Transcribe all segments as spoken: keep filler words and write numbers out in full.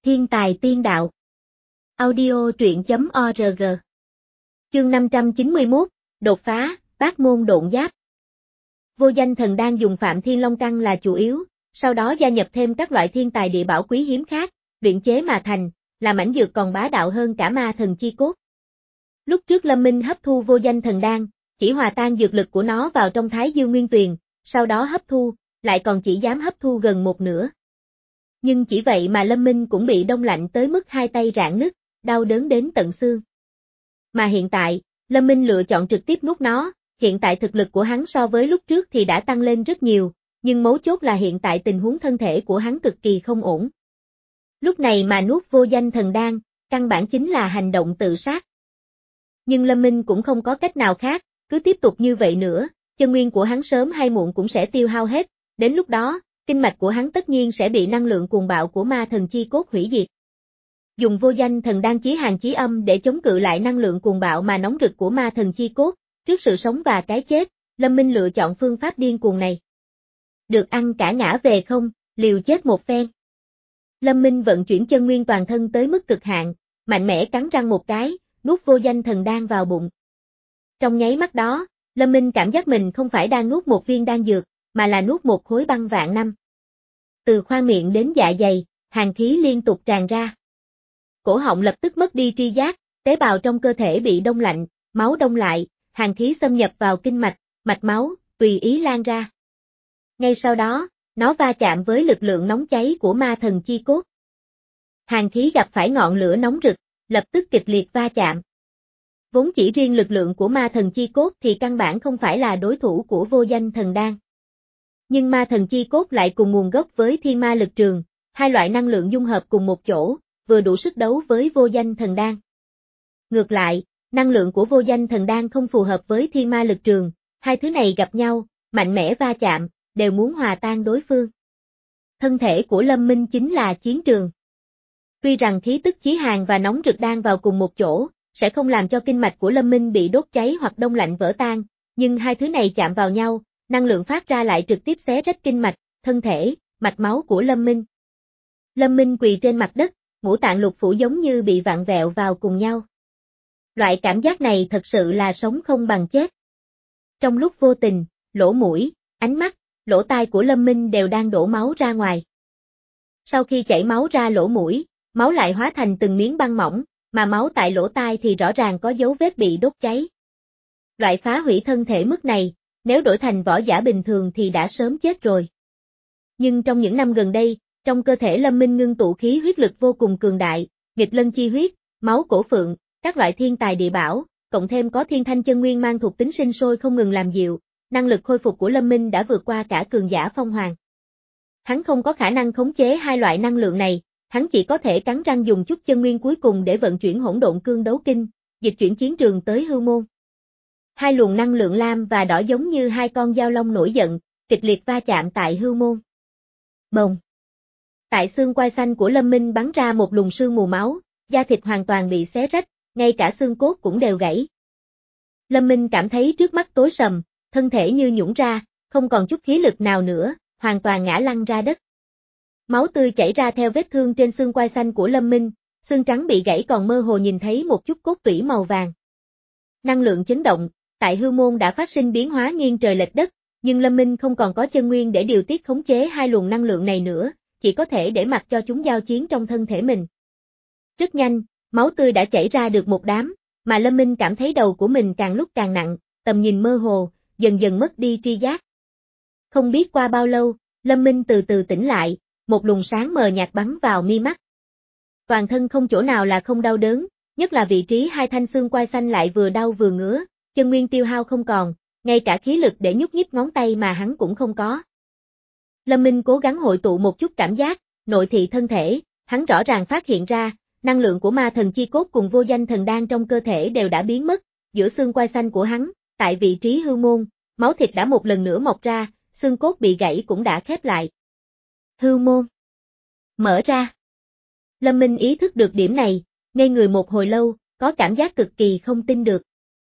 Thiên tài tiên đạo. Audio truyện chấm org. Chương năm trăm chín mươi mốt, đột phá, bát môn độn giáp. Vô danh thần đang dùng Phạm Thiên Long Căn là chủ yếu, sau đó gia nhập thêm các loại thiên tài địa bảo quý hiếm khác, luyện chế mà thành, là mảnh dược còn bá đạo hơn cả ma thần chi cốt. Lúc trước Lâm Minh hấp thu vô danh thần đan, chỉ hòa tan dược lực của nó vào trong Thái Dương Nguyên Tuyền, sau đó hấp thu, lại còn chỉ dám hấp thu gần một nửa. Nhưng chỉ vậy mà Lâm Minh cũng bị đông lạnh tới mức hai tay rạn nứt, đau đớn đến tận xương. Mà hiện tại, Lâm Minh lựa chọn trực tiếp nuốt nó, hiện tại thực lực của hắn so với lúc trước thì đã tăng lên rất nhiều, nhưng mấu chốt là hiện tại tình huống thân thể của hắn cực kỳ không ổn. Lúc này mà nuốt vô danh thần đan, căn bản chính là hành động tự sát. Nhưng Lâm Minh cũng không có cách nào khác, cứ tiếp tục như vậy nữa, chân nguyên của hắn sớm hay muộn cũng sẽ tiêu hao hết, đến lúc đó, kinh mạch của hắn tất nhiên sẽ bị năng lượng cuồng bạo của ma thần chi cốt hủy diệt. Dùng vô danh thần đan chí hàn chí âm để chống cự lại năng lượng cuồng bạo mà nóng rực của ma thần chi cốt, trước sự sống và cái chết, Lâm Minh lựa chọn phương pháp điên cuồng này. Được ăn cả ngã về không, liều chết một phen. Lâm Minh vận chuyển chân nguyên toàn thân tới mức cực hạn, mạnh mẽ cắn răng một cái, nuốt vô danh thần đan vào bụng. Trong nháy mắt đó, Lâm Minh cảm giác mình không phải đang nuốt một viên đan dược, mà là nuốt một khối băng vạn năm. Từ khoang miệng đến dạ dày, hàn khí liên tục tràn ra. Cổ họng lập tức mất đi tri giác, tế bào trong cơ thể bị đông lạnh, máu đông lại, hàn khí xâm nhập vào kinh mạch, mạch máu, tùy ý lan ra. Ngay sau đó, nó va chạm với lực lượng nóng cháy của ma thần chi cốt. Hàn khí gặp phải ngọn lửa nóng rực, lập tức kịch liệt va chạm. Vốn chỉ riêng lực lượng của ma thần chi cốt thì căn bản không phải là đối thủ của vô danh thần đan. Nhưng ma thần chi cốt lại cùng nguồn gốc với thiên ma lực trường, hai loại năng lượng dung hợp cùng một chỗ, vừa đủ sức đấu với vô danh thần đan. Ngược lại, năng lượng của vô danh thần đan không phù hợp với thiên ma lực trường, hai thứ này gặp nhau, mạnh mẽ va chạm, đều muốn hòa tan đối phương. Thân thể của Lâm Minh chính là chiến trường. Tuy rằng khí tức chí hàn và nóng rực đan vào cùng một chỗ, sẽ không làm cho kinh mạch của Lâm Minh bị đốt cháy hoặc đông lạnh vỡ tan, nhưng hai thứ này chạm vào nhau, năng lượng phát ra lại trực tiếp xé rách kinh mạch, thân thể, mạch máu của Lâm Minh. Lâm Minh quỳ trên mặt đất, ngũ tạng lục phủ giống như bị vặn vẹo vào cùng nhau. Loại cảm giác này thật sự là sống không bằng chết. Trong lúc vô tình, lỗ mũi, ánh mắt, lỗ tai của Lâm Minh đều đang đổ máu ra ngoài. Sau khi chảy máu ra lỗ mũi, máu lại hóa thành từng miếng băng mỏng, mà máu tại lỗ tai thì rõ ràng có dấu vết bị đốt cháy. Loại phá hủy thân thể mức này, nếu đổi thành võ giả bình thường thì đã sớm chết rồi. Nhưng trong những năm gần đây, trong cơ thể Lâm Minh ngưng tụ khí huyết lực vô cùng cường đại, nghịch lân chi huyết, máu cổ phượng, các loại thiên tài địa bảo, cộng thêm có thiên thanh chân nguyên mang thuộc tính sinh sôi không ngừng làm dịu, năng lực khôi phục của Lâm Minh đã vượt qua cả cường giả phong hoàng. Hắn không có khả năng khống chế hai loại năng lượng này, hắn chỉ có thể cắn răng dùng chút chân nguyên cuối cùng để vận chuyển hỗn độn cương đấu kinh, dịch chuyển chiến trường tới hư môn. Hai luồng năng lượng lam và đỏ giống như hai con dao long nổi giận, kịch liệt va chạm tại hư môn. Bồng. Tại xương quai xanh của Lâm Minh bắn ra một luồng sương mù máu, da thịt hoàn toàn bị xé rách, ngay cả xương cốt cũng đều gãy. Lâm Minh cảm thấy trước mắt tối sầm, thân thể như nhũn ra, không còn chút khí lực nào nữa, hoàn toàn ngã lăn ra đất. Máu tươi chảy ra theo vết thương trên xương quai xanh của Lâm Minh, xương trắng bị gãy còn mơ hồ nhìn thấy một chút cốt tủy màu vàng. Năng lượng chấn động, tại hư môn đã phát sinh biến hóa nghiêng trời lệch đất, nhưng Lâm Minh không còn có chân nguyên để điều tiết khống chế hai luồng năng lượng này nữa, chỉ có thể để mặc cho chúng giao chiến trong thân thể mình. Rất nhanh, máu tươi đã chảy ra được một đám, mà Lâm Minh cảm thấy đầu của mình càng lúc càng nặng, tầm nhìn mơ hồ, dần dần mất đi tri giác. Không biết qua bao lâu, Lâm Minh từ từ tỉnh lại, một luồng sáng mờ nhạt bắn vào mi mắt. Toàn thân không chỗ nào là không đau đớn, nhất là vị trí hai thanh xương quai xanh lại vừa đau vừa ngứa, chân nguyên tiêu hao không còn, ngay cả khí lực để nhúc nhích ngón tay mà hắn cũng không có. Lâm Minh cố gắng hội tụ một chút cảm giác, nội thị thân thể, hắn rõ ràng phát hiện ra, năng lượng của ma thần chi cốt cùng vô danh thần đan trong cơ thể đều đã biến mất, giữa xương quai xanh của hắn, tại vị trí hư môn, máu thịt đã một lần nữa mọc ra, xương cốt bị gãy cũng đã khép lại. Hư môn. Mở ra. Lâm Minh ý thức được điểm này, ngây người một hồi lâu, có cảm giác cực kỳ không tin được.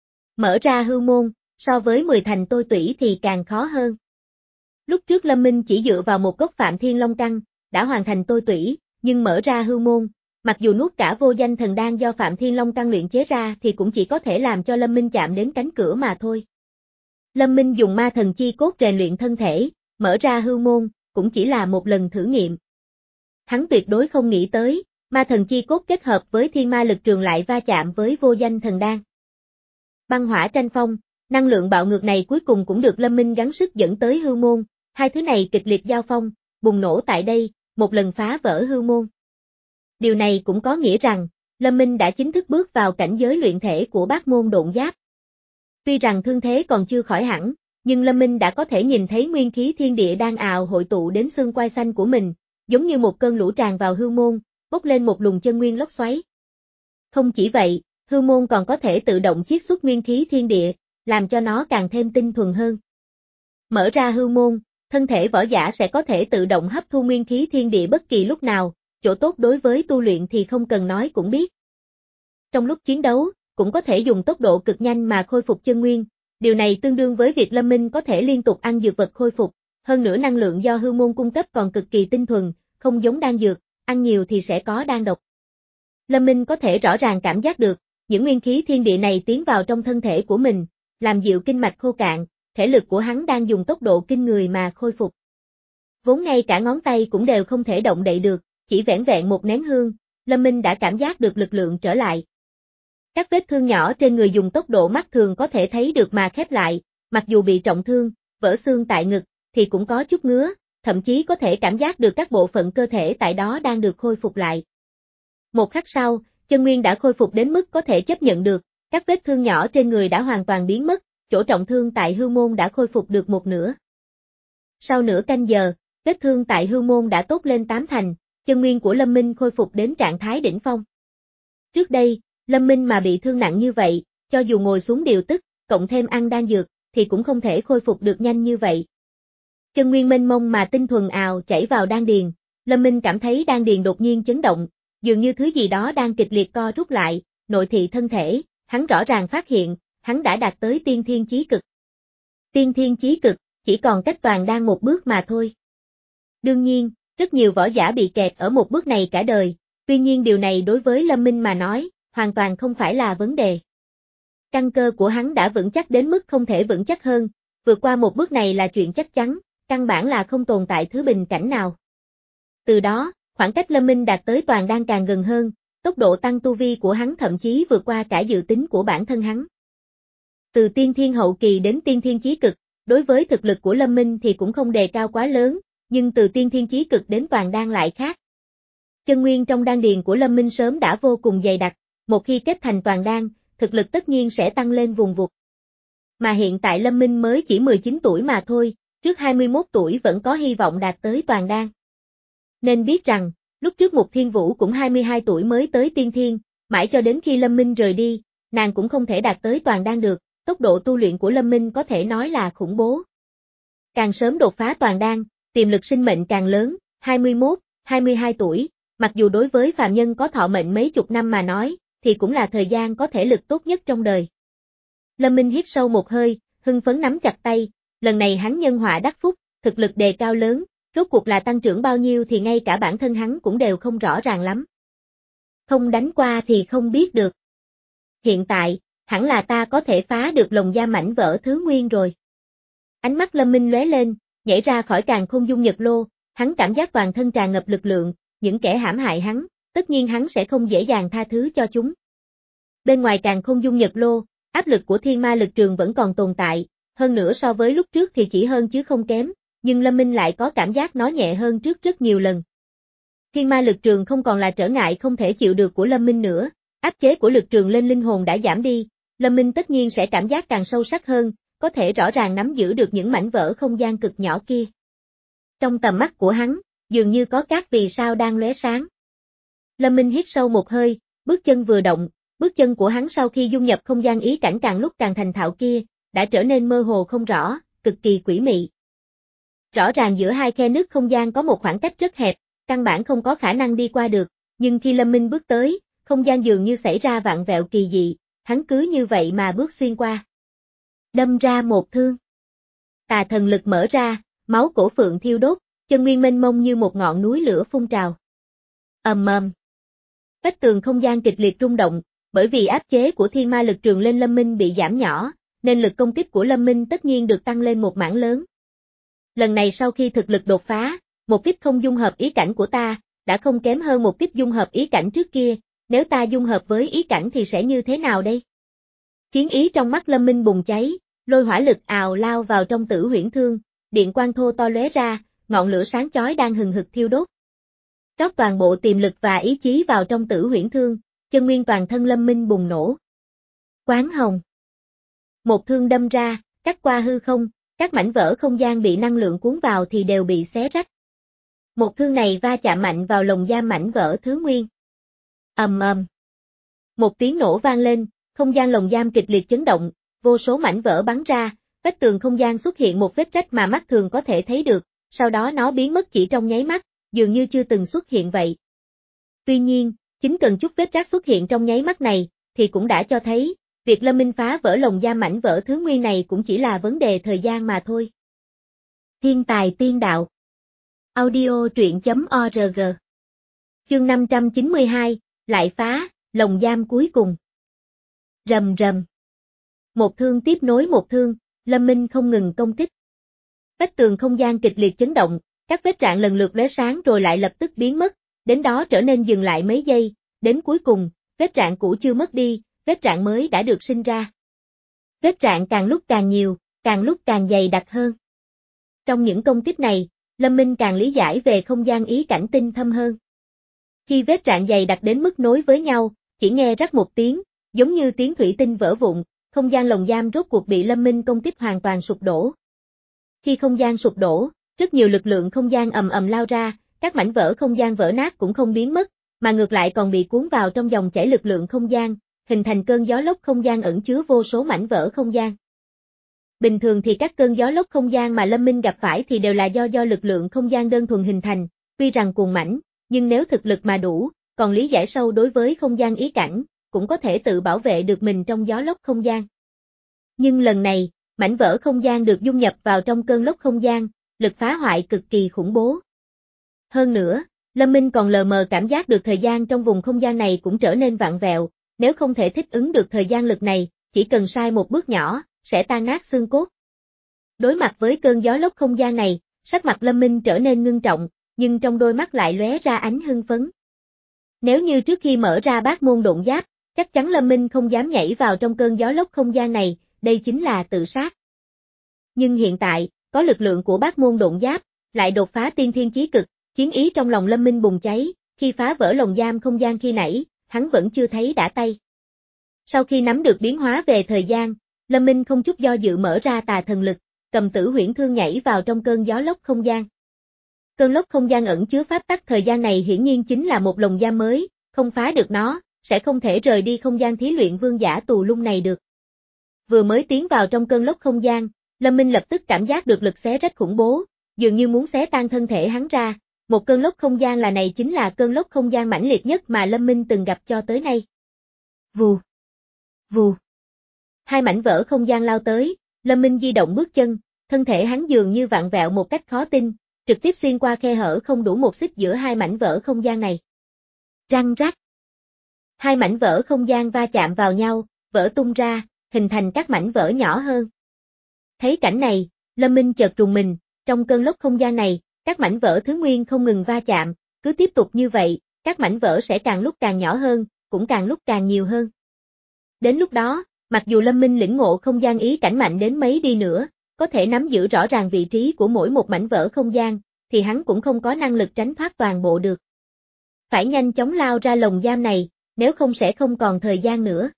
Mở ra hư môn, so với mười thành tôi tủy thì càng khó hơn. Lúc trước Lâm Minh chỉ dựa vào một gốc Phạm Thiên Long Căn, đã hoàn thành tôi tủy, nhưng mở ra hư môn, mặc dù nuốt cả vô danh thần đan do Phạm Thiên Long Căn luyện chế ra thì cũng chỉ có thể làm cho Lâm Minh chạm đến cánh cửa mà thôi. Lâm Minh dùng ma thần chi cốt rèn luyện thân thể, mở ra hư môn, cũng chỉ là một lần thử nghiệm. Hắn tuyệt đối không nghĩ tới, ma thần chi cốt kết hợp với thiên ma lực trường lại va chạm với vô danh thần đan. Băng hỏa tranh phong, năng lượng bạo ngược này cuối cùng cũng được Lâm Minh gắng sức dẫn tới hư môn, hai thứ này kịch liệt giao phong, bùng nổ tại đây, một lần phá vỡ hư môn. Điều này cũng có nghĩa rằng, Lâm Minh đã chính thức bước vào cảnh giới luyện thể của bát môn độn giáp. Tuy rằng thương thế còn chưa khỏi hẳn, nhưng Lâm Minh đã có thể nhìn thấy nguyên khí thiên địa đang ào hội tụ đến xương quai xanh của mình, giống như một cơn lũ tràn vào hư môn, bốc lên một luồng chân nguyên lốc xoáy. Không chỉ vậy, hư môn còn có thể tự động chiết xuất nguyên khí thiên địa, làm cho nó càng thêm tinh thuần hơn. Mở ra hư môn, thân thể võ giả sẽ có thể tự động hấp thu nguyên khí thiên địa bất kỳ lúc nào, chỗ tốt đối với tu luyện thì không cần nói cũng biết. Trong lúc chiến đấu, cũng có thể dùng tốc độ cực nhanh mà khôi phục chân nguyên, điều này tương đương với việc Lâm Minh có thể liên tục ăn dược vật khôi phục, hơn nữa năng lượng do hư môn cung cấp còn cực kỳ tinh thuần, không giống đan dược, ăn nhiều thì sẽ có đan độc. Lâm Minh có thể rõ ràng cảm giác được, những nguyên khí thiên địa này tiến vào trong thân thể của mình, làm dịu kinh mạch khô cạn, thể lực của hắn đang dùng tốc độ kinh người mà khôi phục. Vốn ngay cả ngón tay cũng đều không thể động đậy được, chỉ vẻn vẹn một nén hương, Lâm Minh đã cảm giác được lực lượng trở lại. Các vết thương nhỏ trên người dùng tốc độ mắt thường có thể thấy được mà khép lại, mặc dù bị trọng thương, vỡ xương tại ngực, thì cũng có chút ngứa, thậm chí có thể cảm giác được các bộ phận cơ thể tại đó đang được khôi phục lại. Một khắc sau, chân nguyên đã khôi phục đến mức có thể chấp nhận được, các vết thương nhỏ trên người đã hoàn toàn biến mất, chỗ trọng thương tại hư môn đã khôi phục được một nửa. Sau nửa canh giờ, vết thương tại hư môn đã tốt lên tám thành, chân nguyên của Lâm Minh khôi phục đến trạng thái đỉnh phong. Trước đây, Lâm Minh mà bị thương nặng như vậy, cho dù ngồi xuống điều tức, cộng thêm ăn đan dược, thì cũng không thể khôi phục được nhanh như vậy. Chân nguyên mênh mông mà tinh thuần ào chảy vào đan điền, Lâm Minh cảm thấy đan điền đột nhiên chấn động, dường như thứ gì đó đang kịch liệt co rút lại, nội thị thân thể, hắn rõ ràng phát hiện, hắn đã đạt tới tiên thiên chí cực. Tiên thiên chí cực, chỉ còn cách toàn đan một bước mà thôi. Đương nhiên, rất nhiều võ giả bị kẹt ở một bước này cả đời, tuy nhiên điều này đối với Lâm Minh mà nói, hoàn toàn không phải là vấn đề. Căn cơ của hắn đã vững chắc đến mức không thể vững chắc hơn, vượt qua một bước này là chuyện chắc chắn, căn bản là không tồn tại thứ bình cảnh nào. Từ đó, khoảng cách Lâm Minh đạt tới toàn đan càng gần hơn, tốc độ tăng tu vi của hắn thậm chí vượt qua cả dự tính của bản thân hắn. Từ tiên thiên hậu kỳ đến tiên thiên chí cực, đối với thực lực của Lâm Minh thì cũng không đề cao quá lớn, nhưng từ tiên thiên chí cực đến toàn đan lại khác. Chân nguyên trong đan điền của Lâm Minh sớm đã vô cùng dày đặc, một khi kết thành toàn đan, thực lực tất nhiên sẽ tăng lên vùng vụt. Mà hiện tại Lâm Minh mới chỉ mười chín tuổi mà thôi, trước hai mươi mốt tuổi vẫn có hy vọng đạt tới toàn đan. Nên biết rằng, lúc trước Mục Thiên Vũ cũng hai mươi hai tuổi mới tới tiên thiên, mãi cho đến khi Lâm Minh rời đi, nàng cũng không thể đạt tới toàn đan được, tốc độ tu luyện của Lâm Minh có thể nói là khủng bố. Càng sớm đột phá toàn đan, tiềm lực sinh mệnh càng lớn, hai mươi mốt, hai mươi hai tuổi, mặc dù đối với phàm nhân có thọ mệnh mấy chục năm mà nói, thì cũng là thời gian có thể lực tốt nhất trong đời. Lâm Minh hít sâu một hơi, hưng phấn nắm chặt tay, lần này hắn nhân họa đắc phúc, thực lực đề cao lớn, rốt cuộc là tăng trưởng bao nhiêu thì ngay cả bản thân hắn cũng đều không rõ ràng lắm. Không đánh qua thì không biết được. Hiện tại, hẳn là ta có thể phá được lồng da mảnh vỡ thứ nguyên rồi. Ánh mắt Lâm Minh lóe lên, nhảy ra khỏi càn khôn dung nhật lô, hắn cảm giác toàn thân tràn ngập lực lượng, những kẻ hãm hại hắn, tất nhiên hắn sẽ không dễ dàng tha thứ cho chúng. Bên ngoài càn khôn dung nhật lô, áp lực của thiên ma lực trường vẫn còn tồn tại, hơn nữa so với lúc trước thì chỉ hơn chứ không kém, nhưng Lâm Minh lại có cảm giác nó nhẹ hơn trước rất nhiều lần. Thiên ma lực trường không còn là trở ngại không thể chịu được của Lâm Minh nữa, áp chế của lực trường lên linh hồn đã giảm đi, Lâm Minh tất nhiên sẽ cảm giác càng sâu sắc hơn, có thể rõ ràng nắm giữ được những mảnh vỡ không gian cực nhỏ kia. Trong tầm mắt của hắn, dường như có các vì sao đang lóe sáng. Lâm Minh hít sâu một hơi, bước chân vừa động, bước chân của hắn sau khi dung nhập không gian ý cảnh càng lúc càng thành thạo kia, đã trở nên mơ hồ không rõ, cực kỳ quỷ mị. Rõ ràng giữa hai khe nứt không gian có một khoảng cách rất hẹp, căn bản không có khả năng đi qua được, nhưng khi Lâm Minh bước tới, không gian dường như xảy ra vạn vẹo kỳ dị, hắn cứ như vậy mà bước xuyên qua. Đâm ra một thương. Tà thần lực mở ra, máu cổ phượng thiêu đốt, chân nguyên mênh mông như một ngọn núi lửa phun trào. Ầm ầm. Vách tường không gian kịch liệt rung động, bởi vì áp chế của thiên ma lực trường lên Lâm Minh bị giảm nhỏ, nên lực công kích của Lâm Minh tất nhiên được tăng lên một mảng lớn. Lần này sau khi thực lực đột phá, một kích không dung hợp ý cảnh của ta, đã không kém hơn một kích dung hợp ý cảnh trước kia, nếu ta dung hợp với ý cảnh thì sẽ như thế nào đây? Chiến ý trong mắt Lâm Minh bùng cháy, lôi hỏa lực ào lao vào trong Tử Huyễn Thương, điện quang thô to lóe ra, ngọn lửa sáng chói đang hừng hực thiêu đốt. Rót toàn bộ tiềm lực và ý chí vào trong Tử Huyễn Thương, chân nguyên toàn thân Lâm Minh bùng nổ. Quán hồng. Một thương đâm ra, cắt qua hư không, các mảnh vỡ không gian bị năng lượng cuốn vào thì đều bị xé rách. Một thương này va chạm mạnh vào lồng giam mảnh vỡ thứ nguyên. Ầm ầm. Một tiếng nổ vang lên, không gian lồng giam kịch liệt chấn động, vô số mảnh vỡ bắn ra, vách tường không gian xuất hiện một vết rách mà mắt thường có thể thấy được, sau đó nó biến mất chỉ trong nháy mắt, dường như chưa từng xuất hiện vậy. Tuy nhiên, chính cần chút vết rách xuất hiện trong nháy mắt này, thì cũng đã cho thấy, việc Lâm Minh phá vỡ lồng giam mảnh vỡ thứ nguyên này cũng chỉ là vấn đề thời gian mà thôi. Thiên tài tiên đạo. Audio truyện chấm org. Chương năm trăm chín mươi hai, lại phá, lồng giam cuối cùng. Rầm rầm. Một thương tiếp nối một thương, Lâm Minh không ngừng công kích. Vách tường không gian kịch liệt chấn động, các vết rạn lần lượt lóe sáng rồi lại lập tức biến mất, đến đó trở nên dừng lại mấy giây, đến cuối cùng, vết rạn cũ chưa mất đi, vết rạn mới đã được sinh ra. Vết rạn càng lúc càng nhiều, càng lúc càng dày đặc hơn. Trong những công kích này, Lâm Minh càng lý giải về không gian ý cảnh tinh thâm hơn. Khi vết rạn dày đặc đến mức nối với nhau, chỉ nghe rắc một tiếng, giống như tiếng thủy tinh vỡ vụn, không gian lồng giam rốt cuộc bị Lâm Minh công kích hoàn toàn sụp đổ. Khi không gian sụp đổ, rất nhiều lực lượng không gian ầm ầm lao ra, các mảnh vỡ không gian vỡ nát cũng không biến mất, mà ngược lại còn bị cuốn vào trong dòng chảy lực lượng không gian, hình thành cơn gió lốc không gian ẩn chứa vô số mảnh vỡ không gian. Bình thường thì các cơn gió lốc không gian mà Lâm Minh gặp phải thì đều là do do lực lượng không gian đơn thuần hình thành, tuy rằng cuồng mãnh, nhưng nếu thực lực mà đủ, còn lý giải sâu đối với không gian ý cảnh, cũng có thể tự bảo vệ được mình trong gió lốc không gian. Nhưng lần này, mảnh vỡ không gian được dung nhập vào trong cơn lốc không gian, lực phá hoại cực kỳ khủng bố. Hơn nữa, Lâm Minh còn lờ mờ cảm giác được thời gian trong vùng không gian này cũng trở nên vặn vẹo, nếu không thể thích ứng được thời gian lực này, chỉ cần sai một bước nhỏ, sẽ tan nát xương cốt. Đối mặt với cơn gió lốc không gian này, sắc mặt Lâm Minh trở nên ngưng trọng, nhưng trong đôi mắt lại lóe ra ánh hưng phấn. Nếu như trước khi mở ra bát môn độn giáp, chắc chắn Lâm Minh không dám nhảy vào trong cơn gió lốc không gian này, đây chính là tự sát. Nhưng hiện tại, có lực lượng của bát môn độn giáp, lại đột phá tiên thiên chí cực, chiến ý trong lòng Lâm Minh bùng cháy, khi phá vỡ lồng giam không gian khi nãy, hắn vẫn chưa thấy đã tay. Sau khi nắm được biến hóa về thời gian, Lâm Minh không chút do dự mở ra tà thần lực, cầm Tử Huyễn Thương nhảy vào trong cơn gió lốc không gian. Cơn lốc không gian ẩn chứa pháp tắc thời gian này hiển nhiên chính là một lồng giam mới, không phá được nó, sẽ không thể rời đi không gian thí luyện vương giả tù lung này được. Vừa mới tiến vào trong cơn lốc không gian, Lâm Minh lập tức cảm giác được lực xé rách khủng bố, dường như muốn xé tan thân thể hắn ra, một cơn lốc không gian là này chính là cơn lốc không gian mãnh liệt nhất mà Lâm Minh từng gặp cho tới nay. Vù, vù. Hai mảnh vỡ không gian lao tới, Lâm Minh di động bước chân, thân thể hắn dường như vặn vẹo một cách khó tin, trực tiếp xuyên qua khe hở không đủ một xích giữa hai mảnh vỡ không gian này. Răng rắc. Hai mảnh vỡ không gian va chạm vào nhau, vỡ tung ra, hình thành các mảnh vỡ nhỏ hơn. Thấy cảnh này, Lâm Minh chợt rùng mình, trong cơn lốc không gian này, các mảnh vỡ thứ nguyên không ngừng va chạm, cứ tiếp tục như vậy, các mảnh vỡ sẽ càng lúc càng nhỏ hơn, cũng càng lúc càng nhiều hơn. Đến lúc đó, mặc dù Lâm Minh lĩnh ngộ không gian ý cảnh mạnh đến mấy đi nữa, có thể nắm giữ rõ ràng vị trí của mỗi một mảnh vỡ không gian, thì hắn cũng không có năng lực tránh thoát toàn bộ được. Phải nhanh chóng lao ra lồng giam này, nếu không sẽ không còn thời gian nữa.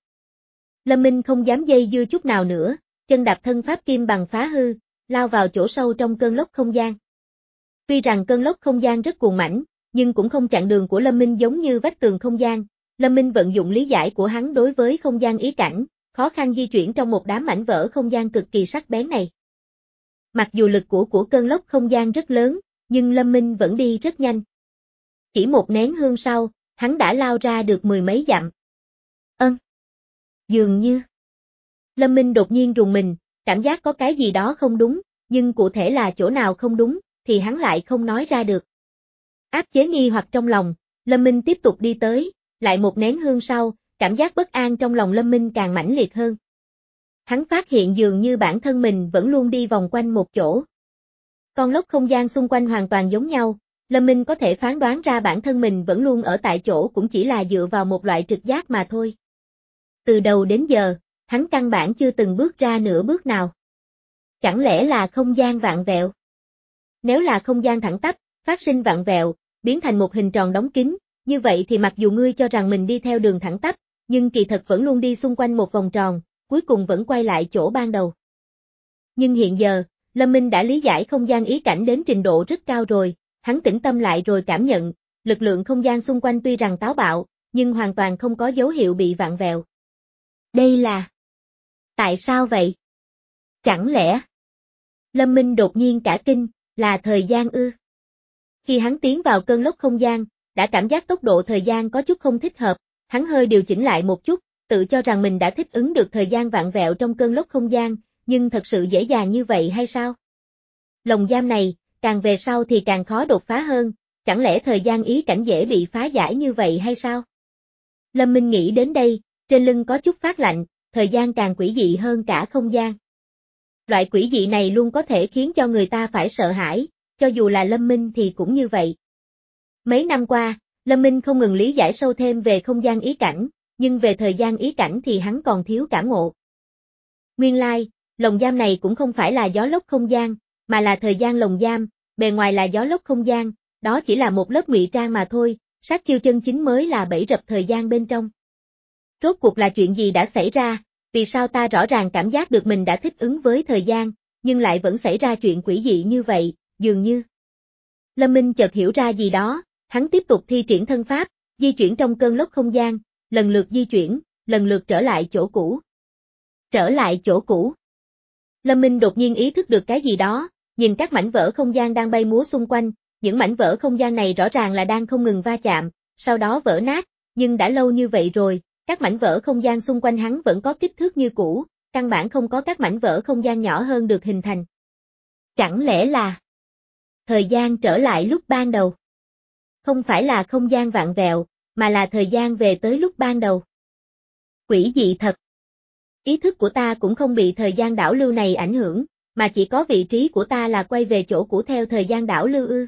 Lâm Minh không dám dây dưa chút nào nữa, chân đạp thân pháp kim bằng phá hư, lao vào chỗ sâu trong cơn lốc không gian. Tuy rằng cơn lốc không gian rất cuồng mãnh, nhưng cũng không chặn đường của Lâm Minh giống như vách tường không gian. Lâm Minh vận dụng lý giải của hắn đối với không gian ý cảnh, khó khăn di chuyển trong một đám mảnh vỡ không gian cực kỳ sắc bén này. Mặc dù lực của của cơn lốc không gian rất lớn, nhưng Lâm Minh vẫn đi rất nhanh. Chỉ một nén hương sau, hắn đã lao ra được mười mấy dặm. Ân. Dường như. Lâm Minh đột nhiên rùng mình, cảm giác có cái gì đó không đúng, nhưng cụ thể là chỗ nào không đúng, thì hắn lại không nói ra được. Áp chế nghi hoặc trong lòng, Lâm Minh tiếp tục đi tới, lại một nén hương sau, cảm giác bất an trong lòng Lâm Minh càng mãnh liệt hơn. Hắn phát hiện dường như bản thân mình vẫn luôn đi vòng quanh một chỗ. Con lốc không gian xung quanh hoàn toàn giống nhau, Lâm Minh có thể phán đoán ra bản thân mình vẫn luôn ở tại chỗ cũng chỉ là dựa vào một loại trực giác mà thôi. Từ đầu đến giờ, hắn căn bản chưa từng bước ra nửa bước nào. Chẳng lẽ là không gian vặn vẹo? Nếu là không gian thẳng tắp, phát sinh vặn vẹo, biến thành một hình tròn đóng kín, như vậy thì mặc dù ngươi cho rằng mình đi theo đường thẳng tắp, nhưng kỳ thật vẫn luôn đi xung quanh một vòng tròn, cuối cùng vẫn quay lại chỗ ban đầu. Nhưng hiện giờ, Lâm Minh đã lý giải không gian ý cảnh đến trình độ rất cao rồi, hắn tĩnh tâm lại rồi cảm nhận, lực lượng không gian xung quanh tuy rằng táo bạo, nhưng hoàn toàn không có dấu hiệu bị vặn vẹo. Đây là... Tại sao vậy? Chẳng lẽ... Lâm Minh đột nhiên cả kinh, là thời gian ư? Khi hắn tiến vào cơn lốc không gian, đã cảm giác tốc độ thời gian có chút không thích hợp, hắn hơi điều chỉnh lại một chút, tự cho rằng mình đã thích ứng được thời gian vặn vẹo trong cơn lốc không gian, nhưng thật sự dễ dàng như vậy hay sao? Lồng giam này, càng về sau thì càng khó đột phá hơn, chẳng lẽ thời gian ý cảnh dễ bị phá giải như vậy hay sao? Lâm Minh nghĩ đến đây, trên lưng có chút phát lạnh, thời gian càng quỷ dị hơn cả không gian. Loại quỷ dị này luôn có thể khiến cho người ta phải sợ hãi, cho dù là Lâm Minh thì cũng như vậy. Mấy năm qua, Lâm Minh không ngừng lý giải sâu thêm về không gian ý cảnh, nhưng về thời gian ý cảnh thì hắn còn thiếu cảm ngộ. Nguyên lai, lồng giam này cũng không phải là gió lốc không gian, mà là thời gian lồng giam, bề ngoài là gió lốc không gian, đó chỉ là một lớp ngụy trang mà thôi, sát chiêu chân chính mới là bẫy rập thời gian bên trong. Rốt cuộc là chuyện gì đã xảy ra, vì sao ta rõ ràng cảm giác được mình đã thích ứng với thời gian, nhưng lại vẫn xảy ra chuyện quỷ dị như vậy, dường như. Lâm Minh chợt hiểu ra gì đó, hắn tiếp tục thi triển thân pháp, di chuyển trong cơn lốc không gian, lần lượt di chuyển, lần lượt trở lại chỗ cũ. Trở lại chỗ cũ. Lâm Minh đột nhiên ý thức được cái gì đó, nhìn các mảnh vỡ không gian đang bay múa xung quanh, những mảnh vỡ không gian này rõ ràng là đang không ngừng va chạm, sau đó vỡ nát, nhưng đã lâu như vậy rồi, các mảnh vỡ không gian xung quanh hắn vẫn có kích thước như cũ, căn bản không có các mảnh vỡ không gian nhỏ hơn được hình thành. Chẳng lẽ là thời gian trở lại lúc ban đầu? Không phải là không gian vặn vẹo, mà là thời gian về tới lúc ban đầu. Quỷ dị thật. Ý thức của ta cũng không bị thời gian đảo lưu này ảnh hưởng, mà chỉ có vị trí của ta là quay về chỗ cũ theo thời gian đảo lưu ư.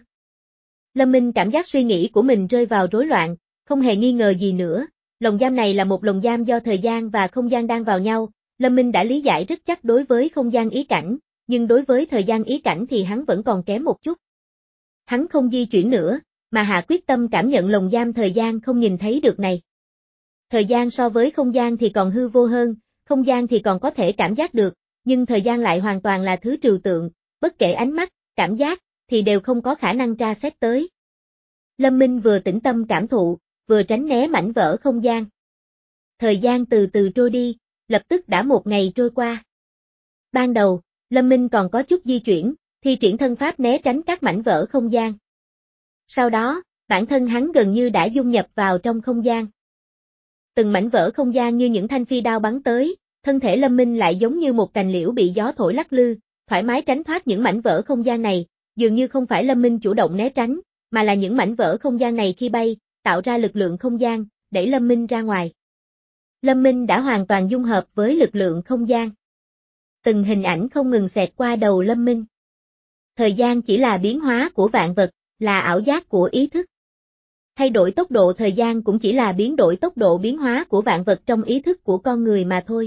Lâm Minh cảm giác suy nghĩ của mình rơi vào rối loạn, không hề nghi ngờ gì nữa, lồng giam này là một lồng giam do thời gian và không gian đang vào nhau, Lâm Minh đã lý giải rất chắc đối với không gian ý cảnh, nhưng đối với thời gian ý cảnh thì hắn vẫn còn kém một chút. Hắn không di chuyển nữa, mà hạ quyết tâm cảm nhận lồng giam thời gian không nhìn thấy được này. Thời gian so với không gian thì còn hư vô hơn, không gian thì còn có thể cảm giác được, nhưng thời gian lại hoàn toàn là thứ trừu tượng, bất kể ánh mắt, cảm giác, thì đều không có khả năng tra xét tới. Lâm Minh vừa tĩnh tâm cảm thụ, vừa tránh né mảnh vỡ không gian. Thời gian từ từ trôi đi, lập tức đã một ngày trôi qua. Ban đầu, Lâm Minh còn có chút di chuyển, thi triển thân pháp né tránh các mảnh vỡ không gian. Sau đó, bản thân hắn gần như đã dung nhập vào trong không gian. Từng mảnh vỡ không gian như những thanh phi đao bắn tới, thân thể Lâm Minh lại giống như một cành liễu bị gió thổi lắc lư, thoải mái tránh thoát những mảnh vỡ không gian này, dường như không phải Lâm Minh chủ động né tránh, mà là những mảnh vỡ không gian này khi bay, tạo ra lực lượng không gian, đẩy Lâm Minh ra ngoài. Lâm Minh đã hoàn toàn dung hợp với lực lượng không gian. Từng hình ảnh không ngừng xẹt qua đầu Lâm Minh. Thời gian chỉ là biến hóa của vạn vật, là ảo giác của ý thức. Thay đổi tốc độ thời gian cũng chỉ là biến đổi tốc độ biến hóa của vạn vật trong ý thức của con người mà thôi.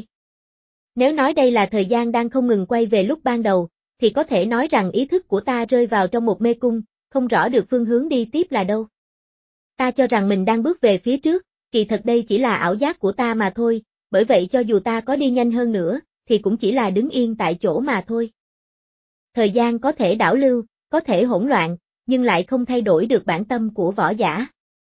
Nếu nói đây là thời gian đang không ngừng quay về lúc ban đầu, thì có thể nói rằng ý thức của ta rơi vào trong một mê cung, không rõ được phương hướng đi tiếp là đâu. Ta cho rằng mình đang bước về phía trước, kỳ thật đây chỉ là ảo giác của ta mà thôi, bởi vậy cho dù ta có đi nhanh hơn nữa, thì cũng chỉ là đứng yên tại chỗ mà thôi. Thời gian có thể đảo lưu, có thể hỗn loạn, nhưng lại không thay đổi được bản tâm của võ giả.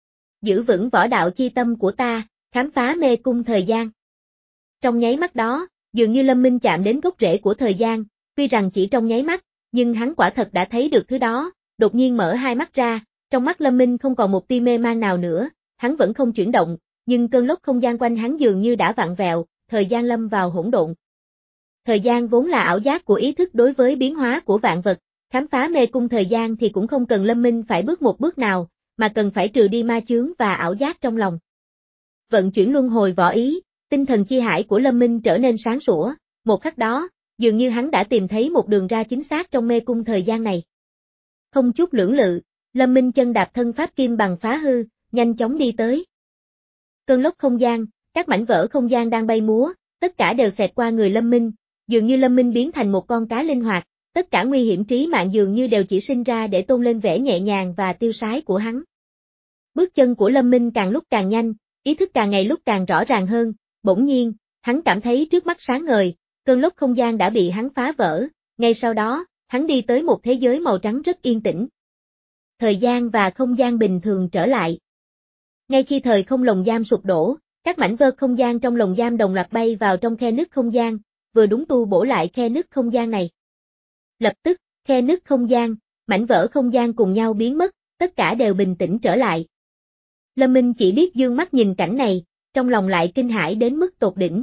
Giữ vững võ đạo chi tâm của ta, khám phá mê cung thời gian. Trong nháy mắt đó, dường như Lâm Minh chạm đến gốc rễ của thời gian, tuy rằng chỉ trong nháy mắt, nhưng hắn quả thật đã thấy được thứ đó, đột nhiên mở hai mắt ra, trong mắt Lâm Minh không còn một tia mê man nào nữa, hắn vẫn không chuyển động, nhưng cơn lốc không gian quanh hắn dường như đã vặn vẹo, thời gian lâm vào hỗn độn. Thời gian vốn là ảo giác của ý thức đối với biến hóa của vạn vật, khám phá mê cung thời gian thì cũng không cần Lâm Minh phải bước một bước nào, mà cần phải trừ đi ma chướng và ảo giác trong lòng. Vận chuyển luân hồi võ ý, tinh thần chi hải của Lâm Minh trở nên sáng sủa, một khắc đó, dường như hắn đã tìm thấy một đường ra chính xác trong mê cung thời gian này. Không chút lưỡng lự, Lâm Minh chân đạp thân pháp kim bằng phá hư, nhanh chóng đi tới. Cơn lốc không gian, các mảnh vỡ không gian đang bay múa, tất cả đều xẹt qua người Lâm Minh, dường như Lâm Minh biến thành một con cá linh hoạt, tất cả nguy hiểm trí mạng dường như đều chỉ sinh ra để tôn lên vẻ nhẹ nhàng và tiêu sái của hắn. Bước chân của Lâm Minh càng lúc càng nhanh, ý thức càng ngày lúc càng rõ ràng hơn, bỗng nhiên, hắn cảm thấy trước mắt sáng ngời, cơn lốc không gian đã bị hắn phá vỡ, ngay sau đó, hắn đi tới một thế giới màu trắng rất yên tĩnh. Thời gian và không gian bình thường trở lại. Ngay khi thời không lồng giam sụp đổ, các mảnh vỡ không gian trong lồng giam đồng loạt bay vào trong khe nứt không gian, vừa đúng tu bổ lại khe nứt không gian này. Lập tức, khe nứt không gian, mảnh vỡ không gian cùng nhau biến mất, tất cả đều bình tĩnh trở lại. Lâm Minh chỉ biết dương mắt nhìn cảnh này, trong lòng lại kinh hãi đến mức tột đỉnh.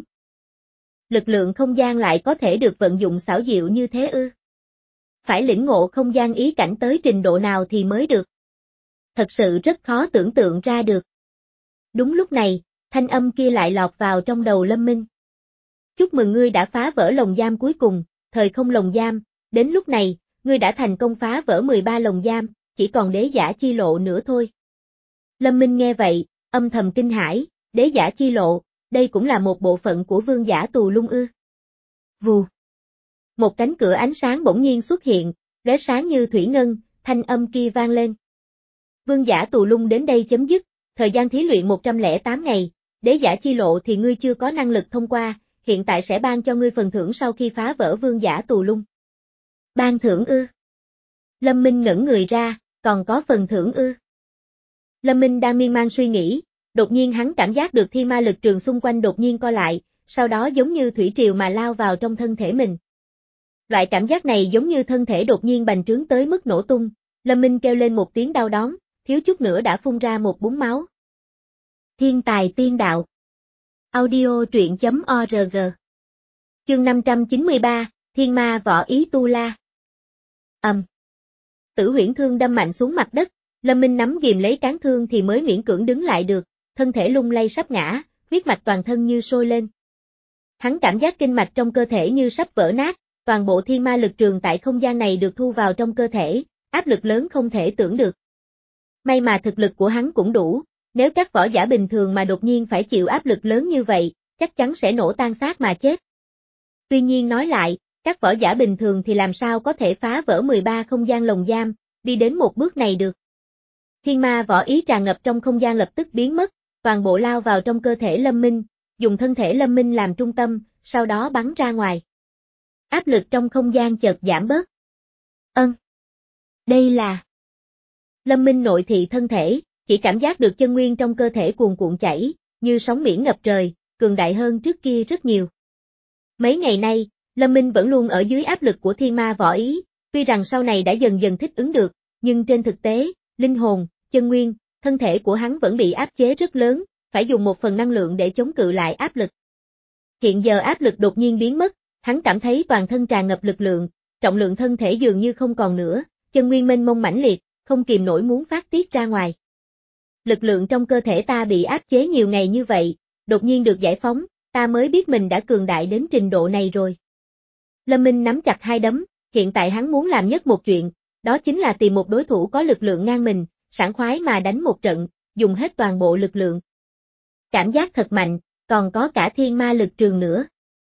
Lực lượng không gian lại có thể được vận dụng xảo diệu như thế ư? Phải lĩnh ngộ không gian ý cảnh tới trình độ nào thì mới được. Thật sự rất khó tưởng tượng ra được. Đúng lúc này, thanh âm kia lại lọt vào trong đầu Lâm Minh. Chúc mừng ngươi đã phá vỡ lồng giam cuối cùng, thời không lồng giam, đến lúc này, ngươi đã thành công phá vỡ mười ba lồng giam, chỉ còn đế giả chi lộ nữa thôi. Lâm Minh nghe vậy, âm thầm kinh hãi, đế giả chi lộ, đây cũng là một bộ phận của vương giả tù lung ư. Vù. Một cánh cửa ánh sáng bỗng nhiên xuất hiện, lóe sáng như thủy ngân, thanh âm kia vang lên. Vương giả tù lung đến đây chấm dứt, thời gian thí luyện một trăm lẻ tám ngày, đế giả chi lộ thì ngươi chưa có năng lực thông qua, hiện tại sẽ ban cho ngươi phần thưởng sau khi phá vỡ vương giả tù lung. Ban thưởng ư? Lâm Minh ngẩn người ra, còn có phần thưởng ư? Lâm Minh đang miên man suy nghĩ, đột nhiên hắn cảm giác được thi ma lực trường xung quanh đột nhiên co lại, sau đó giống như thủy triều mà lao vào trong thân thể mình. Loại cảm giác này giống như thân thể đột nhiên bành trướng tới mức nổ tung, Lâm Minh kêu lên một tiếng đau đớn, thiếu chút nữa đã phun ra một búng máu. Thiên tài tiên đạo. Audio truyện chấm org. Chương năm trăm chín mươi ba, Thiên ma võ ý tu la. Ầm. Um. Tử huyễn thương đâm mạnh xuống mặt đất, Lâm Minh nắm ghìm lấy cán thương thì mới miễn cưỡng đứng lại được, thân thể lung lay sắp ngã, huyết mạch toàn thân như sôi lên. Hắn cảm giác kinh mạch trong cơ thể như sắp vỡ nát, toàn bộ thiên ma lực trường tại không gian này được thu vào trong cơ thể, áp lực lớn không thể tưởng được. May mà thực lực của hắn cũng đủ, nếu các võ giả bình thường mà đột nhiên phải chịu áp lực lớn như vậy, chắc chắn sẽ nổ tan xác mà chết. Tuy nhiên nói lại, các võ giả bình thường thì làm sao có thể phá vỡ mười ba không gian lồng giam, đi đến một bước này được. Thiên ma võ ý tràn ngập trong không gian lập tức biến mất, toàn bộ lao vào trong cơ thể Lâm Minh, dùng thân thể Lâm Minh làm trung tâm, sau đó bắn ra ngoài. Áp lực trong không gian chợt giảm bớt. Ân. Đây là... Lâm Minh nội thị thân thể, chỉ cảm giác được chân nguyên trong cơ thể cuồn cuộn chảy, như sóng biển ngập trời, cường đại hơn trước kia rất nhiều. Mấy ngày nay, Lâm Minh vẫn luôn ở dưới áp lực của thiên ma võ ý, tuy rằng sau này đã dần dần thích ứng được, nhưng trên thực tế, linh hồn, chân nguyên, thân thể của hắn vẫn bị áp chế rất lớn, phải dùng một phần năng lượng để chống cự lại áp lực. Hiện giờ áp lực đột nhiên biến mất, hắn cảm thấy toàn thân tràn ngập lực lượng, trọng lượng thân thể dường như không còn nữa, chân nguyên mênh mông mãnh liệt, không kìm nổi muốn phát tiết ra ngoài. Lực lượng trong cơ thể ta bị áp chế nhiều ngày như vậy, đột nhiên được giải phóng, ta mới biết mình đã cường đại đến trình độ này rồi. Lâm Minh nắm chặt hai đấm, hiện tại hắn muốn làm nhất một chuyện, đó chính là tìm một đối thủ có lực lượng ngang mình, sảng khoái mà đánh một trận, dùng hết toàn bộ lực lượng. Cảm giác thật mạnh, còn có cả thiên ma lực trường nữa.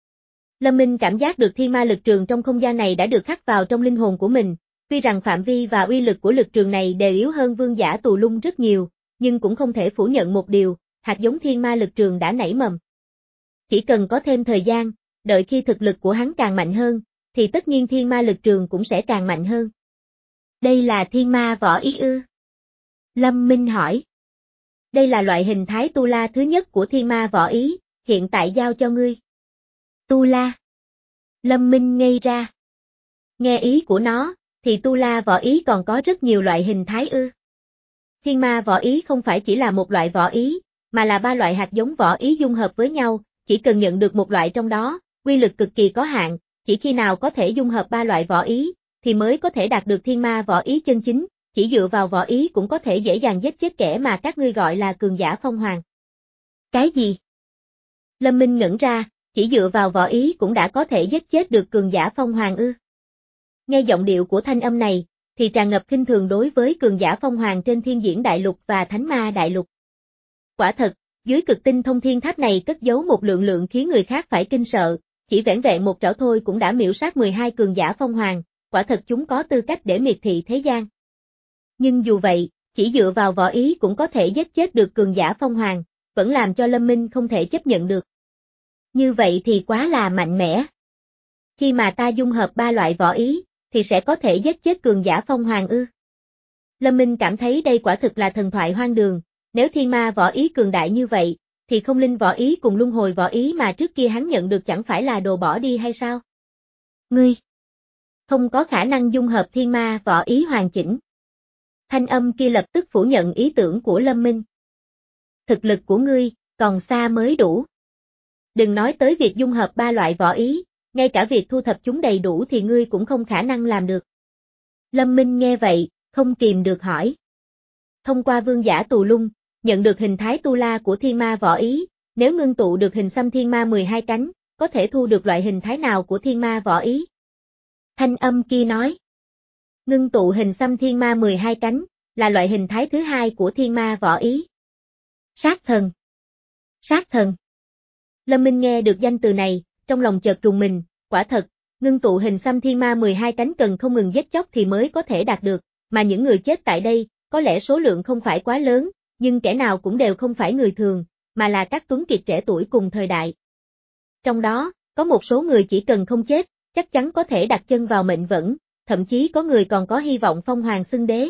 Lâm Minh cảm giác được thiên ma lực trường trong không gian này đã được khắc vào trong linh hồn của mình, tuy rằng phạm vi và uy lực của lực trường này đều yếu hơn vương giả tù lung rất nhiều, nhưng cũng không thể phủ nhận một điều, hạt giống thiên ma lực trường đã nảy mầm. Chỉ cần có thêm thời gian, đợi khi thực lực của hắn càng mạnh hơn, thì tất nhiên thiên ma lực trường cũng sẽ càng mạnh hơn. Đây là thiên ma võ ý ư? Lâm Minh hỏi. Đây là loại hình thái tu la thứ nhất của thiên ma võ ý, hiện tại giao cho ngươi. Tu la. Lâm Minh ngây ra. Nghe ý của nó, thì tu la võ ý còn có rất nhiều loại hình thái ư. Thiên ma võ ý không phải chỉ là một loại võ ý, mà là ba loại hạt giống võ ý dung hợp với nhau, chỉ cần nhận được một loại trong đó, uy lực cực kỳ có hạn, chỉ khi nào có thể dung hợp ba loại võ ý, thì mới có thể đạt được thiên ma võ ý chân chính, chỉ dựa vào võ ý cũng có thể dễ dàng giết chết kẻ mà các ngươi gọi là cường giả phong hoàng. Cái gì? Lâm Minh ngẩn ra, chỉ dựa vào võ ý cũng đã có thể giết chết được cường giả phong hoàng ư? Nghe giọng điệu của thanh âm này, thì tràn ngập khinh thường đối với cường giả phong hoàng trên Thiên Diễn Đại Lục và Thánh Ma Đại Lục. Quả thật, dưới cực tinh thông thiên tháp này cất giấu một lượng lượng khiến người khác phải kinh sợ, chỉ vẻn vẹn một trảo thôi cũng đã miểu sát mười hai cường giả phong hoàng, quả thật chúng có tư cách để miệt thị thế gian. Nhưng dù vậy, chỉ dựa vào võ ý cũng có thể giết chết được cường giả phong hoàng, vẫn làm cho Lâm Minh không thể chấp nhận được. Như vậy thì quá là mạnh mẽ. Khi mà ta dung hợp ba loại võ ý, thì sẽ có thể giết chết cường giả phong hoàng ư? Lâm Minh cảm thấy đây quả thực là thần thoại hoang đường, nếu thiên ma võ ý cường đại như vậy, thì không linh võ ý cùng luân hồi võ ý mà trước kia hắn nhận được chẳng phải là đồ bỏ đi hay sao? Ngươi không có khả năng dung hợp thiên ma võ ý hoàn chỉnh. Thanh âm kia lập tức phủ nhận ý tưởng của Lâm Minh. Thực lực của ngươi, còn xa mới đủ. Đừng nói tới việc dung hợp ba loại võ ý, ngay cả việc thu thập chúng đầy đủ thì ngươi cũng không khả năng làm được. Lâm Minh nghe vậy, không kìm được hỏi. Thông qua vương giả tù lung, nhận được hình thái tu la của thiên ma võ ý, nếu ngưng tụ được hình xăm thiên ma mười hai cánh, có thể thu được loại hình thái nào của thiên ma võ ý? Thanh âm kia nói. Ngưng tụ hình xăm thiên ma mười hai cánh, là loại hình thái thứ hai của thiên ma võ ý. Sát thần. Sát thần. Lâm Minh nghe được danh từ này, trong lòng chợt rùng mình, quả thật, ngưng tụ hình xăm thiên ma mười hai cánh cần không ngừng giết chóc thì mới có thể đạt được, mà những người chết tại đây, có lẽ số lượng không phải quá lớn, nhưng kẻ nào cũng đều không phải người thường, mà là các tuấn kiệt trẻ tuổi cùng thời đại. Trong đó, có một số người chỉ cần không chết, chắc chắn có thể đặt chân vào mệnh vẫn, thậm chí có người còn có hy vọng phong hoàng xưng đế.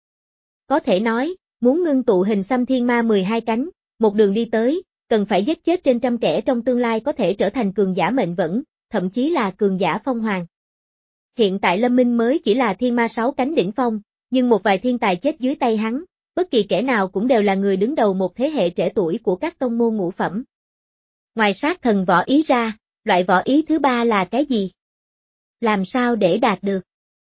Có thể nói, muốn ngưng tụ hình xăm thiên ma mười hai cánh, một đường đi tới, cần phải giết chết trên trăm kẻ trong tương lai có thể trở thành cường giả mệnh vẫn, thậm chí là cường giả phong hoàng. Hiện tại Lâm Minh mới chỉ là thiên ma sáu cánh đỉnh phong, nhưng một vài thiên tài chết dưới tay hắn, bất kỳ kẻ nào cũng đều là người đứng đầu một thế hệ trẻ tuổi của các tông môn ngũ phẩm. Ngoài sát thần võ ý ra, loại võ ý thứ ba là cái gì? Làm sao để đạt được?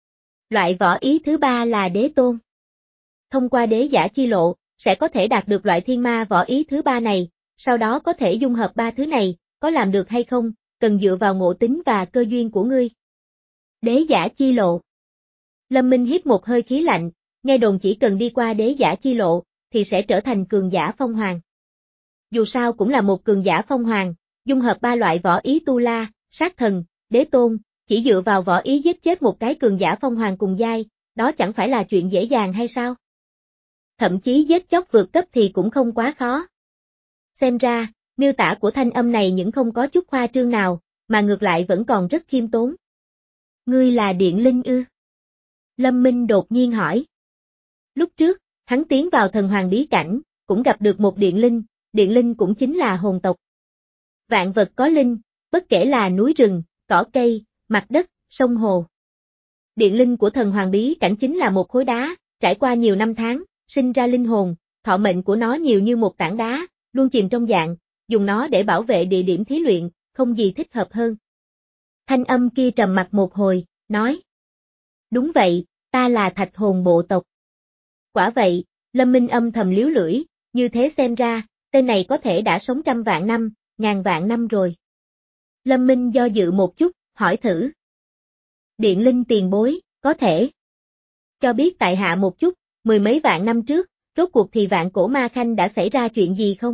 Loại võ ý thứ ba là đế tôn. Thông qua đế giả chi lộ, sẽ có thể đạt được loại thiên ma võ ý thứ ba này, sau đó có thể dung hợp ba thứ này, có làm được hay không, cần dựa vào ngộ tính và cơ duyên của ngươi. Đế giả chi lộ. Lâm Minh hít một hơi khí lạnh, nghe đồn chỉ cần đi qua đế giả chi lộ, thì sẽ trở thành cường giả phong hoàng. Dù sao cũng là một cường giả phong hoàng, dung hợp ba loại võ ý tu la, sát thần, đế tôn, chỉ dựa vào võ ý giết chết một cái cường giả phong hoàng cùng giai, đó chẳng phải là chuyện dễ dàng hay sao? Thậm chí giết chóc vượt cấp thì cũng không quá khó. Xem ra, miêu tả của thanh âm này những không có chút khoa trương nào, mà ngược lại vẫn còn rất khiêm tốn. Ngươi là điện linh ư? Lâm Minh đột nhiên hỏi. Lúc trước, hắn tiến vào thần hoàng bí cảnh, cũng gặp được một điện linh, điện linh cũng chính là hồn tộc. Vạn vật có linh, bất kể là núi rừng, cỏ cây, mặt đất, sông hồ. Điện linh của thần hoàng bí cảnh chính là một khối đá, trải qua nhiều năm tháng, sinh ra linh hồn, thọ mệnh của nó nhiều như một tảng đá, luôn chìm trong dạng, dùng nó để bảo vệ địa điểm thí luyện, không gì thích hợp hơn. Thanh âm kia trầm mặc một hồi, nói. Đúng vậy, ta là thạch hồn bộ tộc. Quả vậy, Lâm Minh âm thầm liếu lưỡi, như thế xem ra, tên này có thể đã sống trăm vạn năm, ngàn vạn năm rồi. Lâm Minh do dự một chút, hỏi thử. Điện linh tiền bối, có thể cho biết tại hạ một chút, mười mấy vạn năm trước, rốt cuộc thì vạn cổ ma khanh đã xảy ra chuyện gì không?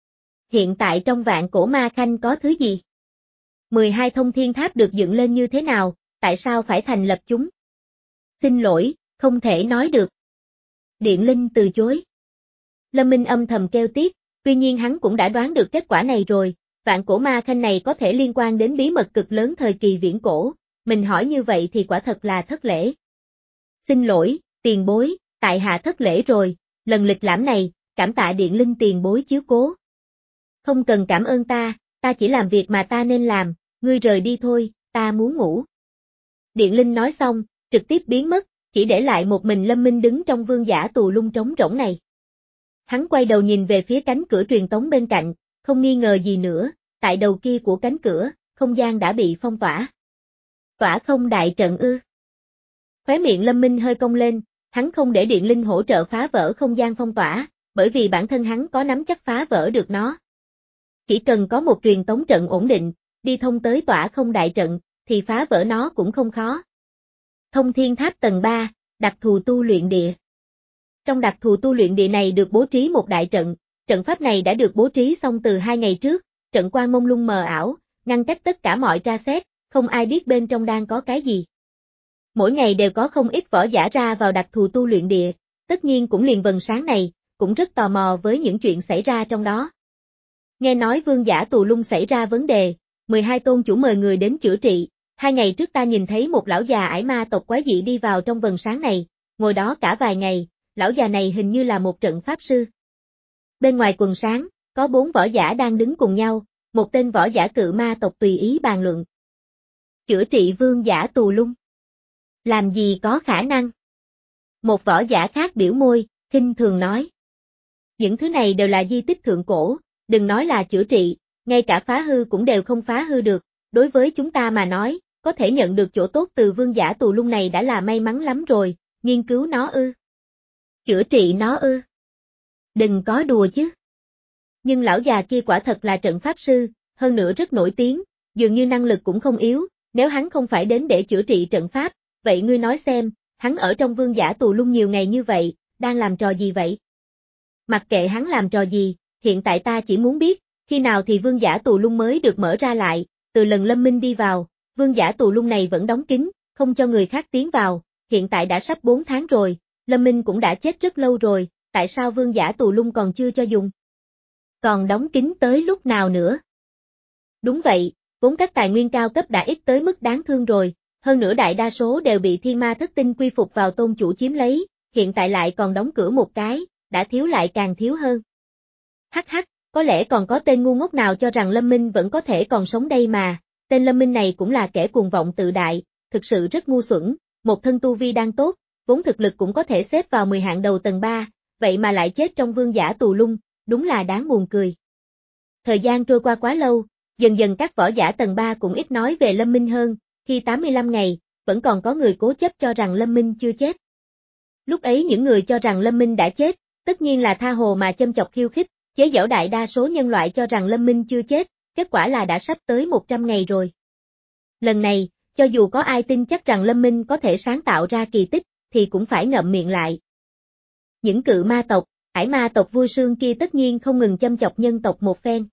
Hiện tại trong vạn cổ ma khanh có thứ gì? mười hai thông thiên tháp được dựng lên như thế nào, tại sao phải thành lập chúng? Xin lỗi, không thể nói được. Điện linh từ chối. Lâm Minh âm thầm kêu tiếc, tuy nhiên hắn cũng đã đoán được kết quả này rồi, vạn cổ ma khanh này có thể liên quan đến bí mật cực lớn thời kỳ viễn cổ, mình hỏi như vậy thì quả thật là thất lễ. Xin lỗi, tiền bối, tại hạ thất lễ rồi, lần lịch lãm này, cảm tạ điện linh tiền bối chiếu cố. Không cần cảm ơn ta, ta chỉ làm việc mà ta nên làm, ngươi rời đi thôi, ta muốn ngủ. Điện linh nói xong, trực tiếp biến mất, chỉ để lại một mình Lâm Minh đứng trong vương giả tù lung trống rỗng này. Hắn quay đầu nhìn về phía cánh cửa truyền tống bên cạnh, không nghi ngờ gì nữa, tại đầu kia của cánh cửa, không gian đã bị phong tỏa. Tỏa không đại trận ư? Khóe miệng Lâm Minh hơi cong lên, Hắn không để điện linh hỗ trợ phá vỡ không gian phong tỏa, bởi vì bản thân hắn có nắm chắc phá vỡ được nó. Chỉ cần có một truyền tống trận ổn định, đi thông tới tỏa không đại trận, thì phá vỡ nó cũng không khó. Thông thiên tháp tầng ba, đặc thù tu luyện địa. Trong đặc thù tu luyện địa này được bố trí một đại trận, trận pháp này đã được bố trí xong từ hai ngày trước, trận quang mông lung mờ ảo, ngăn cách tất cả mọi tra xét, không ai biết bên trong đang có cái gì. Mỗi ngày đều có không ít võ giả ra vào đặc thù tu luyện địa, tất nhiên cũng liền vần sáng này, cũng rất tò mò với những chuyện xảy ra trong đó. Nghe nói vương giả tù lung xảy ra vấn đề, mười hai tôn chủ mời người đến chữa trị, hai ngày trước ta nhìn thấy một lão già ải ma tộc quái dị đi vào trong vần sáng này, ngồi đó cả vài ngày, lão già này hình như là một trận pháp sư. Bên ngoài quần sáng, có bốn võ giả đang đứng cùng nhau, một tên võ giả cự ma tộc tùy ý bàn luận. Chữa trị vương giả tù lung. Làm gì có khả năng? Một võ giả khác biểu môi, khinh thường nói. Những thứ này đều là di tích thượng cổ, đừng nói là chữa trị, ngay cả phá hư cũng đều không phá hư được, đối với chúng ta mà nói, có thể nhận được chỗ tốt từ vương giả tù lung này đã là may mắn lắm rồi, nghiên cứu nó ư. Chữa trị nó ư. Đừng có đùa chứ. Nhưng lão già kia quả thật là trận pháp sư, hơn nữa rất nổi tiếng, dường như năng lực cũng không yếu, nếu hắn không phải đến để chữa trị trận pháp, vậy ngươi nói xem, hắn ở trong vương giả tù lung nhiều ngày như vậy, đang làm trò gì vậy? Mặc kệ hắn làm trò gì, hiện tại ta chỉ muốn biết, khi nào thì vương giả tù lung mới được mở ra lại, từ lần Lâm Minh đi vào, vương giả tù lung này vẫn đóng kín, không cho người khác tiến vào, hiện tại đã sắp bốn tháng rồi, Lâm Minh cũng đã chết rất lâu rồi, tại sao vương giả tù lung còn chưa cho dùng? Còn đóng kín tới lúc nào nữa? Đúng vậy, vốn các tài nguyên cao cấp đã ít tới mức đáng thương rồi, hơn nữa đại đa số đều bị thiên ma thất tinh quy phục vào tôn chủ chiếm lấy, hiện tại lại còn đóng cửa một cái, đã thiếu lại càng thiếu hơn. Hắc hắc, có lẽ còn có tên ngu ngốc nào cho rằng Lâm Minh vẫn có thể còn sống đây mà, tên Lâm Minh này cũng là kẻ cuồng vọng tự đại, thực sự rất ngu xuẩn, một thân tu vi đang tốt, vốn thực lực cũng có thể xếp vào mười hạng đầu tầng ba, vậy mà lại chết trong vương giả tù lung, đúng là đáng buồn cười. Thời gian trôi qua quá lâu, dần dần các võ giả tầng ba cũng ít nói về Lâm Minh hơn, khi tám mươi lăm ngày, vẫn còn có người cố chấp cho rằng Lâm Minh chưa chết. Lúc ấy những người cho rằng Lâm Minh đã chết, tất nhiên là tha hồ mà châm chọc khiêu khích, chế giễu đại đa số nhân loại cho rằng Lâm Minh chưa chết, kết quả là đã sắp tới một trăm ngày rồi. Lần này, cho dù có ai tin chắc rằng Lâm Minh có thể sáng tạo ra kỳ tích, thì cũng phải ngậm miệng lại. Những cự ma tộc, ải ma tộc vui sương kia tất nhiên không ngừng châm chọc nhân tộc một phen.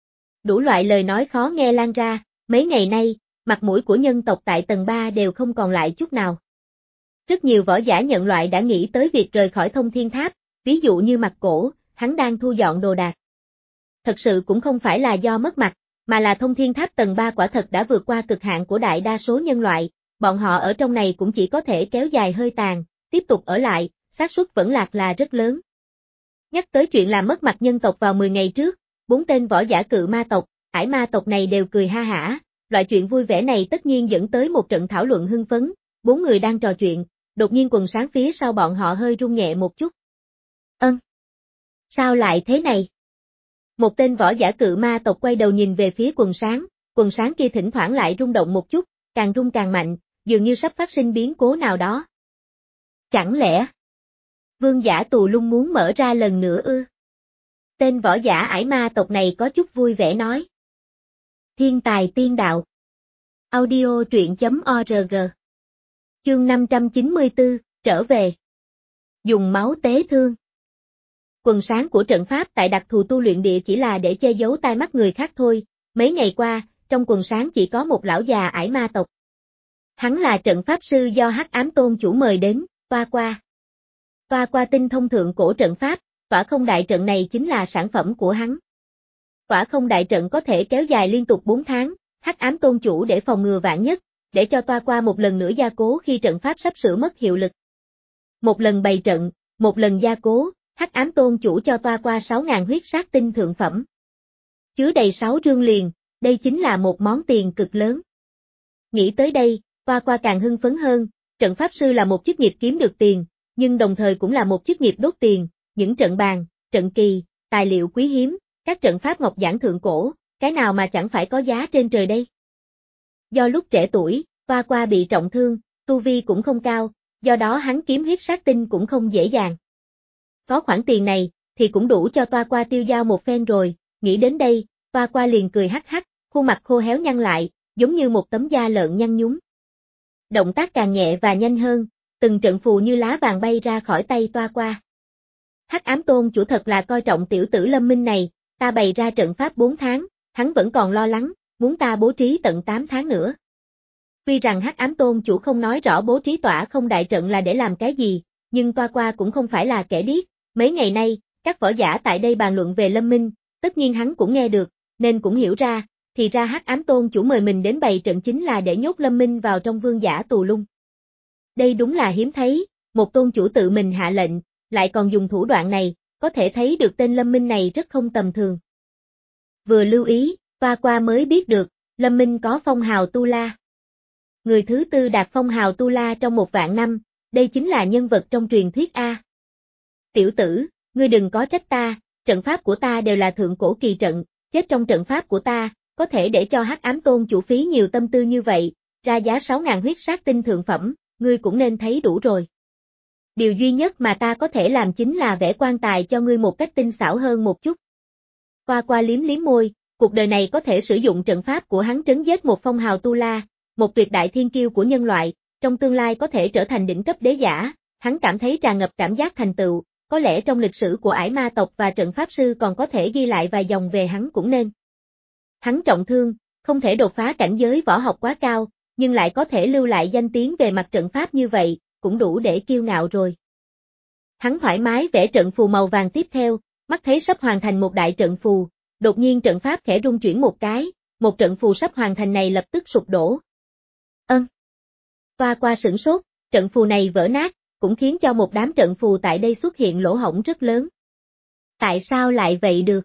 Đủ loại lời nói khó nghe lan ra, mấy ngày nay, mặt mũi của nhân tộc tại tầng ba đều không còn lại chút nào. Rất nhiều võ giả nhận loại đã nghĩ tới việc rời khỏi thông thiên tháp, ví dụ như Mặt Cổ, hắn đang thu dọn đồ đạc. Thật sự cũng không phải là do mất mặt, mà là thông thiên tháp tầng ba quả thật đã vượt qua cực hạn của đại đa số nhân loại, bọn họ ở trong này cũng chỉ có thể kéo dài hơi tàn, tiếp tục ở lại, xác suất vẫn lạc là rất lớn. Nhắc tới chuyện làm mất mặt nhân tộc vào mười ngày trước, bốn tên võ giả cự ma tộc, ải ma tộc này đều cười ha hả, loại chuyện vui vẻ này tất nhiên dẫn tới một trận thảo luận hưng phấn, bốn người đang trò chuyện, đột nhiên quần sáng phía sau bọn họ hơi rung nhẹ một chút. Ân! Sao lại thế này? Một tên võ giả cự ma tộc quay đầu nhìn về phía quần sáng, quần sáng kia thỉnh thoảng lại rung động một chút, càng rung càng mạnh, dường như sắp phát sinh biến cố nào đó. Chẳng lẽ vương giả tù lung muốn mở ra lần nữa ư? Tên võ giả ải ma tộc này có chút vui vẻ nói. Thiên tài tiên đạo. Audio truyện chấm org. Chương năm trăm chín mươi tư, trở về. Dùng máu tế thương. Quần sáng của trận pháp tại đặc thù tu luyện địa chỉ là để che giấu tai mắt người khác thôi, mấy ngày qua, trong quần sáng chỉ có một lão già ải ma tộc. Hắn là trận pháp sư do Hắc Ám Tôn chủ mời đến, Toa Qua. Toa Qua tinh thông thượng cổ trận pháp, Tỏa Không đại trận này chính là sản phẩm của hắn. Tỏa Không đại trận có thể kéo dài liên tục bốn tháng, Hắc Ám Tôn chủ để phòng ngừa vạn nhất, để cho Toa Qua một lần nữa gia cố khi trận pháp sắp sửa mất hiệu lực. Một lần bày trận, một lần gia cố, Hắc Ám Tôn chủ cho Toa Qua sáu nghìn huyết sát tinh thượng phẩm. Chứa đầy sáu rương liền, đây chính là một món tiền cực lớn. Nghĩ tới đây, Toa Qua càng hưng phấn hơn, trận pháp sư là một chức nghiệp kiếm được tiền, nhưng đồng thời cũng là một chức nghiệp đốt tiền, những trận bàn, trận kỳ, tài liệu quý hiếm, các trận pháp ngọc giản thượng cổ, cái nào mà chẳng phải có giá trên trời đây. Do lúc trẻ tuổi, Toa Qua bị trọng thương, tu vi cũng không cao, do đó hắn kiếm huyết sát tinh cũng không dễ dàng. Có khoản tiền này, thì cũng đủ cho Toa Qua tiêu dao một phen rồi, nghĩ đến đây, Toa Qua liền cười hắc hắc, khuôn mặt khô héo nhăn lại, giống như một tấm da lợn nhăn nhúm. Động tác càng nhẹ và nhanh hơn, từng trận phù như lá vàng bay ra khỏi tay Toa Qua. Hắc Ám Tôn chủ thật là coi trọng tiểu tử Lâm Minh này, ta bày ra trận pháp bốn tháng, hắn vẫn còn lo lắng, muốn ta bố trí tận tám tháng nữa. Tuy rằng Hắc Ám Tôn chủ không nói rõ bố trí tỏa không đại trận là để làm cái gì, nhưng Toa Qua cũng không phải là kẻ điếc, mấy ngày nay, các võ giả tại đây bàn luận về Lâm Minh, tất nhiên hắn cũng nghe được, nên cũng hiểu ra, thì ra Hắc Ám Tôn chủ mời mình đến bày trận chính là để nhốt Lâm Minh vào trong vương giả tù lung. Đây đúng là hiếm thấy, một tôn chủ tự mình hạ lệnh, lại còn dùng thủ đoạn này, có thể thấy được tên Lâm Minh này rất không tầm thường. Vừa lưu ý, Toa Qua mới biết được, Lâm Minh có phong hào Tu La. Người thứ tư đạt phong hào Tu La trong một vạn năm, đây chính là nhân vật trong truyền thuyết A. Tiểu tử, ngươi đừng có trách ta, trận pháp của ta đều là thượng cổ kỳ trận, chết trong trận pháp của ta, có thể để cho Hắc Ám Tôn chủ phí nhiều tâm tư như vậy, ra giá sáu ngàn huyết sát tinh thượng phẩm, ngươi cũng nên thấy đủ rồi. Điều duy nhất mà ta có thể làm chính là vẽ quan tài cho ngươi một cách tinh xảo hơn một chút. Toa Qua liếm liếm môi, cuộc đời này có thể sử dụng trận pháp của hắn trấn giết một phong hào Tu La, một tuyệt đại thiên kiêu của nhân loại, trong tương lai có thể trở thành đỉnh cấp đế giả, hắn cảm thấy tràn ngập cảm giác thành tựu, có lẽ trong lịch sử của ải ma tộc và trận pháp sư còn có thể ghi lại vài dòng về hắn cũng nên. Hắn trọng thương, không thể đột phá cảnh giới võ học quá cao, nhưng lại có thể lưu lại danh tiếng về mặt trận pháp như vậy, cũng đủ để kiêu ngạo rồi. Hắn thoải mái vẽ trận phù màu vàng tiếp theo, mắt thấy sắp hoàn thành một đại trận phù, đột nhiên trận pháp khẽ rung chuyển một cái, một trận phù sắp hoàn thành này lập tức sụp đổ. Ân. Toa Qua sửng sốt, trận phù này vỡ nát, cũng khiến cho một đám trận phù tại đây xuất hiện lỗ hổng rất lớn. Tại sao lại vậy được?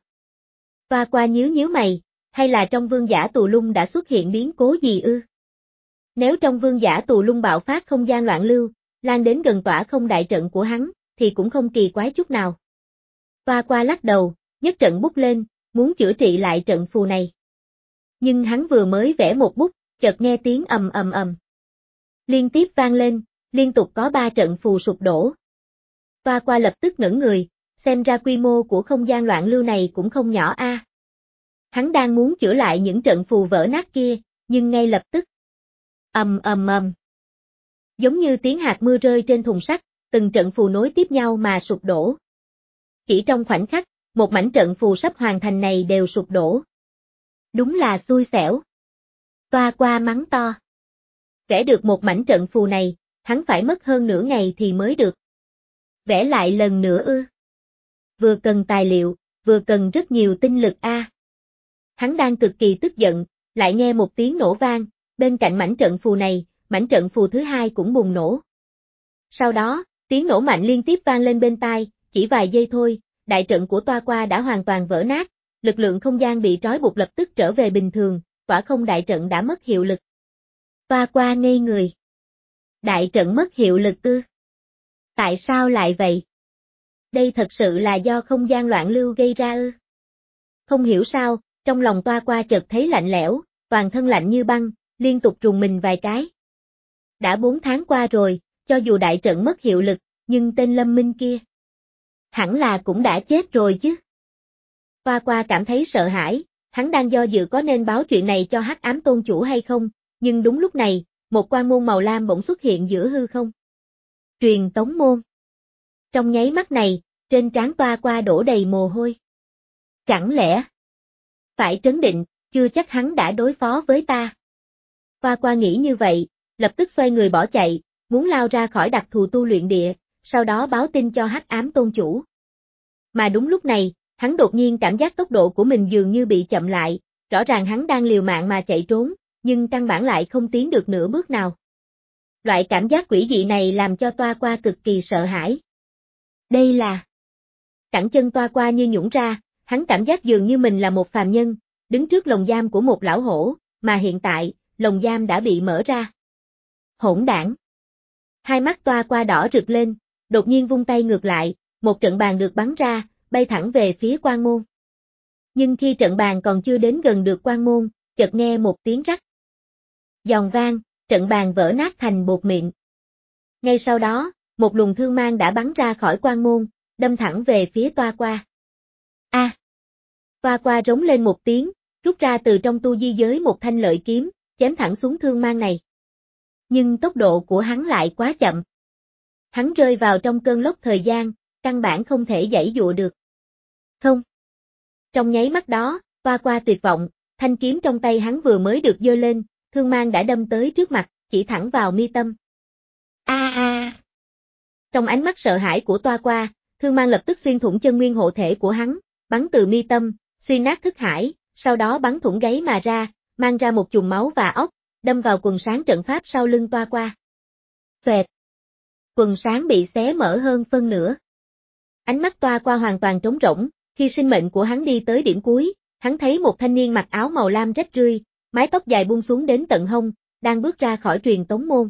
Toa Qua nhíu nhíu mày, hay là trong vương giả tù lung đã xuất hiện biến cố gì ư? Nếu trong vương giả tù lung bạo phát không gian loạn lưu, lan đến gần tỏa không đại trận của hắn, thì cũng không kỳ quái chút nào. Toa Qua lắc đầu, nhất trận bút lên, muốn chữa trị lại trận phù này. Nhưng hắn vừa mới vẽ một bút, chợt nghe tiếng ầm ầm ầm. Liên tiếp vang lên, liên tục có ba trận phù sụp đổ. Toa Qua lập tức ngẩn người, xem ra quy mô của không gian loạn lưu này cũng không nhỏ a. À. Hắn đang muốn chữa lại những trận phù vỡ nát kia, nhưng ngay lập tức. Ầm ầm ầm. Giống như tiếng hạt mưa rơi trên thùng sắt, từng trận phù nối tiếp nhau mà sụp đổ. Chỉ trong khoảnh khắc, một mảnh trận phù sắp hoàn thành này đều sụp đổ. Đúng là xui xẻo. Toa Qua mắng to. Vẽ được một mảnh trận phù này, hắn phải mất hơn nửa ngày thì mới được. Vẽ lại lần nữa ư. Vừa cần tài liệu, vừa cần rất nhiều tinh lực a. À. Hắn đang cực kỳ tức giận, lại nghe một tiếng nổ vang, bên cạnh mảnh trận phù này, mảnh trận phù thứ hai cũng bùng nổ. Sau đó, tiếng nổ mạnh liên tiếp vang lên bên tai, chỉ vài giây thôi, đại trận của Toa Qua đã hoàn toàn vỡ nát, lực lượng không gian bị trói buộc lập tức trở về bình thường, tỏa không đại trận đã mất hiệu lực. Toa Qua ngây người. Đại trận mất hiệu lực ư? Tại sao lại vậy? Đây thật sự là do không gian loạn lưu gây ra ư? Không hiểu sao, trong lòng Toa Qua chợt thấy lạnh lẽo, toàn thân lạnh như băng, liên tục rùng mình vài cái. Đã bốn tháng qua rồi, cho dù đại trận mất hiệu lực, nhưng tên Lâm Minh kia hẳn là cũng đã chết rồi chứ. Toa Qua cảm thấy sợ hãi, hắn đang do dự có nên báo chuyện này cho Hắc Ám Tôn chủ hay không, nhưng đúng lúc này, một quan môn màu lam bỗng xuất hiện giữa hư không. Truyền tống môn. Trong nháy mắt này, trên trán Toa Qua đổ đầy mồ hôi. Chẳng lẽ phải trấn định, chưa chắc hắn đã đối phó với ta. Toa Qua nghĩ như vậy, lập tức xoay người bỏ chạy, muốn lao ra khỏi đặc thù tu luyện địa, sau đó báo tin cho Hắc Ám Tôn chủ. Mà đúng lúc này, hắn đột nhiên cảm giác tốc độ của mình dường như bị chậm lại, rõ ràng hắn đang liều mạng mà chạy trốn, nhưng căn bản lại không tiến được nửa bước nào. Loại cảm giác quỷ dị này làm cho Toa Qua cực kỳ sợ hãi. Đây là... Cẳng chân Toa Qua như nhũn ra, hắn cảm giác dường như mình là một phàm nhân, đứng trước lồng giam của một lão hổ, mà hiện tại, lồng giam đã bị mở ra. Hỗn đảng. Hai mắt Toa Qua đỏ rực lên, đột nhiên vung tay ngược lại, một trận bàn được bắn ra, bay thẳng về phía quan môn. Nhưng khi trận bàn còn chưa đến gần được quan môn, chợt nghe một tiếng rắc. Giòn vang, trận bàn vỡ nát thành bột mịn. Ngay sau đó, một luồng thương mang đã bắn ra khỏi quan môn, đâm thẳng về phía Toa Qua. A! À. Toa Qua rống lên một tiếng, rút ra từ trong tu di giới một thanh lợi kiếm, chém thẳng xuống thương mang này. Nhưng tốc độ của hắn lại quá chậm. Hắn rơi vào trong cơn lốc thời gian, căn bản không thể giãy dụa được. Không. Trong nháy mắt đó, Toa Qua tuyệt vọng, thanh kiếm trong tay hắn vừa mới được giơ lên, thương mang đã đâm tới trước mặt, chỉ thẳng vào mi tâm. A a! Trong ánh mắt sợ hãi của Toa Qua, thương mang lập tức xuyên thủng chân nguyên hộ thể của hắn, bắn từ mi tâm, xuyên nát thức hải, sau đó bắn thủng gáy mà ra, mang ra một chùm máu và óc, đâm vào quần sáng trận pháp sau lưng Toa Qua. Xoẹt! Quần sáng bị xé mở hơn phân nửa. Ánh mắt Toa Qua hoàn toàn trống rỗng, khi sinh mệnh của hắn đi tới điểm cuối, hắn thấy một thanh niên mặc áo màu lam rách rưới, mái tóc dài buông xuống đến tận hông, đang bước ra khỏi truyền tống môn.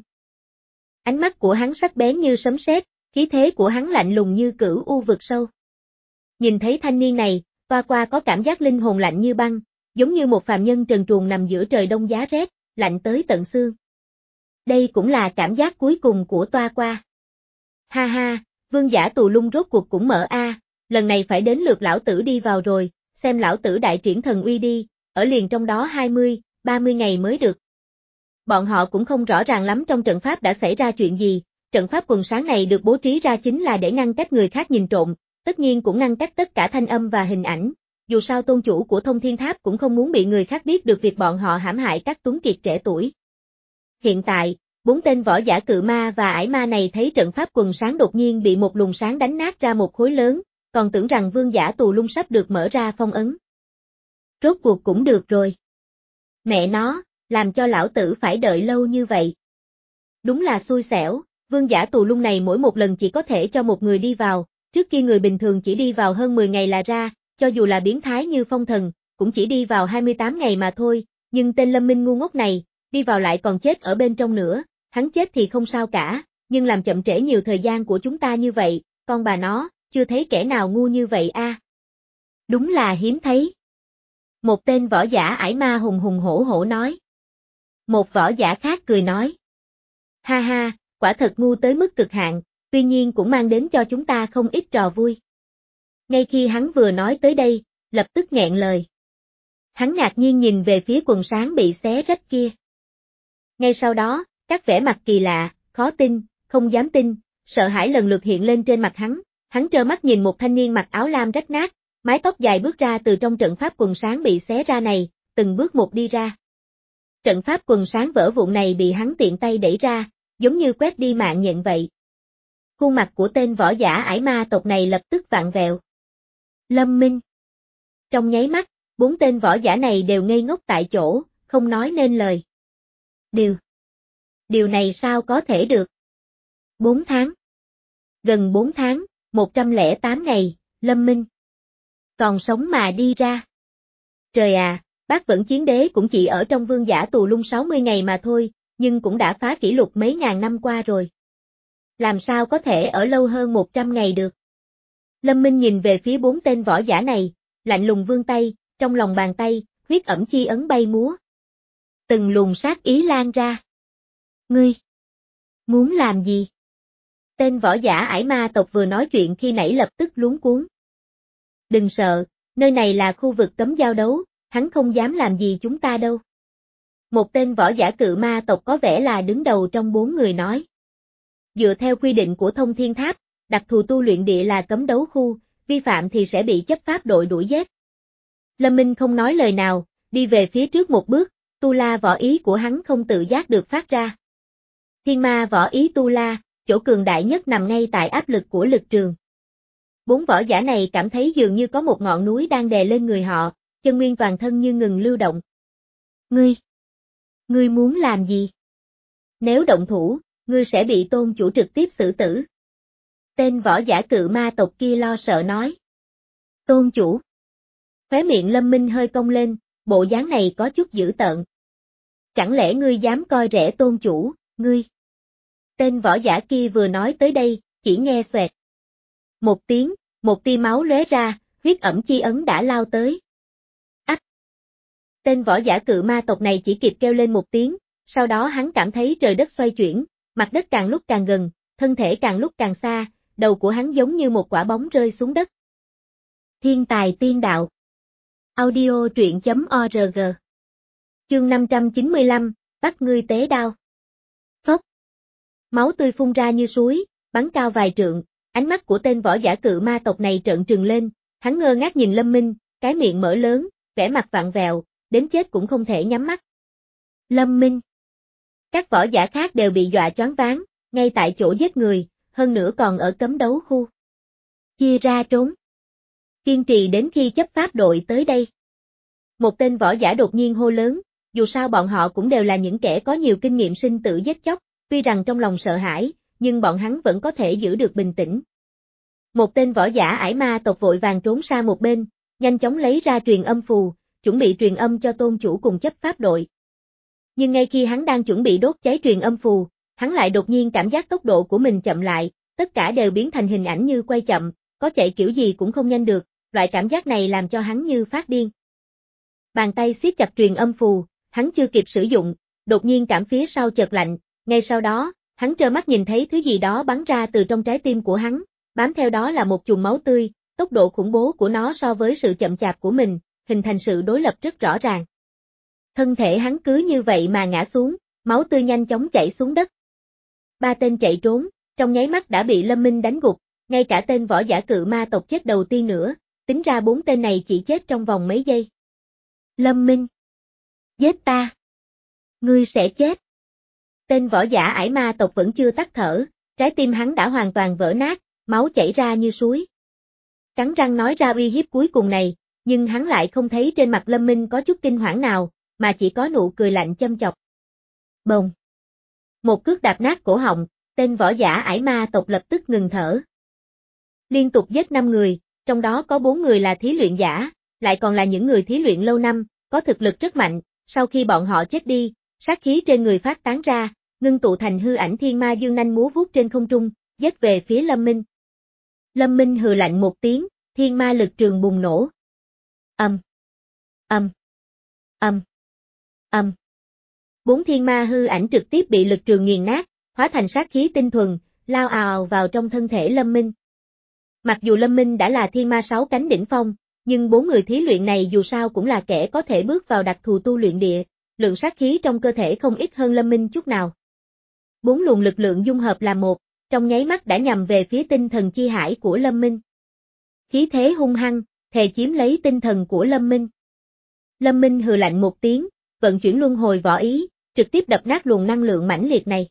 Ánh mắt của hắn sắc bén như sấm sét, khí thế của hắn lạnh lùng như cửu u vực sâu. Nhìn thấy thanh niên này, Toa Qua có cảm giác linh hồn lạnh như băng, giống như một phàm nhân trần truồng nằm giữa trời đông giá rét, lạnh tới tận xương. Đây cũng là cảm giác cuối cùng của Toa Qua. Ha ha, vương giả tù lung rốt cuộc cũng mở a, lần này phải đến lượt lão tử đi vào rồi, xem lão tử đại triển thần uy đi, ở liền trong đó hai mươi, ba mươi ngày mới được. Bọn họ cũng không rõ ràng lắm trong trận pháp đã xảy ra chuyện gì, trận pháp quần sáng này được bố trí ra chính là để ngăn cách người khác nhìn trộm, tất nhiên cũng ngăn cách tất cả thanh âm và hình ảnh, dù sao tôn chủ của Thông Thiên Tháp cũng không muốn bị người khác biết được việc bọn họ hãm hại các tuấn kiệt trẻ tuổi. Hiện tại, bốn tên võ giả cự ma và ải ma này thấy trận pháp quần sáng đột nhiên bị một luồng sáng đánh nát ra một khối lớn, còn tưởng rằng vương giả tù lung sắp được mở ra phong ấn. Rốt cuộc cũng được rồi. Mẹ nó, làm cho lão tử phải đợi lâu như vậy. Đúng là xui xẻo, vương giả tù lung này mỗi một lần chỉ có thể cho một người đi vào, trước kia người bình thường chỉ đi vào hơn mười ngày là ra, cho dù là biến thái như phong thần, cũng chỉ đi vào hai mươi tám ngày mà thôi, nhưng tên Lâm Minh ngu ngốc này, đi vào lại còn chết ở bên trong nữa, hắn chết thì không sao cả, nhưng làm chậm trễ nhiều thời gian của chúng ta như vậy, con bà nó, chưa thấy kẻ nào ngu như vậy a. À. Đúng là hiếm thấy. Một tên võ giả ải ma hùng hùng hổ hổ nói. Một võ giả khác cười nói. Ha ha, quả thật ngu tới mức cực hạn, tuy nhiên cũng mang đến cho chúng ta không ít trò vui. Ngay khi hắn vừa nói tới đây, lập tức nghẹn lời. Hắn ngạc nhiên nhìn về phía quần sáng bị xé rách kia. Ngay sau đó, các vẻ mặt kỳ lạ, khó tin, không dám tin, sợ hãi lần lượt hiện lên trên mặt hắn, hắn trơ mắt nhìn một thanh niên mặc áo lam rách nát, mái tóc dài bước ra từ trong trận pháp quần sáng bị xé ra này, từng bước một đi ra. Trận pháp quần sáng vỡ vụn này bị hắn tiện tay đẩy ra, giống như quét đi mạng nhện vậy. Khuôn mặt của tên võ giả ải ma tộc này lập tức vặn vẹo. Lâm Minh. Trong nháy mắt, bốn tên võ giả này đều ngây ngốc tại chỗ, không nói nên lời. Điều. Điều này sao có thể được? Bốn tháng. Gần bốn tháng, một trăm lẻ tám ngày, Lâm Minh. Còn sống mà đi ra. Trời à, bác vẫn chiến đế cũng chỉ ở trong vương giả tù lung sáu mươi ngày mà thôi, nhưng cũng đã phá kỷ lục mấy ngàn năm qua rồi. Làm sao có thể ở lâu hơn một trăm ngày được? Lâm Minh nhìn về phía bốn tên võ giả này, lạnh lùng vươn tay, trong lòng bàn tay, huyết ẩm chi ấn bay múa. Từng luồng sát ý lan ra. Ngươi! Muốn làm gì? Tên võ giả ải ma tộc vừa nói chuyện khi nãy lập tức luống cuống. Đừng sợ, nơi này là khu vực cấm giao đấu, hắn không dám làm gì chúng ta đâu. Một tên võ giả cự ma tộc có vẻ là đứng đầu trong bốn người nói. Dựa theo quy định của Thông Thiên Tháp, đặc thù tu luyện địa là cấm đấu khu, vi phạm thì sẽ bị chấp pháp đội đuổi giết. Lâm Minh không nói lời nào, đi về phía trước một bước, tu la võ ý của hắn không tự giác được phát ra. Thiên ma võ ý tu la, chỗ cường đại nhất nằm ngay tại áp lực của lực trường. Bốn võ giả này cảm thấy dường như có một ngọn núi đang đè lên người họ, chân nguyên toàn thân như ngừng lưu động. Ngươi! Ngươi muốn làm gì? Nếu động thủ, ngươi sẽ bị tôn chủ trực tiếp xử tử. Tên võ giả cự ma tộc kia lo sợ nói. Tôn chủ! Khóe miệng Lâm Minh hơi cong lên, bộ dáng này có chút dữ tợn. Chẳng lẽ ngươi dám coi rẻ tôn chủ, ngươi? Tên võ giả kia vừa nói tới đây, chỉ nghe xoẹt. Một tiếng, một tia máu lóe ra, huyết ẩm chi ấn đã lao tới. Ách! Tên võ giả cự ma tộc này chỉ kịp kêu lên một tiếng, sau đó hắn cảm thấy trời đất xoay chuyển, mặt đất càng lúc càng gần, thân thể càng lúc càng xa, đầu của hắn giống như một quả bóng rơi xuống đất. Thiên tài tiên đạo. Audio truyện chấm org. Chương năm trăm chín mươi lăm, bắt ngươi tế đao. Phốc. Máu tươi phun ra như suối, bắn cao vài trượng, ánh mắt của tên võ giả cự ma tộc này trợn trừng lên, hắn ngơ ngác nhìn Lâm Minh, cái miệng mở lớn, vẻ mặt vặn vẹo, đến chết cũng không thể nhắm mắt. Lâm Minh. Các võ giả khác đều bị dọa choáng váng, ngay tại chỗ giết người, hơn nữa còn ở cấm đấu khu. Chia ra trốn. Kiên trì đến khi chấp pháp đội tới đây. Một tên võ giả đột nhiên hô lớn, dù sao bọn họ cũng đều là những kẻ có nhiều kinh nghiệm sinh tử giết chóc, tuy rằng trong lòng sợ hãi, nhưng bọn hắn vẫn có thể giữ được bình tĩnh. Một tên võ giả ải ma tộc vội vàng trốn sang một bên, nhanh chóng lấy ra truyền âm phù, chuẩn bị truyền âm cho tôn chủ cùng chấp pháp đội. Nhưng ngay khi hắn đang chuẩn bị đốt cháy truyền âm phù, hắn lại đột nhiên cảm giác tốc độ của mình chậm lại, tất cả đều biến thành hình ảnh như quay chậm, có chạy kiểu gì cũng không nhanh được, loại cảm giác này làm cho hắn như phát điên. Bàn tay siết chặt truyền âm phù, hắn chưa kịp sử dụng, đột nhiên cảm phía sau chợt lạnh, ngay sau đó, hắn trơ mắt nhìn thấy thứ gì đó bắn ra từ trong trái tim của hắn, bám theo đó là một chùm máu tươi, tốc độ khủng bố của nó so với sự chậm chạp của mình, hình thành sự đối lập rất rõ ràng. Thân thể hắn cứ như vậy mà ngã xuống, máu tươi nhanh chóng chảy xuống đất. Ba tên chạy trốn, trong nháy mắt đã bị Lâm Minh đánh gục, ngay cả tên võ giả cự ma tộc chết đầu tiên nữa, tính ra bốn tên này chỉ chết trong vòng mấy giây. Lâm Minh. Giết ta. Ngươi sẽ chết. Tên võ giả ải ma tộc vẫn chưa tắt thở, trái tim hắn đã hoàn toàn vỡ nát, máu chảy ra như suối. Cắn răng nói ra uy hiếp cuối cùng này, nhưng hắn lại không thấy trên mặt Lâm Minh có chút kinh hoảng nào, mà chỉ có nụ cười lạnh châm chọc. Bồng. Một cước đạp nát cổ họng, tên võ giả ải ma tộc lập tức ngừng thở. Liên tục giết năm người, trong đó có bốn người là thí luyện giả, lại còn là những người thí luyện lâu năm, có thực lực rất mạnh, sau khi bọn họ chết đi, sát khí trên người phát tán ra, ngưng tụ thành hư ảnh thiên ma dương nanh múa vuốt trên không trung, giết về phía Lâm Minh. Lâm Minh hừ lạnh một tiếng, thiên ma lực trường bùng nổ. Ầm. Ầm. Ầm. Ầm. Bốn thiên ma hư ảnh trực tiếp bị lực trường nghiền nát, hóa thành sát khí tinh thuần, lao ào vào trong thân thể Lâm Minh. Mặc dù Lâm Minh đã là thiên ma sáu cánh đỉnh phong, nhưng bốn người thí luyện này dù sao cũng là kẻ có thể bước vào đặc thù tu luyện địa, lượng sát khí trong cơ thể không ít hơn Lâm Minh chút nào. Bốn luồng lực lượng dung hợp là một, trong nháy mắt đã nhằm về phía tinh thần chi hải của Lâm Minh. Khí thế hung hăng, thề chiếm lấy tinh thần của Lâm Minh. Lâm Minh hừ lạnh một tiếng, vận chuyển luân hồi võ ý, trực tiếp đập nát luồng năng lượng mãnh liệt này.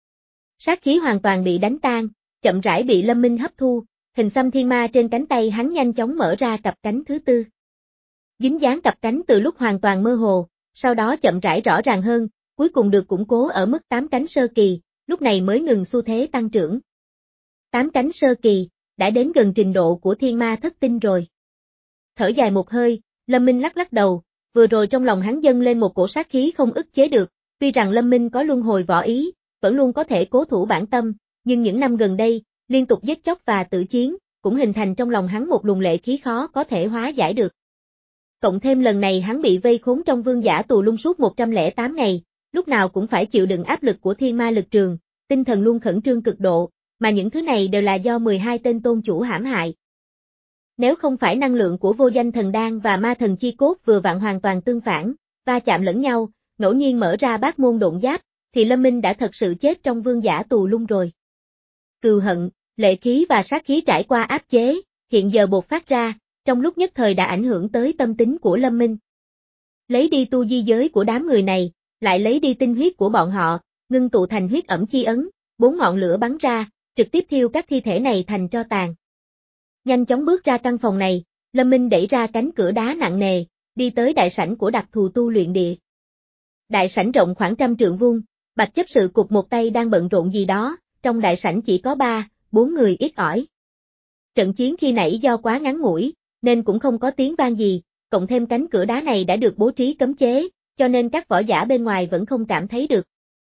Sát khí hoàn toàn bị đánh tan, chậm rãi bị Lâm Minh hấp thu, hình xăm thiên ma trên cánh tay hắn nhanh chóng mở ra cặp cánh thứ tư. Dính dáng cặp cánh từ lúc hoàn toàn mơ hồ, sau đó chậm rãi rõ ràng hơn, cuối cùng được củng cố ở mức tám cánh sơ kỳ, lúc này mới ngừng xu thế tăng trưởng. Tám cánh sơ kỳ, đã đến gần trình độ của thiên ma thất tinh rồi. Thở dài một hơi, Lâm Minh lắc lắc đầu, vừa rồi trong lòng hắn dâng lên một cổ sát khí không ức chế được, tuy rằng Lâm Minh có luân hồi võ ý, vẫn luôn có thể cố thủ bản tâm, nhưng những năm gần đây, liên tục giết chóc và tử chiến, cũng hình thành trong lòng hắn một luồng lệ khí khó có thể hóa giải được. Cộng thêm lần này hắn bị vây khốn trong vương giả tù lung suốt một trăm lẻ tám ngày, lúc nào cũng phải chịu đựng áp lực của thiên ma lực trường, tinh thần luôn khẩn trương cực độ, mà những thứ này đều là do mười hai tên tôn chủ hãm hại. Nếu không phải năng lượng của vô danh thần đan và ma thần chi cốt vừa vặn hoàn toàn tương phản, va chạm lẫn nhau, ngẫu nhiên mở ra bát môn độn giáp, thì Lâm Minh đã thật sự chết trong vương giả tù lung rồi. Cừu hận, lệ khí và sát khí trải qua áp chế, hiện giờ bộc phát ra, trong lúc nhất thời đã ảnh hưởng tới tâm tính của Lâm Minh. Lấy đi tu di giới của đám người này, lại lấy đi tinh huyết của bọn họ, ngưng tụ thành huyết ẩm chi ấn, bốn ngọn lửa bắn ra, trực tiếp thiêu các thi thể này thành tro tàn. Nhanh chóng bước ra căn phòng này, Lâm Minh đẩy ra cánh cửa đá nặng nề, đi tới đại sảnh của đặc thù tu luyện địa. Đại sảnh rộng khoảng trăm trượng vuông, Bạch chấp sự cụp một tay đang bận rộn gì đó, trong đại sảnh chỉ có ba, bốn người ít ỏi. Trận chiến khi nãy do quá ngắn ngủi, nên cũng không có tiếng vang gì, cộng thêm cánh cửa đá này đã được bố trí cấm chế, cho nên các võ giả bên ngoài vẫn không cảm thấy được.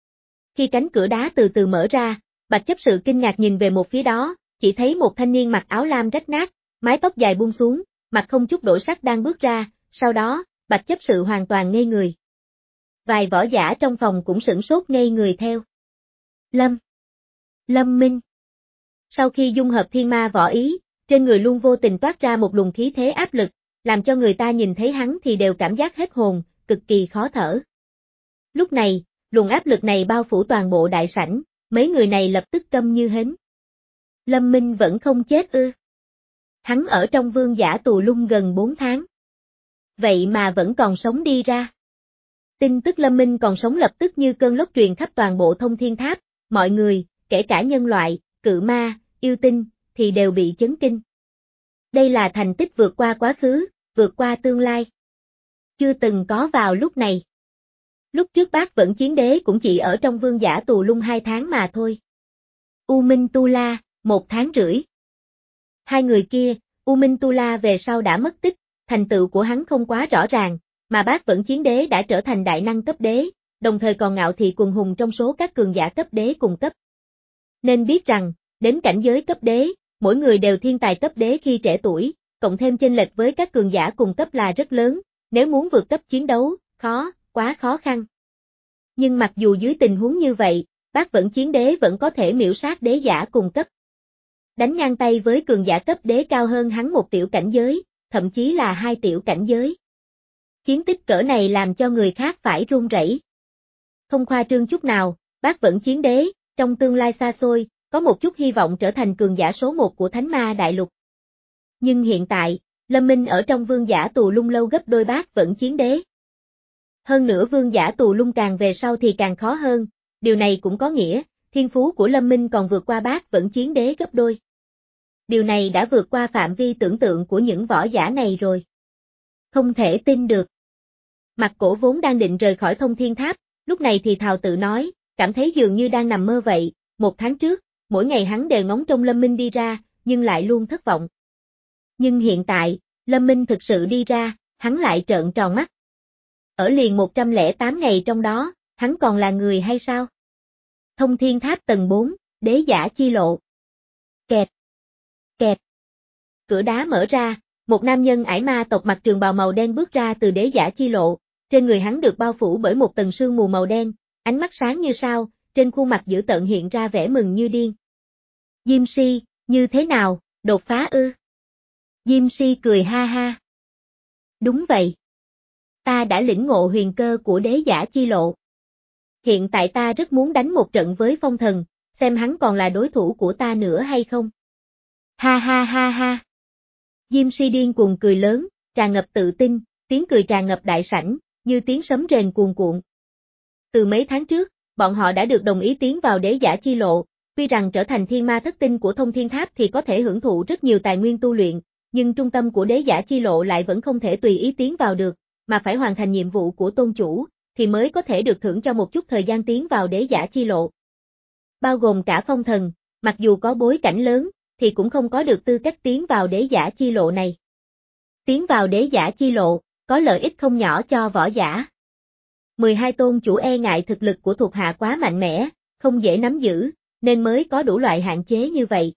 Khi cánh cửa đá từ từ mở ra, Bạch chấp sự kinh ngạc nhìn về một phía đó, chỉ thấy một thanh niên mặc áo lam rách nát, mái tóc dài buông xuống, mặt không chút đổi sắc đang bước ra, sau đó, Bạch chấp sự hoàn toàn ngây người. Vài võ giả trong phòng cũng sửng sốt ngây người theo. Lâm. Lâm Minh. Sau khi dung hợp thiên ma võ ý, trên người luôn vô tình toát ra một luồng khí thế áp lực, làm cho người ta nhìn thấy hắn thì đều cảm giác hết hồn, cực kỳ khó thở. Lúc này, luồng áp lực này bao phủ toàn bộ đại sảnh, mấy người này lập tức câm như hến. Lâm Minh vẫn không chết ư? Hắn ở trong vương giả tù lung gần bốn tháng. Vậy mà vẫn còn sống đi ra. Tin tức Lâm Minh còn sống lập tức như cơn lốc truyền khắp toàn bộ Thông Thiên Tháp, mọi người, kể cả nhân loại, cự ma, yêu tinh, thì đều bị chấn kinh. Đây là thành tích vượt qua quá khứ, vượt qua tương lai. Chưa từng có vào lúc này. Lúc trước Bác Vẫn Chiến Đế cũng chỉ ở trong vương giả tù lung hai tháng mà thôi. U Minh Tu La, một tháng rưỡi. Hai người kia, U Minh Tu La về sau đã mất tích, thành tựu của hắn không quá rõ ràng, mà Bác Vẫn Chiến Đế đã trở thành đại năng cấp đế, đồng thời còn ngạo thị quần hùng trong số các cường giả cấp đế cùng cấp. Nên biết rằng, đến cảnh giới cấp đế, mỗi người đều thiên tài cấp đế khi trẻ tuổi, cộng thêm chênh lệch với các cường giả cùng cấp là rất lớn, nếu muốn vượt cấp chiến đấu, khó, quá khó khăn. Nhưng mặc dù dưới tình huống như vậy, Bác Vẫn Chiến Đế vẫn có thể miểu sát đế giả cùng cấp. Đánh ngang tay với cường giả cấp đế cao hơn hắn một tiểu cảnh giới, thậm chí là hai tiểu cảnh giới. Chiến tích cỡ này làm cho người khác phải run rẩy. Không khoa trương chút nào, Bác Vẫn Chiến Đế, trong tương lai xa xôi, có một chút hy vọng trở thành cường giả số một của Thánh Ma Đại Lục. Nhưng hiện tại, Lâm Minh ở trong vương giả tù lung lâu gấp đôi Bác Vẫn Chiến Đế. Hơn nữa vương giả tù lung càng về sau thì càng khó hơn, điều này cũng có nghĩa, thiên phú của Lâm Minh còn vượt qua Bác Vẫn Chiến Đế gấp đôi. Điều này đã vượt qua phạm vi tưởng tượng của những võ giả này rồi. Không thể tin được. Mặt Cổ vốn đang định rời khỏi Thông Thiên Tháp, lúc này thì thào tự nói, cảm thấy dường như đang nằm mơ vậy, một tháng trước, mỗi ngày hắn đều ngóng trông Lâm Minh đi ra, nhưng lại luôn thất vọng. Nhưng hiện tại, Lâm Minh thực sự đi ra, hắn lại trợn tròn mắt. Ở liền một trăm lẻ tám ngày trong đó, hắn còn là người hay sao? Thông Thiên Tháp tầng bốn, đế giả chi lộ. Kẹt. Kẹt. Cửa đá mở ra, một nam nhân ải ma tộc mặc trường bào màu đen bước ra từ đế giả chi lộ, trên người hắn được bao phủ bởi một tầng sương mù màu đen, ánh mắt sáng như sao, trên khuôn mặt dữ tợn hiện ra vẻ mừng như điên. Diêm Si, như thế nào, đột phá ư? Diêm Si cười ha ha. Đúng vậy. Ta đã lĩnh ngộ huyền cơ của đế giả chi lộ. Hiện tại ta rất muốn đánh một trận với phong thần, xem hắn còn là đối thủ của ta nữa hay không. Ha ha ha ha. Diêm Si điên cuồng cười lớn, tràn ngập tự tin, tiếng cười tràn ngập đại sảnh, như tiếng sấm rền cuồn cuộn. Từ mấy tháng trước, bọn họ đã được đồng ý tiến vào đế giả chi lộ, tuy rằng trở thành thiên ma thất tinh của Thông Thiên Tháp thì có thể hưởng thụ rất nhiều tài nguyên tu luyện, nhưng trung tâm của đế giả chi lộ lại vẫn không thể tùy ý tiến vào được, mà phải hoàn thành nhiệm vụ của tôn chủ, thì mới có thể được thưởng cho một chút thời gian tiến vào đế giả chi lộ. Bao gồm cả phong thần, mặc dù có bối cảnh lớn, thì cũng không có được tư cách tiến vào đế giả chi lộ này. Tiến vào đế giả chi lộ, có lợi ích không nhỏ cho võ giả. mười hai tôn chủ e ngại thực lực của thuộc hạ quá mạnh mẽ, không dễ nắm giữ, nên mới có đủ loại hạn chế như vậy.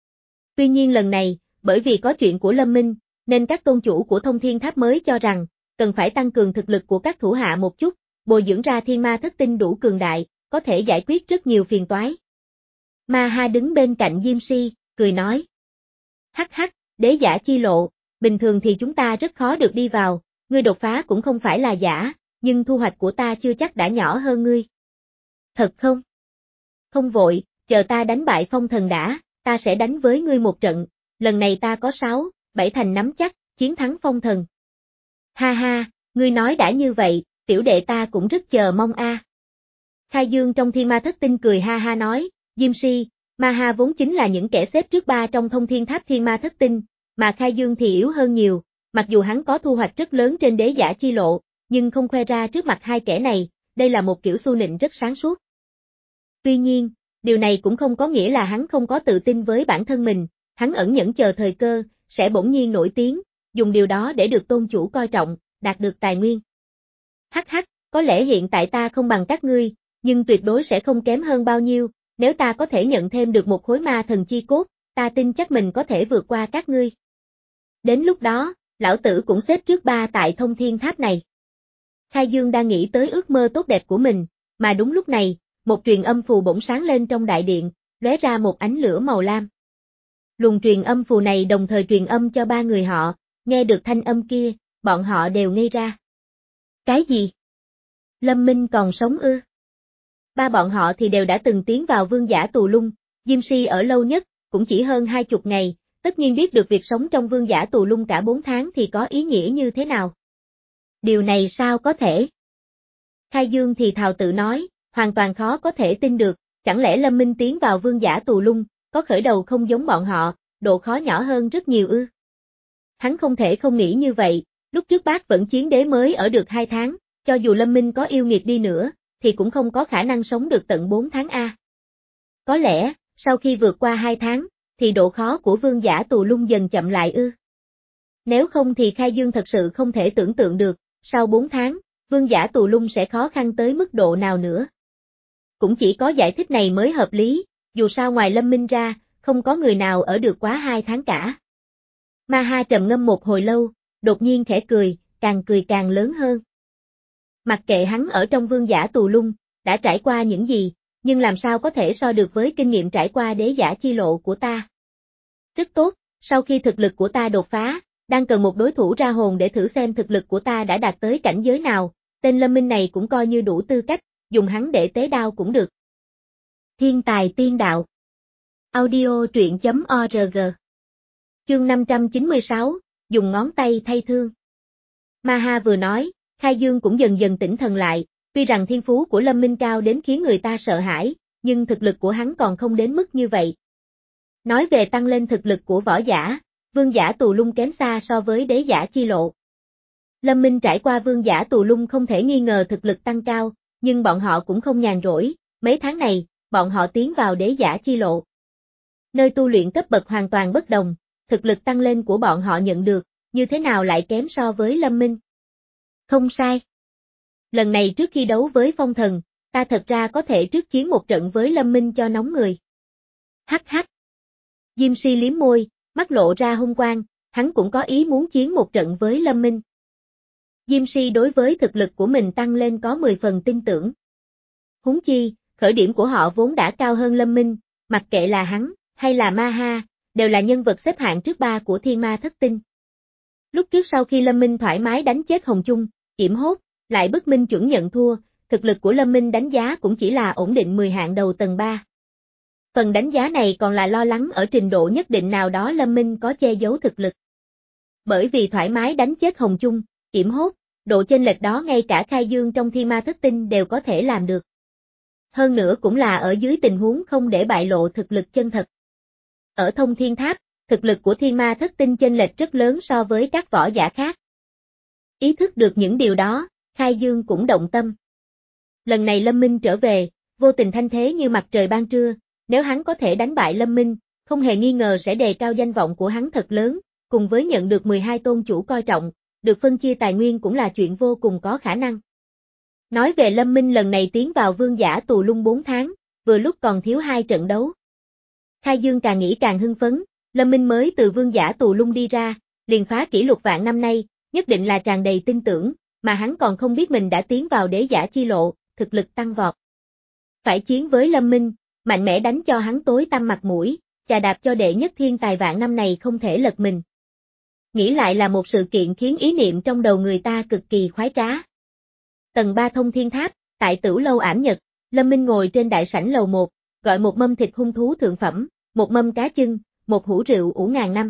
Tuy nhiên lần này, bởi vì có chuyện của Lâm Minh, nên các tôn chủ của Thông Thiên Tháp mới cho rằng, cần phải tăng cường thực lực của các thủ hạ một chút, bồi dưỡng ra thiên ma thất tinh đủ cường đại, có thể giải quyết rất nhiều phiền toái. Ma Ha đứng bên cạnh Diêm Si, cười nói. Hắc hắc, đế giả chi lộ, bình thường thì chúng ta rất khó được đi vào, ngươi đột phá cũng không phải là giả, nhưng thu hoạch của ta chưa chắc đã nhỏ hơn ngươi. Thật không? Không vội, chờ ta đánh bại phong thần đã, ta sẽ đánh với ngươi một trận, lần này ta có sáu, bảy thành nắm chắc, chiến thắng phong thần. Ha ha, ngươi nói đã như vậy, tiểu đệ ta cũng rất chờ mong a. À. Khai Dương trong thiên ma thất tinh cười ha ha nói, Diêm Si, Ma Ha vốn chính là những kẻ xếp trước ba trong Thông Thiên Tháp thiên ma thất tinh, mà Khai Dương thì yếu hơn nhiều, mặc dù hắn có thu hoạch rất lớn trên đế giả chi lộ, nhưng không khoe ra trước mặt hai kẻ này, đây là một kiểu xu nịnh rất sáng suốt. Tuy nhiên, điều này cũng không có nghĩa là hắn không có tự tin với bản thân mình, hắn ẩn nhẫn chờ thời cơ, sẽ bỗng nhiên nổi tiếng, dùng điều đó để được tôn chủ coi trọng, đạt được tài nguyên. Hắc hắc, có lẽ hiện tại ta không bằng các ngươi, nhưng tuyệt đối sẽ không kém hơn bao nhiêu, nếu ta có thể nhận thêm được một khối ma thần chi cốt, ta tin chắc mình có thể vượt qua các ngươi. Đến lúc đó, lão tử cũng xếp trước ba tại Thông Thiên Tháp này. Khai Dương đang nghĩ tới ước mơ tốt đẹp của mình, mà đúng lúc này, một truyền âm phù bỗng sáng lên trong đại điện, lóe ra một ánh lửa màu lam. Luồng truyền âm phù này đồng thời truyền âm cho ba người họ, nghe được thanh âm kia, bọn họ đều ngây ra. Cái gì? Lâm Minh còn sống ư? Ba bọn họ thì đều đã từng tiến vào vương giả tù lung, Diêm Si ở lâu nhất, cũng chỉ hơn hai chục ngày, tất nhiên biết được việc sống trong vương giả tù lung cả bốn tháng thì có ý nghĩa như thế nào. Điều này sao có thể? Khai Dương thì thào tự nói, hoàn toàn khó có thể tin được, chẳng lẽ Lâm Minh tiến vào vương giả tù lung, có khởi đầu không giống bọn họ, độ khó nhỏ hơn rất nhiều ư? Hắn không thể không nghĩ như vậy, lúc trước bác vẫn chiến đế mới ở được hai tháng, cho dù Lâm Minh có yêu nghiệt đi nữa, thì cũng không có khả năng sống được tận bốn tháng a. Có lẽ, sau khi vượt qua hai tháng, thì độ khó của vương giả tù lung dần chậm lại ư. Nếu không thì Khai Dương thật sự không thể tưởng tượng được, sau bốn tháng, vương giả tù lung sẽ khó khăn tới mức độ nào nữa. Cũng chỉ có giải thích này mới hợp lý, dù sao ngoài Lâm Minh ra, không có người nào ở được quá hai tháng cả. Ma Ha trầm ngâm một hồi lâu, đột nhiên khẽ cười, càng cười càng lớn hơn. Mặc kệ hắn ở trong vương giả tù lung, đã trải qua những gì, nhưng làm sao có thể so được với kinh nghiệm trải qua đế giả chi lộ của ta. Rất tốt, sau khi thực lực của ta đột phá, đang cần một đối thủ ra hồn để thử xem thực lực của ta đã đạt tới cảnh giới nào, tên Lâm Minh này cũng coi như đủ tư cách, dùng hắn để tế đao cũng được. Thiên tài tiên đạo. Audio truyện chấm org. Chương năm trăm chín mươi sáu, dùng ngón tay thay thương. Ma Ha vừa nói, Khai Dương cũng dần dần tỉnh thần lại, tuy rằng thiên phú của Lâm Minh cao đến khiến người ta sợ hãi, nhưng thực lực của hắn còn không đến mức như vậy. Nói về tăng lên thực lực của võ giả, vương giả tù lung kém xa so với đế giả chi lộ. Lâm Minh trải qua vương giả tù lung không thể nghi ngờ thực lực tăng cao, nhưng bọn họ cũng không nhàn rỗi, mấy tháng này, bọn họ tiến vào đế giả chi lộ. Nơi tu luyện cấp bậc hoàn toàn bất đồng, thực lực tăng lên của bọn họ nhận được, như thế nào lại kém so với Lâm Minh? Không sai. Lần này trước khi đấu với phong thần, ta thật ra có thể trước chiến một trận với Lâm Minh cho nóng người. Hắc hắc. Diêm Si liếm môi, mắt lộ ra hung quang, hắn cũng có ý muốn chiến một trận với Lâm Minh. Diêm Si đối với thực lực của mình tăng lên có mười phần tin tưởng. Huống chi, khởi điểm của họ vốn đã cao hơn Lâm Minh, mặc kệ là hắn, hay là Ma Ha, đều là nhân vật xếp hạng trước ba của thiên ma thất tinh. Lúc trước sau khi Lâm Minh thoải mái đánh chết Hồng Chung, Yểm Hốt, lại bức Minh chuẩn nhận thua, thực lực của Lâm Minh đánh giá cũng chỉ là ổn định mười hạng đầu tầng ba. Phần đánh giá này còn là lo lắng ở trình độ nhất định nào đó Lâm Minh có che giấu thực lực. Bởi vì thoải mái đánh chết Hồng Chung, Yểm Hốt, độ chênh lệch đó ngay cả Khai Dương trong thiên ma thất tinh đều có thể làm được. Hơn nữa cũng là ở dưới tình huống không để bại lộ thực lực chân thật. Ở Thông Thiên Tháp, thực lực của thiên ma thất tinh chênh lệch rất lớn so với các võ giả khác. Ý thức được những điều đó, Khai Dương cũng động tâm. Lần này Lâm Minh trở về, vô tình thanh thế như mặt trời ban trưa, nếu hắn có thể đánh bại Lâm Minh, không hề nghi ngờ sẽ đề cao danh vọng của hắn thật lớn, cùng với nhận được mười hai tôn chủ coi trọng, được phân chia tài nguyên cũng là chuyện vô cùng có khả năng. Nói về Lâm Minh lần này tiến vào vương giả tù lung bốn tháng, vừa lúc còn thiếu hai trận đấu. Khai Dương càng nghĩ càng hưng phấn, Lâm Minh mới từ vương giả tù lung đi ra, liền phá kỷ lục vạn năm nay, nhất định là tràn đầy tin tưởng, mà hắn còn không biết mình đã tiến vào đế giả chi lộ, thực lực tăng vọt. Phải chiến với Lâm Minh, mạnh mẽ đánh cho hắn tối tăm mặt mũi, chà đạp cho đệ nhất thiên tài vạn năm này không thể lật mình. Nghĩ lại là một sự kiện khiến ý niệm trong đầu người ta cực kỳ khoái trá. Tầng ba Thông Thiên Tháp, tại Tửu Lâu Ảm Nhật, Lâm Minh ngồi trên đại sảnh lầu một, gọi một mâm thịt hung thú thượng phẩm, một mâm cá chưng, một hũ rượu ủ ngàn năm.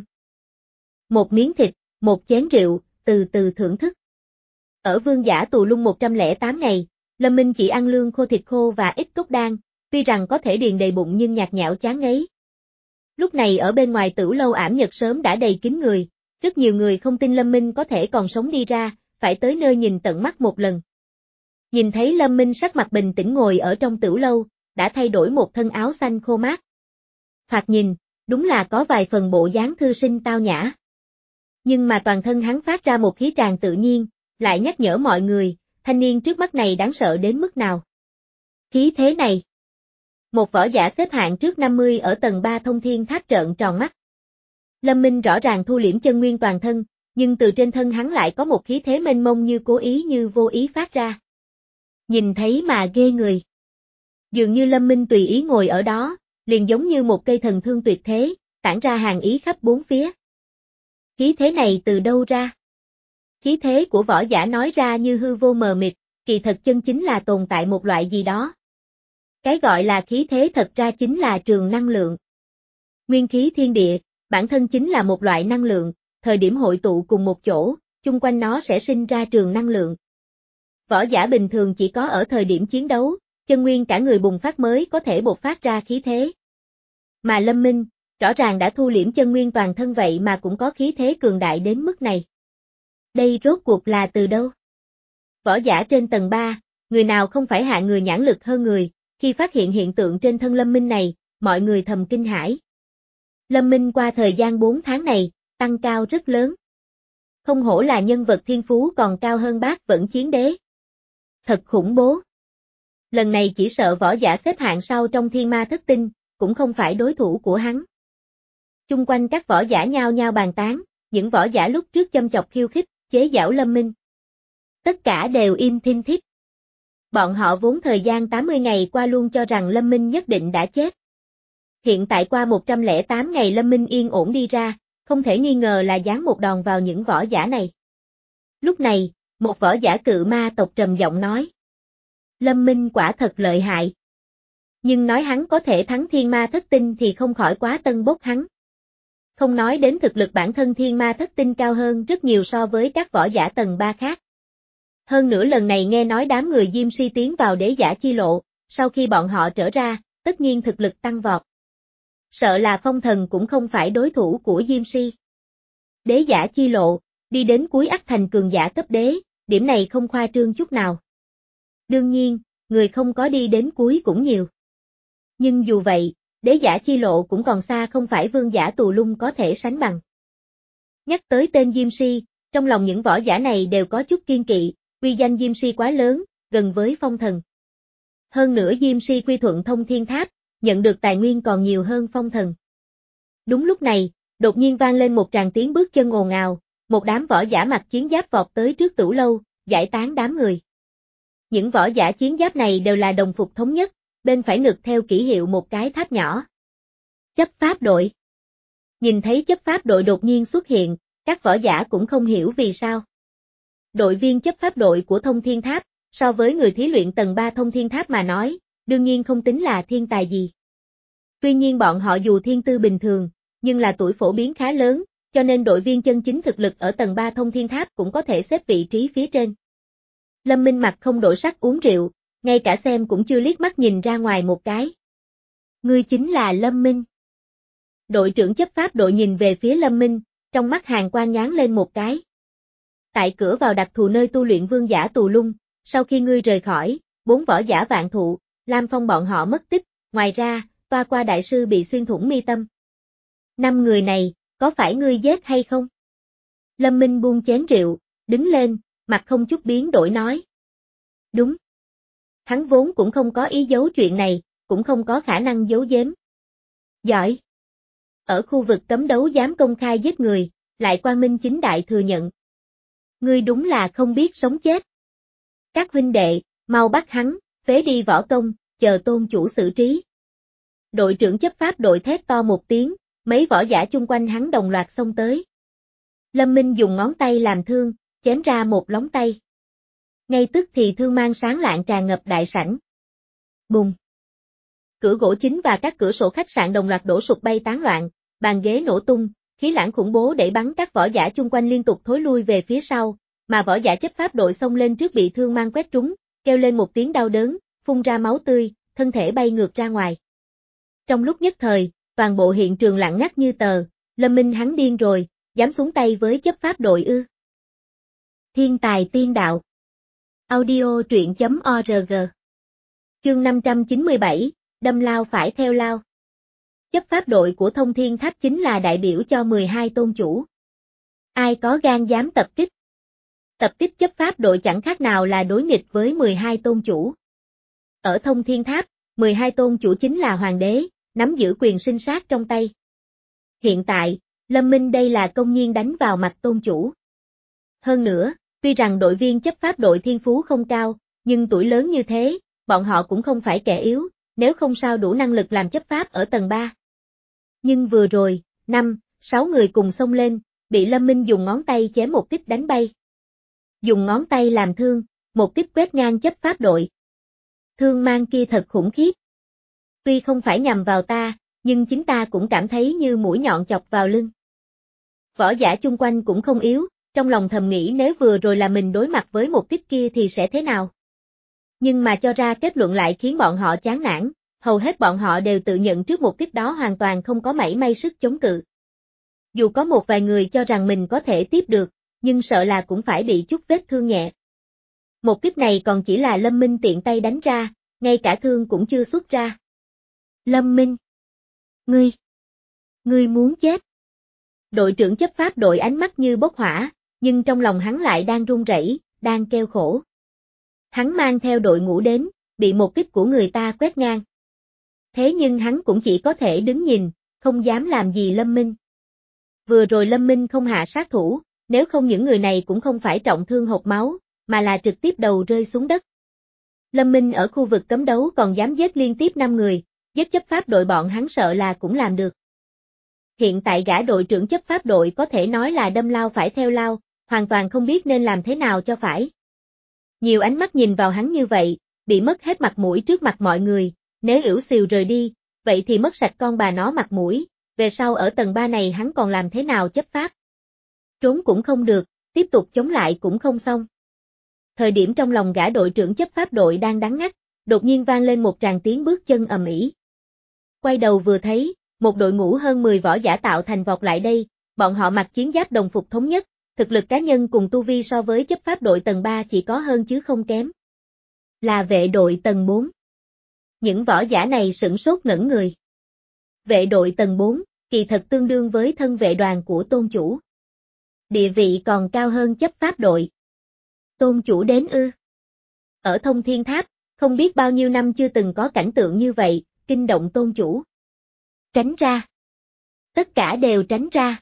Một miếng thịt, một chén rượu, từ từ thưởng thức. Ở vương giả tù lung một trăm lẻ tám ngày, Lâm Minh chỉ ăn lương khô thịt khô và ít cốc đan, tuy rằng có thể điền đầy bụng nhưng nhạt nhẽo chán ngấy. Lúc này ở bên ngoài Tửu Lâu Ảm Nhật sớm đã đầy kín người, rất nhiều người không tin Lâm Minh có thể còn sống đi ra, phải tới nơi nhìn tận mắt một lần. Nhìn thấy Lâm Minh sắc mặt bình tĩnh ngồi ở trong Tửu Lâu, đã thay đổi một thân áo xanh khô mát. Thoạt nhìn, đúng là có vài phần bộ dáng thư sinh tao nhã. Nhưng mà toàn thân hắn phát ra một khí tràng tự nhiên, lại nhắc nhở mọi người, thanh niên trước mắt này đáng sợ đến mức nào. Khí thế này. Một võ giả xếp hạng trước năm mươi ở tầng ba Thông Thiên Tháp trợn tròn mắt. Lâm Minh rõ ràng thu liễm chân nguyên toàn thân, nhưng từ trên thân hắn lại có một khí thế mênh mông như cố ý như vô ý phát ra. Nhìn thấy mà ghê người. Dường như Lâm Minh tùy ý ngồi ở đó, liền giống như một cây thần thương tuyệt thế, tản ra hàn ý khắp bốn phía. Khí thế này từ đâu ra? Khí thế của võ giả nói ra như hư vô mờ mịt, kỳ thật chân chính là tồn tại một loại gì đó. Cái gọi là khí thế thật ra chính là trường năng lượng. Nguyên khí thiên địa, bản thân chính là một loại năng lượng, thời điểm hội tụ cùng một chỗ, chung quanh nó sẽ sinh ra trường năng lượng. Võ giả bình thường chỉ có ở thời điểm chiến đấu, chân nguyên cả người bùng phát mới có thể bộc phát ra khí thế. Mà Lâm Minh, rõ ràng đã thu liễm chân nguyên toàn thân vậy mà cũng có khí thế cường đại đến mức này. Đây rốt cuộc là từ đâu? Võ giả trên tầng ba, người nào không phải hạ người nhãn lực hơn người, khi phát hiện hiện tượng trên thân Lâm Minh này, mọi người thầm kinh hãi. Lâm Minh qua thời gian bốn tháng này, tăng cao rất lớn. Không hổ là nhân vật thiên phú còn cao hơn Bác Vẫn Chiến Đế. Thật khủng bố. Lần này chỉ sợ võ giả xếp hạng sau trong thiên ma thất tinh, cũng không phải đối thủ của hắn. Chung quanh các võ giả nhao nhao bàn tán, những võ giả lúc trước châm chọc khiêu khích, chế giễu Lâm Minh. Tất cả đều im thinh thít. Bọn họ vốn thời gian tám mươi ngày qua luôn cho rằng Lâm Minh nhất định đã chết. Hiện tại qua một trăm lẻ tám ngày Lâm Minh yên ổn đi ra, không thể nghi ngờ là giáng một đòn vào những võ giả này. Lúc này, một võ giả cự ma tộc trầm giọng nói. Lâm Minh quả thật lợi hại. Nhưng nói hắn có thể thắng thiên ma thất tinh thì không khỏi quá tân bốc hắn. Không nói đến thực lực bản thân thiên ma thất tinh cao hơn rất nhiều so với các võ giả tầng ba khác. Hơn nữa lần này nghe nói đám người Diêm Si tiến vào đế giả chi lộ, sau khi bọn họ trở ra, tất nhiên thực lực tăng vọt. Sợ là phong thần cũng không phải đối thủ của Diêm Si. Đế giả chi lộ, đi đến cuối ắt thành cường giả cấp đế, điểm này không khoa trương chút nào. Đương nhiên, người không có đi đến cuối cũng nhiều. Nhưng dù vậy, đế giả chi lộ cũng còn xa không phải vương giả tù lung có thể sánh bằng. Nhắc tới tên Diêm Si, trong lòng những võ giả này đều có chút kiên kỵ, uy danh Diêm Si quá lớn, gần với phong thần. Hơn nữa Diêm Si quy thuận thông thiên tháp, nhận được tài nguyên còn nhiều hơn phong thần. Đúng lúc này, đột nhiên vang lên một tràng tiếng bước chân ồn ào, một đám võ giả mặc chiến giáp vọt tới trước tửu lâu, giải tán đám người. Những võ giả chiến giáp này đều là đồng phục thống nhất, bên phải ngực theo kỷ hiệu một cái tháp nhỏ. Chấp pháp đội. Nhìn thấy chấp pháp đội đột nhiên xuất hiện, các võ giả cũng không hiểu vì sao. Đội viên chấp pháp đội của thông thiên tháp, so với người thí luyện tầng ba thông thiên tháp mà nói, đương nhiên không tính là thiên tài gì. Tuy nhiên bọn họ dù thiên tư bình thường, nhưng là tuổi phổ biến khá lớn, cho nên đội viên chân chính thực lực ở tầng ba thông thiên tháp cũng có thể xếp vị trí phía trên. Lâm Minh mặt không đổi sắc uống rượu, ngay cả xem cũng chưa liếc mắt nhìn ra ngoài một cái. Ngươi chính là Lâm Minh. Đội trưởng chấp pháp đội nhìn về phía Lâm Minh, trong mắt hàn quang nháng lên một cái. Tại cửa vào đặc thù nơi tu luyện vương giả tù lung, sau khi ngươi rời khỏi, bốn võ giả vạn thụ, Lam Phong bọn họ mất tích, ngoài ra, toa qua đại sư bị xuyên thủng mi tâm. Năm người này, có phải ngươi giết hay không? Lâm Minh buông chén rượu, đứng lên, mặt không chút biến đổi nói. Đúng. Hắn vốn cũng không có ý giấu chuyện này, cũng không có khả năng giấu giếm. Giỏi. Ở khu vực cấm đấu dám công khai giết người, lại quang minh chính đại thừa nhận. Ngươi đúng là không biết sống chết. Các huynh đệ, mau bắt hắn, phế đi võ công, chờ tôn chủ xử trí. Đội trưởng chấp pháp đội thét to một tiếng, mấy võ giả chung quanh hắn đồng loạt xông tới. Lâm Minh dùng ngón tay làm thương, chém ra một lóng tay. Ngay tức thì thương mang sáng lạng tràn ngập đại sảnh. Bùng! Cửa gỗ chính và các cửa sổ khách sạn đồng loạt đổ sụp bay tán loạn, bàn ghế nổ tung, khí lãng khủng bố đẩy bắn các võ giả chung quanh liên tục thối lui về phía sau, mà võ giả chấp pháp đội xông lên trước bị thương mang quét trúng, kêu lên một tiếng đau đớn, phun ra máu tươi, thân thể bay ngược ra ngoài. Trong lúc nhất thời, toàn bộ hiện trường lặng ngắt như tờ, Lâm Minh hắn điên rồi, dám xuống tay với chấp pháp đội ư. Thiên tài tiên đạo. Audio truyện chấm org. Chương năm trăm chín mươi bảy, đâm lao phải theo lao. Chấp pháp đội của thông thiên tháp chính là đại biểu cho mười hai tôn chủ. Ai có gan dám tập kích? Tập kích chấp pháp đội chẳng khác nào là đối nghịch với mười hai tôn chủ. Ở thông thiên tháp, mười hai tôn chủ chính là hoàng đế, nắm giữ quyền sinh sát trong tay. Hiện tại, Lâm Minh đây là công nhiên đánh vào mặt tôn chủ. Hơn nữa, tuy rằng đội viên chấp pháp đội thiên phú không cao, nhưng tuổi lớn như thế, bọn họ cũng không phải kẻ yếu, nếu không sao đủ năng lực làm chấp pháp ở tầng ba. Nhưng vừa rồi, năm, sáu người cùng xông lên, bị Lâm Minh dùng ngón tay chém một kích đánh bay. Dùng ngón tay làm thương, một kích quét ngang chấp pháp đội. Thương mang kia thật khủng khiếp. Tuy không phải nhằm vào ta, nhưng chính ta cũng cảm thấy như mũi nhọn chọc vào lưng. Võ giả chung quanh cũng không yếu, trong lòng thầm nghĩ nếu vừa rồi là mình đối mặt với một kích kia thì sẽ thế nào. Nhưng mà cho ra kết luận lại khiến bọn họ chán nản, hầu hết bọn họ đều tự nhận trước một kích đó hoàn toàn không có mảy may sức chống cự. Dù có một vài người cho rằng mình có thể tiếp được, nhưng sợ là cũng phải bị chút vết thương nhẹ. Một kích này còn chỉ là Lâm Minh tiện tay đánh ra, ngay cả thương cũng chưa xuất ra. Lâm Minh! Ngươi! Ngươi muốn chết! Đội trưởng chấp pháp đội ánh mắt như bốc hỏa, nhưng trong lòng hắn lại đang run rẩy, đang kêu khổ. Hắn mang theo đội ngũ đến, bị một kích của người ta quét ngang. Thế nhưng hắn cũng chỉ có thể đứng nhìn, không dám làm gì Lâm Minh. Vừa rồi Lâm Minh không hạ sát thủ, nếu không những người này cũng không phải trọng thương hộc máu, mà là trực tiếp đầu rơi xuống đất. Lâm Minh ở khu vực cấm đấu còn dám giết liên tiếp năm người, giết chấp pháp đội bọn hắn sợ là cũng làm được. Hiện tại gã đội trưởng chấp pháp đội có thể nói là đâm lao phải theo lao, hoàn toàn không biết nên làm thế nào cho phải. Nhiều ánh mắt nhìn vào hắn như vậy, bị mất hết mặt mũi trước mặt mọi người, nếu ỉu xìu rời đi, vậy thì mất sạch con bà nó mặt mũi, về sau ở tầng ba này hắn còn làm thế nào chấp pháp. Trốn cũng không được, tiếp tục chống lại cũng không xong. Thời điểm trong lòng gã đội trưởng chấp pháp đội đang đắng ngắt, đột nhiên vang lên một tràng tiếng bước chân ầm ĩ. Quay đầu vừa thấy, một đội ngũ hơn mười võ giả tạo thành vọt lại đây, bọn họ mặc chiến giáp đồng phục thống nhất, thực lực cá nhân cùng tu vi so với chấp pháp đội tầng ba chỉ có hơn chứ không kém. Là vệ đội tầng bốn. Những võ giả này sửng sốt ngẩn người. Vệ đội tầng bốn, kỳ thật tương đương với thân vệ đoàn của tôn chủ. Địa vị còn cao hơn chấp pháp đội. Tôn chủ đến ư? Ở Thông Thiên Tháp, không biết bao nhiêu năm chưa từng có cảnh tượng như vậy, kinh động tôn chủ. Tránh ra. Tất cả đều tránh ra.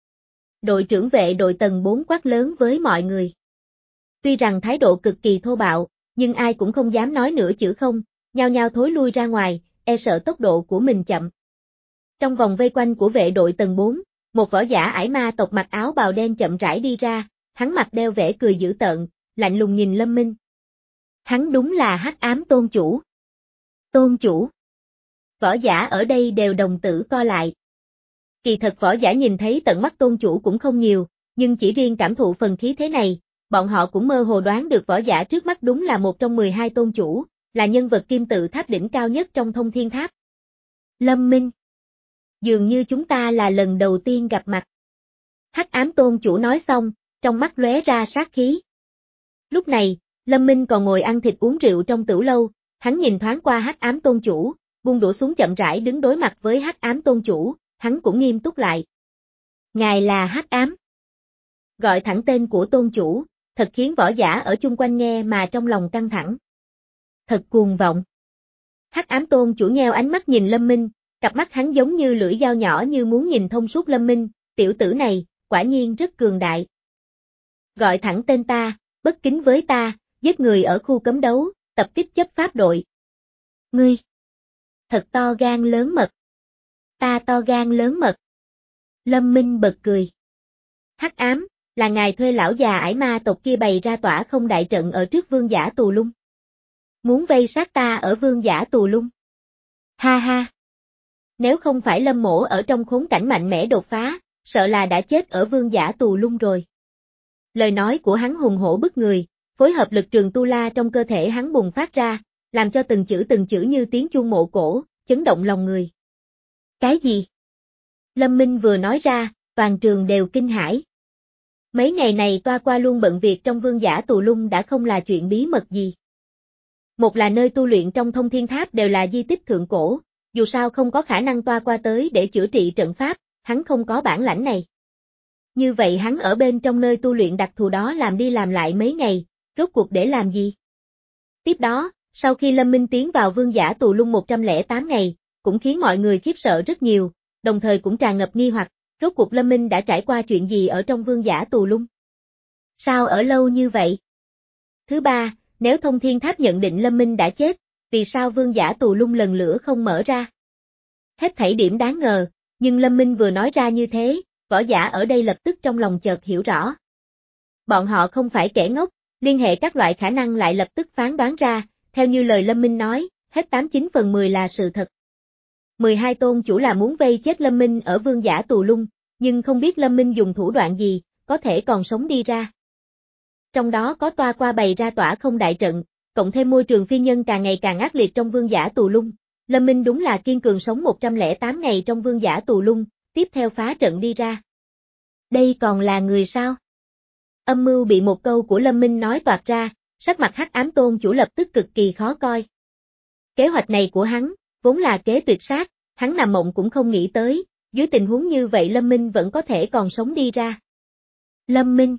Đội trưởng vệ đội tầng bốn quát lớn với mọi người. Tuy rằng thái độ cực kỳ thô bạo, nhưng ai cũng không dám nói nửa chữ không, nhao nhao thối lui ra ngoài, e sợ tốc độ của mình chậm. Trong vòng vây quanh của vệ đội tầng bốn, một võ giả ải ma tộc mặc áo bào đen chậm rãi đi ra, hắn mặt đeo vẻ cười dữ tợn, lạnh lùng nhìn Lâm Minh. Hắn đúng là Hắc Ám tôn chủ. Tôn chủ. Võ giả ở đây đều đồng tử co lại. Kỳ thật võ giả nhìn thấy tận mắt tôn chủ cũng không nhiều, nhưng chỉ riêng cảm thụ phần khí thế này, bọn họ cũng mơ hồ đoán được võ giả trước mắt đúng là một trong mười hai tôn chủ, là nhân vật kim tự tháp đỉnh cao nhất trong Thông Thiên Tháp. Lâm Minh. Dường như chúng ta là lần đầu tiên gặp mặt. Hắc Ám tôn chủ nói xong, trong mắt lóe ra sát khí. Lúc này, Lâm Minh còn ngồi ăn thịt uống rượu trong tửu lâu, hắn nhìn thoáng qua Hắc Ám tôn chủ, buông đũa xuống chậm rãi đứng đối mặt với Hắc Ám tôn chủ, hắn cũng nghiêm túc lại. Ngài là Hắc Ám. Gọi thẳng tên của tôn chủ, thật khiến võ giả ở chung quanh nghe mà trong lòng căng thẳng. Thật cuồng vọng. Hắc Ám tôn chủ nheo ánh mắt nhìn Lâm Minh, cặp mắt hắn giống như lưỡi dao nhỏ như muốn nhìn thông suốt Lâm Minh, tiểu tử này, quả nhiên rất cường đại. Gọi thẳng tên ta, bất kính với ta, giết người ở khu cấm đấu, tập kích chấp pháp đội. Ngươi. Thật to gan lớn mật. Ta to gan lớn mật. Lâm Minh bật cười. Hắc Ám, là ngài thuê lão già ải ma tộc kia bày ra tỏa không đại trận ở trước vương giả tù lung. Muốn vây sát ta ở vương giả tù lung. Ha ha. Nếu không phải Lâm Mỗ ở trong khốn cảnh mạnh mẽ đột phá, sợ là đã chết ở vương giả tù lung rồi. Lời nói của hắn hùng hổ bức người, phối hợp lực trường tu la trong cơ thể hắn bùng phát ra, làm cho từng chữ từng chữ như tiếng chuông mộ cổ, chấn động lòng người. Cái gì? Lâm Minh vừa nói ra, toàn trường đều kinh hãi. Mấy ngày này toa qua luôn bận việc trong vương giả tù lung đã không là chuyện bí mật gì. Một là nơi tu luyện trong Thông Thiên Tháp đều là di tích thượng cổ, dù sao không có khả năng toa qua tới để chữa trị trận pháp, hắn không có bản lãnh này. Như vậy hắn ở bên trong nơi tu luyện đặc thù đó làm đi làm lại mấy ngày, rốt cuộc để làm gì? Tiếp đó, sau khi Lâm Minh tiến vào vương giả tù lung một trăm lẻ tám ngày, cũng khiến mọi người khiếp sợ rất nhiều, đồng thời cũng tràn ngập nghi hoặc, rốt cuộc Lâm Minh đã trải qua chuyện gì ở trong vương giả tù lung? Sao ở lâu như vậy? Thứ ba, nếu Thông Thiên Tháp nhận định Lâm Minh đã chết, vì sao vương giả tù lung lần lửa không mở ra? Hết thảy điểm đáng ngờ, nhưng Lâm Minh vừa nói ra như thế, võ giả ở đây lập tức trong lòng chợt hiểu rõ. Bọn họ không phải kẻ ngốc, liên hệ các loại khả năng lại lập tức phán đoán ra, theo như lời Lâm Minh nói, hết tám chín phần mười là sự thật. mười hai tôn chủ là muốn vây chết Lâm Minh ở vương giả tù lung, nhưng không biết Lâm Minh dùng thủ đoạn gì, có thể còn sống đi ra. Trong đó có toa qua bày ra tỏa không đại trận, cộng thêm môi trường phi nhân càng ngày càng ác liệt trong vương giả tù lung. Lâm Minh đúng là kiên cường sống một trăm lẻ tám ngày trong vương giả tù lung, tiếp theo phá trận đi ra. Đây còn là người sao? Âm mưu bị một câu của Lâm Minh nói toạc ra, sắc mặt Hắc Ám Tôn chủ lập tức cực kỳ khó coi. Kế hoạch này của hắn, vốn là kế tuyệt sát, hắn nằm mộng cũng không nghĩ tới, dưới tình huống như vậy Lâm Minh vẫn có thể còn sống đi ra. Lâm Minh.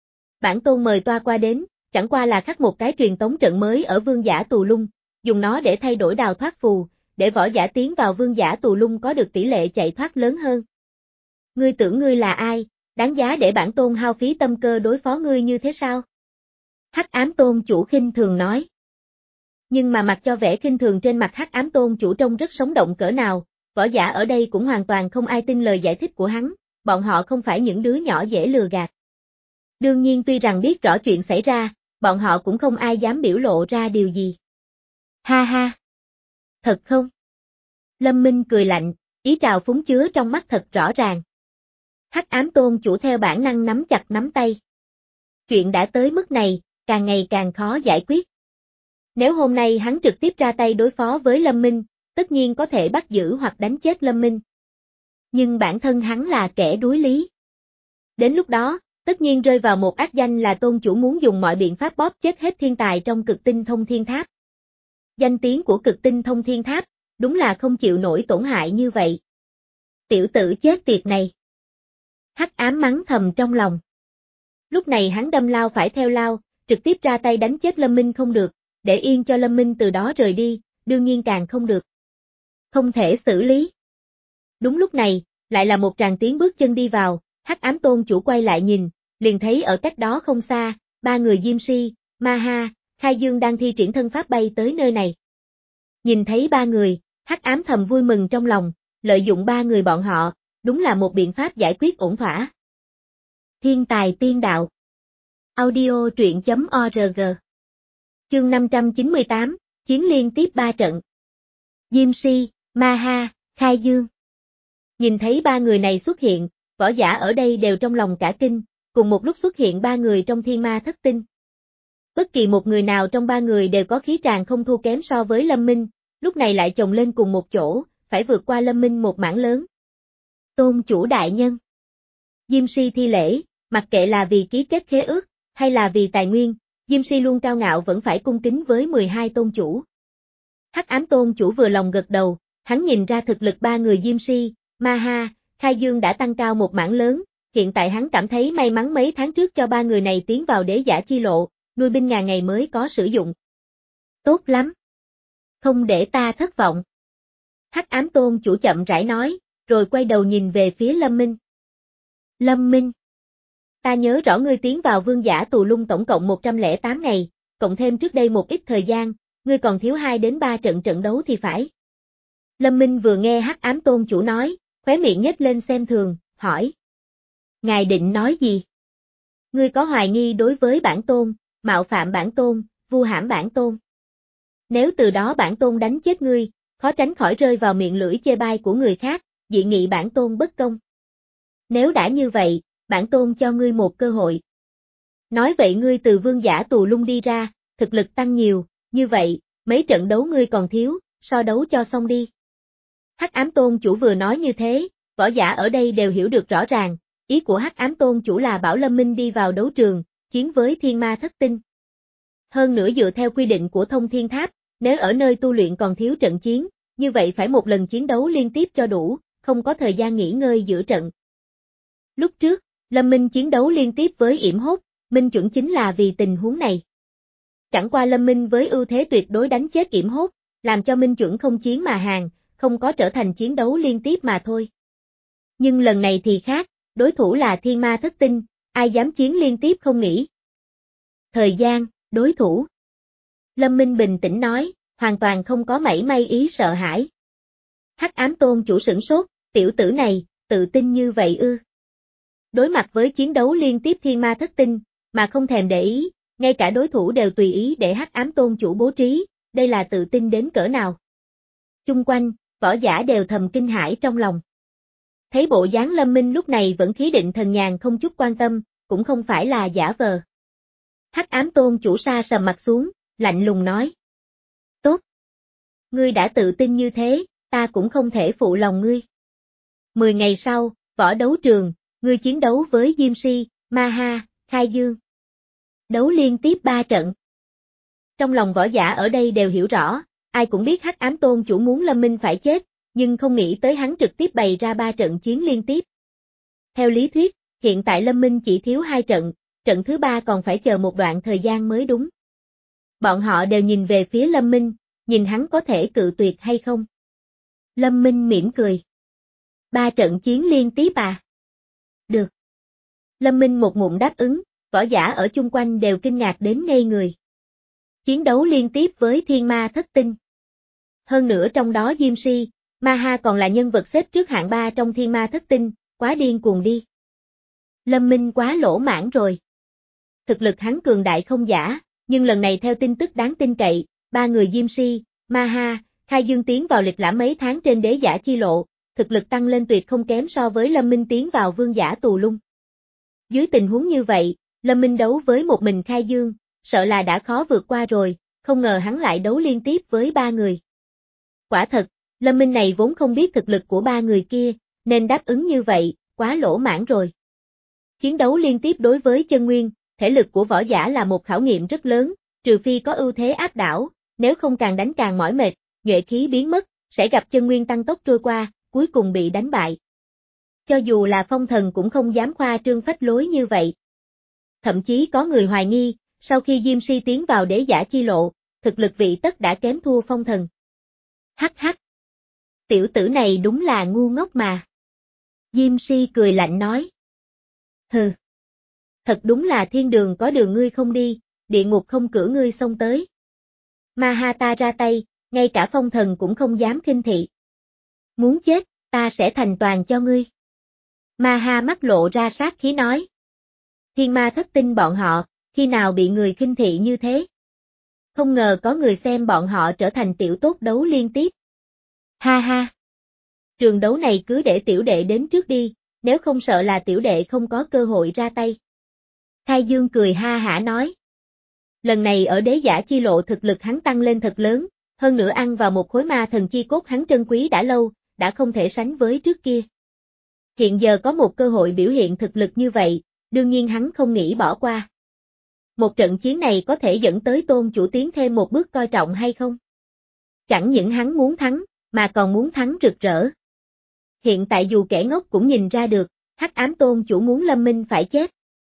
Bản tôn mời toa qua đến, chẳng qua là khắc một cái truyền tống trận mới ở vương giả tù lung, dùng nó để thay đổi đào thoát phù, để võ giả tiến vào vương giả tù lung có được tỷ lệ chạy thoát lớn hơn. Ngươi tưởng ngươi là ai, đáng giá để bản tôn hao phí tâm cơ đối phó ngươi như thế sao? Hắc Ám Tôn chủ khinh thường nói. Nhưng mà mặc cho vẻ khinh thường trên mặt Hắc Ám Tôn chủ trông rất sống động cỡ nào, võ giả ở đây cũng hoàn toàn không ai tin lời giải thích của hắn, bọn họ không phải những đứa nhỏ dễ lừa gạt. Đương nhiên tuy rằng biết rõ chuyện xảy ra, bọn họ cũng không ai dám biểu lộ ra điều gì. Ha ha! Thật không? Lâm Minh cười lạnh, ý trào phúng chứa trong mắt thật rõ ràng. Hắc Ám Tôn chủ theo bản năng nắm chặt nắm tay. Chuyện đã tới mức này, càng ngày càng khó giải quyết. Nếu hôm nay hắn trực tiếp ra tay đối phó với Lâm Minh, tất nhiên có thể bắt giữ hoặc đánh chết Lâm Minh. Nhưng bản thân hắn là kẻ đuối lý. Đến lúc đó, tất nhiên rơi vào một ác danh là tôn chủ muốn dùng mọi biện pháp bóp chết hết thiên tài trong cực tinh thông thiên tháp. Danh tiếng của cực tinh thông thiên tháp, đúng là không chịu nổi tổn hại như vậy. Tiểu tử chết tiệt này. Hắc Ám mắng thầm trong lòng. Lúc này hắn đâm lao phải theo lao, trực tiếp ra tay đánh chết Lâm Minh không được, để yên cho Lâm Minh từ đó rời đi, đương nhiên càng không được. Không thể xử lý. Đúng lúc này, lại là một tràng tiếng bước chân đi vào, Hắc Ám Tôn chủ quay lại nhìn, liền thấy ở cách đó không xa, ba người Diêm Si, Ma Ha, Khai Dương đang thi triển thân pháp bay tới nơi này. Nhìn thấy ba người, Hắc Ám thầm vui mừng trong lòng, lợi dụng ba người bọn họ, đúng là một biện pháp giải quyết ổn thỏa. Thiên tài tiên đạo. Audio truyện chấm org. Chương năm trăm chín mươi tám, chiến liên tiếp ba trận. Diêm Si, Ma Ha, Khai Dương. Nhìn thấy ba người này xuất hiện, võ giả ở đây đều trong lòng cả kinh, cùng một lúc xuất hiện ba người trong thiên ma thất tinh. Bất kỳ một người nào trong ba người đều có khí tràng không thua kém so với Lâm Minh, lúc này lại chồng lên cùng một chỗ, phải vượt qua Lâm Minh một mảng lớn. Tôn chủ đại nhân. Diêm Si thi lễ, mặc kệ là vì ký kết khế ước, hay là vì tài nguyên, Diêm Si luôn cao ngạo vẫn phải cung kính với mười hai tôn chủ. Hắc Ám Tôn chủ vừa lòng gật đầu, hắn nhìn ra thực lực ba người Diêm Si, Ma Ha, Khai Dương đã tăng cao một mảng lớn, hiện tại hắn cảm thấy may mắn mấy tháng trước cho ba người này tiến vào đế giả chi lộ, nuôi binh ngàn ngày mới có sử dụng. Tốt lắm. Không để ta thất vọng. Hắc Ám Tôn chủ chậm rãi nói, rồi quay đầu nhìn về phía Lâm Minh. Lâm Minh. Ta nhớ rõ ngươi tiến vào vương giả tù lung tổng cộng một trăm lẻ tám ngày, cộng thêm trước đây một ít thời gian, ngươi còn thiếu hai đến ba trận trận đấu thì phải. Lâm Minh vừa nghe Hắc Ám Tôn chủ nói, khóe miệng nhếch lên xem thường, hỏi. Ngài định nói gì? Ngươi có hoài nghi đối với bản tôn, mạo phạm bản tôn, vu hãm bản tôn. Nếu từ đó bản tôn đánh chết ngươi, khó tránh khỏi rơi vào miệng lưỡi chê bai của người khác, dị nghị bản tôn bất công. Nếu đã như vậy, bản tôn cho ngươi một cơ hội. Nói vậy ngươi từ vương giả tù lung đi ra, thực lực tăng nhiều, như vậy, mấy trận đấu ngươi còn thiếu, so đấu cho xong đi. Hắc Ám Tôn chủ vừa nói như thế, võ giả ở đây đều hiểu được rõ ràng, ý của Hắc Ám Tôn chủ là bảo Lâm Minh đi vào đấu trường, chiến với thiên ma thất tinh. Hơn nữa dựa theo quy định của thông thiên tháp, nếu ở nơi tu luyện còn thiếu trận chiến, như vậy phải một lần chiến đấu liên tiếp cho đủ, không có thời gian nghỉ ngơi giữa trận. Lúc trước, Lâm Minh chiến đấu liên tiếp với Yểm Hốt, Minh chuẩn chính là vì tình huống này. Chẳng qua Lâm Minh với ưu thế tuyệt đối đánh chết Yểm Hốt, làm cho Minh chuẩn không chiến mà hàng, không có trở thành chiến đấu liên tiếp mà thôi. Nhưng lần này thì khác, đối thủ là thiên ma thất tinh, ai dám chiến liên tiếp không nghĩ. Thời gian, đối thủ. Lâm Minh bình tĩnh nói, hoàn toàn không có mảy may ý sợ hãi. Hắc ám tôn chủ sửng sốt, tiểu tử này, tự tin như vậy ư. Đối mặt với chiến đấu liên tiếp thiên ma thất tinh, mà không thèm để ý, ngay cả đối thủ đều tùy ý để hắc ám tôn chủ bố trí, đây là tự tin đến cỡ nào. Chung quanh, võ giả đều thầm kinh hãi trong lòng. Thấy bộ dáng Lâm Minh lúc này vẫn khí định thần nhàn không chút quan tâm, cũng không phải là giả vờ. Hắc ám tôn chủ sa sầm mặt xuống, lạnh lùng nói. Tốt. Ngươi đã tự tin như thế, ta cũng không thể phụ lòng ngươi. Mười ngày sau, võ đấu trường, ngươi chiến đấu với Diêm Si, Ma Ha, Khai Dương. Đấu liên tiếp ba trận. Trong lòng võ giả ở đây đều hiểu rõ, ai cũng biết Hắc ám tôn chủ muốn Lâm Minh phải chết, nhưng không nghĩ tới hắn trực tiếp bày ra ba trận chiến liên tiếp. Theo lý thuyết, hiện tại Lâm Minh chỉ thiếu hai trận, trận thứ ba còn phải chờ một đoạn thời gian mới đúng. Bọn họ đều nhìn về phía Lâm Minh, nhìn hắn có thể cự tuyệt hay không. Lâm Minh mỉm cười. Ba trận chiến liên tiếp à? Được. Lâm Minh một ngụm đáp ứng, võ giả ở chung quanh đều kinh ngạc đến ngây người. Chiến đấu liên tiếp với thiên ma thất tinh. Hơn nữa trong đó Diêm Si, Ma Ha còn là nhân vật xếp trước hạng ba trong thiên ma thất tinh, quá điên cuồng đi. Lâm Minh quá lỗ mãn rồi. Thực lực hắn cường đại không giả, nhưng lần này theo tin tức đáng tin cậy, ba người Diêm Si, Ma Ha, Khai Dương tiến vào lịch lãm mấy tháng trên đế giả chi lộ, thực lực tăng lên tuyệt không kém so với Lâm Minh tiến vào vương giả tù lung. Dưới tình huống như vậy, Lâm Minh đấu với một mình Khai Dương, sợ là đã khó vượt qua rồi, không ngờ hắn lại đấu liên tiếp với ba người. Quả thật, Lâm Minh này vốn không biết thực lực của ba người kia, nên đáp ứng như vậy, quá lỗ mãn rồi. Chiến đấu liên tiếp đối với chân nguyên, thể lực của võ giả là một khảo nghiệm rất lớn, trừ phi có ưu thế áp đảo, nếu không càng đánh càng mỏi mệt, nhuệ khí biến mất, sẽ gặp chân nguyên tăng tốc trôi qua, cuối cùng bị đánh bại. Cho dù là phong thần cũng không dám khoa trương phách lối như vậy. Thậm chí có người hoài nghi, sau khi Diêm Si tiến vào đế giả chi lộ, thực lực vị tất đã kém thua phong thần. Hắc hắc. Tiểu tử này đúng là ngu ngốc mà. Diêm Si cười lạnh nói. Hừ. Thật đúng là thiên đường có đường ngươi không đi, địa ngục không cửa ngươi xông tới. Ma Ha ta ra tay, ngay cả phong thần cũng không dám khinh thị. Muốn chết, ta sẽ thành toàn cho ngươi. Ma Ha mắt lộ ra sát khí nói. Thiên ma thất tinh bọn họ, khi nào bị người khinh thị như thế? Không ngờ có người xem bọn họ trở thành tiểu tốt đấu liên tiếp. Ha ha. Trường đấu này cứ để tiểu đệ đến trước đi, nếu không sợ là tiểu đệ không có cơ hội ra tay. Khai Dương cười ha hả nói. Lần này ở đế giả chi lộ thực lực hắn tăng lên thật lớn, hơn nữa ăn vào một khối ma thần chi cốt hắn trân quý đã lâu, đã không thể sánh với trước kia. Hiện giờ có một cơ hội biểu hiện thực lực như vậy, đương nhiên hắn không nghĩ bỏ qua. Một trận chiến này có thể dẫn tới tôn chủ tiến thêm một bước coi trọng hay không? Chẳng những hắn muốn thắng, mà còn muốn thắng rực rỡ. Hiện tại dù kẻ ngốc cũng nhìn ra được, Hắc ám tôn chủ muốn Lâm Minh phải chết.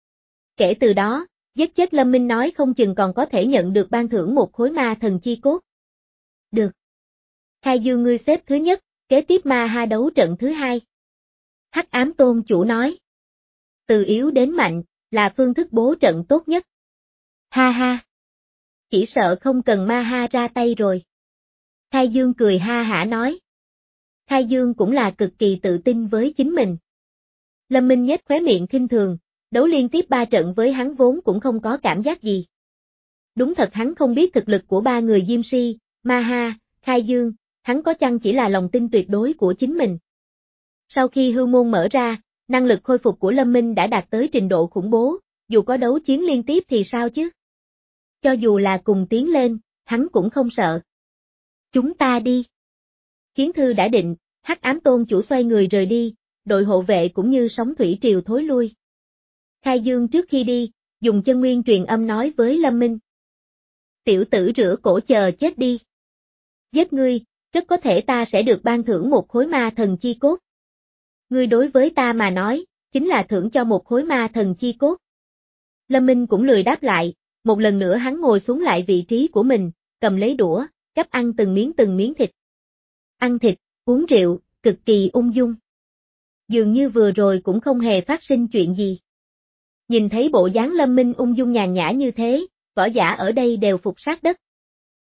Kể từ đó, giết chết Lâm Minh nói không chừng còn có thể nhận được ban thưởng một khối ma thần chi cốt. Được. Khai Dương ngươi xếp thứ nhất, kế tiếp Ma Ha đấu trận thứ hai. Hắc ám tôn chủ nói. Từ yếu đến mạnh, là phương thức bố trận tốt nhất. Ha ha. Chỉ sợ không cần Ma Ha ra tay rồi. Khai Dương cười ha hả nói. Khai Dương cũng là cực kỳ tự tin với chính mình. Lâm Minh nhếch khóe miệng khinh thường, đấu liên tiếp ba trận với hắn vốn cũng không có cảm giác gì. Đúng thật hắn không biết thực lực của ba người Diêm Si, Ma Ha, Khai Dương, hắn có chăng chỉ là lòng tin tuyệt đối của chính mình. Sau khi hư môn mở ra, năng lực khôi phục của Lâm Minh đã đạt tới trình độ khủng bố, dù có đấu chiến liên tiếp thì sao chứ? Cho dù là cùng tiến lên, hắn cũng không sợ. Chúng ta đi. Chiến thư đã định, Hắc ám tôn chủ xoay người rời đi, đội hộ vệ cũng như sóng thủy triều thối lui. Khai Dương trước khi đi, dùng chân nguyên truyền âm nói với Lâm Minh. Tiểu tử rửa cổ chờ chết đi. Giết ngươi, rất có thể ta sẽ được ban thưởng một khối ma thần chi cốt. Ngươi đối với ta mà nói, chính là thưởng cho một khối ma thần chi cốt. Lâm Minh cũng lười đáp lại, một lần nữa hắn ngồi xuống lại vị trí của mình, cầm lấy đũa, gắp ăn từng miếng từng miếng thịt. Ăn thịt, uống rượu, cực kỳ ung dung. Dường như vừa rồi cũng không hề phát sinh chuyện gì. Nhìn thấy bộ dáng Lâm Minh ung dung nhàn nhã như thế, võ giả ở đây đều phục sát đất.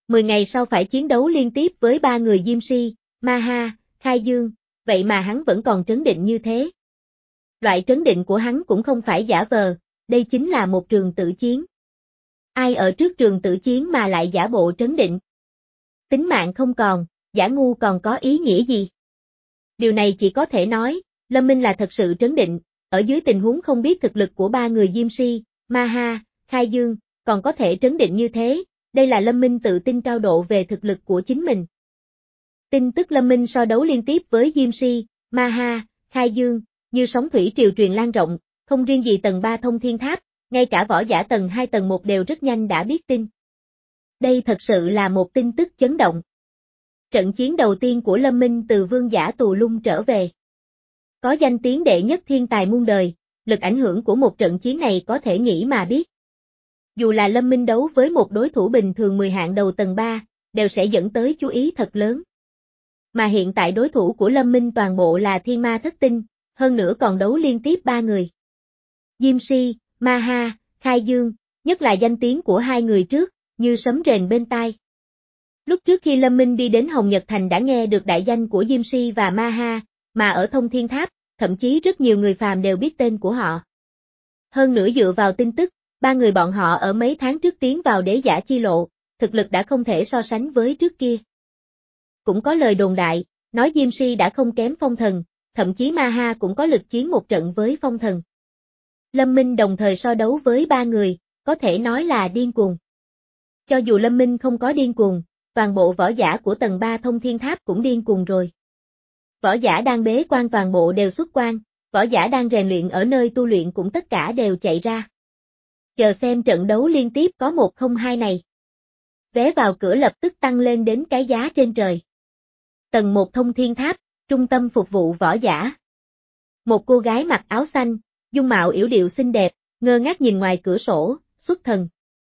mười ngày sau phải chiến đấu liên tiếp với ba người Diêm Si, Ma Ha, Khai Dương, vậy mà hắn vẫn còn trấn định như thế. Loại trấn định của hắn cũng không phải giả vờ, đây chính là một trường tử chiến. Ai ở trước trường tử chiến mà lại giả bộ trấn định? Tính mạng không còn, giả ngu còn có ý nghĩa gì? Điều này chỉ có thể nói, Lâm Minh là thật sự trấn định, ở dưới tình huống không biết thực lực của ba người Diêm Si, Ma Ha, Khai Dương, còn có thể trấn định như thế, đây là Lâm Minh tự tin cao độ về thực lực của chính mình. Tin tức Lâm Minh so đấu liên tiếp với Diêm Si, Ma Ha, Khai Dương, như sóng thủy triều truyền lan rộng, không riêng gì tầng ba Thông Thiên Tháp, ngay cả võ giả tầng hai tầng một đều rất nhanh đã biết tin. Đây thật sự là một tin tức chấn động. Trận chiến đầu tiên của Lâm Minh từ vương giả tù lung trở về. Có danh tiếng đệ nhất thiên tài muôn đời, lực ảnh hưởng của một trận chiến này có thể nghĩ mà biết. Dù là Lâm Minh đấu với một đối thủ bình thường mười hạng đầu tầng ba, đều sẽ dẫn tới chú ý thật lớn. Mà hiện tại đối thủ của Lâm Minh toàn bộ là thiên ma thất tinh, hơn nữa còn đấu liên tiếp ba người. Diêm Si, Ma Ha, Khai Dương, nhất là danh tiếng của hai người trước, như sấm rền bên tai. Lúc trước khi Lâm Minh đi đến Hồng Nhật Thành đã nghe được đại danh của Diêm Si và Ma Ha, mà ở Thông Thiên Tháp, thậm chí rất nhiều người phàm đều biết tên của họ. Hơn nữa dựa vào tin tức, ba người bọn họ ở mấy tháng trước tiến vào đế giả chi lộ, thực lực đã không thể so sánh với trước kia. Cũng có lời đồn đại, nói Diêm Si đã không kém Phong Thần, thậm chí Ma Ha cũng có lực chiến một trận với Phong Thần. Lâm Minh đồng thời so đấu với ba người, có thể nói là điên cuồng. Cho dù Lâm Minh không có điên cuồng, toàn bộ võ giả của tầng ba Thông Thiên Tháp cũng điên cuồng rồi. Võ giả đang bế quan toàn bộ đều xuất quan, võ giả đang rèn luyện ở nơi tu luyện cũng tất cả đều chạy ra. Chờ xem trận đấu liên tiếp có một không hai này. Vé vào cửa lập tức tăng lên đến cái giá trên trời. Tầng một Thông Thiên Tháp, trung tâm phục vụ võ giả. Một cô gái mặc áo xanh, dung mạo yểu điệu xinh đẹp, ngơ ngác nhìn ngoài cửa sổ, xuất thần.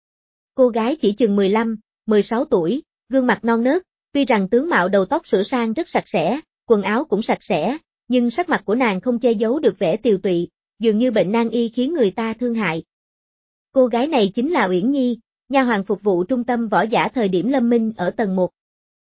Cô gái chỉ chừng mười lăm, mười sáu tuổi, gương mặt non nớt, tuy rằng tướng mạo đầu tóc sửa sang rất sạch sẽ, quần áo cũng sạch sẽ, nhưng sắc mặt của nàng không che giấu được vẻ tiều tụy, dường như bệnh nan y khiến người ta thương hại. Cô gái này chính là Uyển Nhi, nha hoàn phục vụ trung tâm võ giả thời điểm Lâm Minh ở tầng một.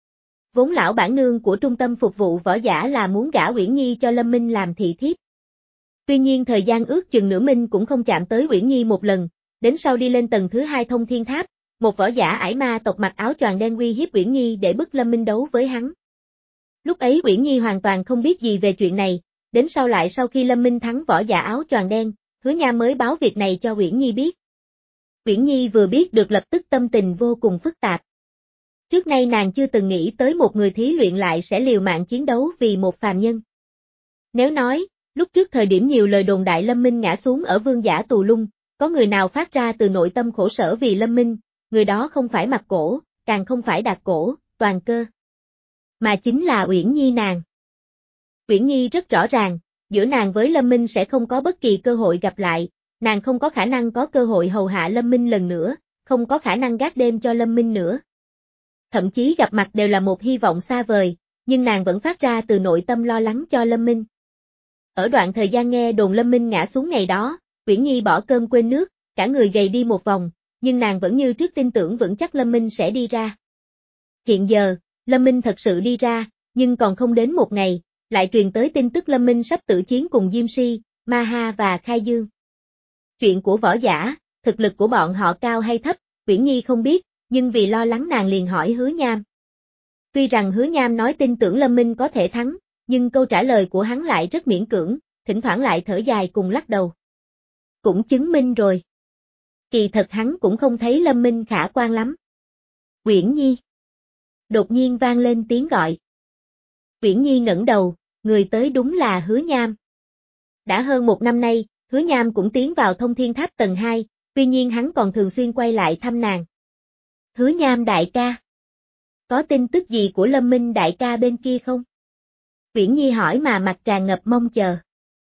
Vốn lão bản nương của trung tâm phục vụ võ giả là muốn gả Uyển Nhi cho Lâm Minh làm thị thiếp. Tuy nhiên thời gian ước chừng nửa Minh cũng không chạm tới Uyển Nhi một lần, đến sau đi lên tầng thứ hai Thông Thiên Tháp, một võ giả ải ma tộc mặc áo choàng đen uy hiếp Uyển Nhi để bức Lâm Minh đấu với hắn. Lúc ấy Uyển Nhi hoàn toàn không biết gì về chuyện này, đến sau lại sau khi Lâm Minh thắng võ giả áo choàng đen, Hứa Nha mới báo việc này cho Uyển Nhi biết. Uyển Nhi vừa biết được lập tức tâm tình vô cùng phức tạp. Trước nay nàng chưa từng nghĩ tới một người thí luyện lại sẽ liều mạng chiến đấu vì một phàm nhân. Nếu nói, lúc trước thời điểm nhiều lời đồn đại Lâm Minh ngã xuống ở vương giả tù lung, có người nào phát ra từ nội tâm khổ sở vì Lâm Minh, người đó không phải Mặc Cổ, càng không phải Đạt Cổ, Toàn Cơ, mà chính là Uyển Nhi nàng. Uyển Nhi rất rõ ràng, giữa nàng với Lâm Minh sẽ không có bất kỳ cơ hội gặp lại, nàng không có khả năng có cơ hội hầu hạ Lâm Minh lần nữa, không có khả năng gác đêm cho Lâm Minh nữa. Thậm chí gặp mặt đều là một hy vọng xa vời, nhưng nàng vẫn phát ra từ nội tâm lo lắng cho Lâm Minh. Ở đoạn thời gian nghe đồn Lâm Minh ngã xuống ngày đó, Uyển Nhi bỏ cơm quên nước, cả người gầy đi một vòng, nhưng nàng vẫn như trước tin tưởng vững chắc Lâm Minh sẽ đi ra. Hiện giờ, Lâm Minh thật sự đi ra, nhưng còn không đến một ngày, lại truyền tới tin tức Lâm Minh sắp tử chiến cùng Diêm Si, Ma Ha và Khai Dương. Chuyện của võ giả, thực lực của bọn họ cao hay thấp, Uyển Nhi không biết, nhưng vì lo lắng nàng liền hỏi Hứa Nham. Tuy rằng Hứa Nham nói tin tưởng Lâm Minh có thể thắng, nhưng câu trả lời của hắn lại rất miễn cưỡng, thỉnh thoảng lại thở dài cùng lắc đầu. Cũng chứng minh rồi. Kỳ thật hắn cũng không thấy Lâm Minh khả quan lắm. Uyển Nhi. Đột nhiên vang lên tiếng gọi. Uyển Nhi ngẩng đầu, người tới đúng là Hứa Nham. Đã hơn một năm nay, Hứa Nham cũng tiến vào Thông Thiên Tháp tầng hai, tuy nhiên hắn còn thường xuyên quay lại thăm nàng. Hứa Nham đại ca. Có tin tức gì của Lâm Minh đại ca bên kia không? Uyển Nhi hỏi mà mặt tràn ngập mong chờ.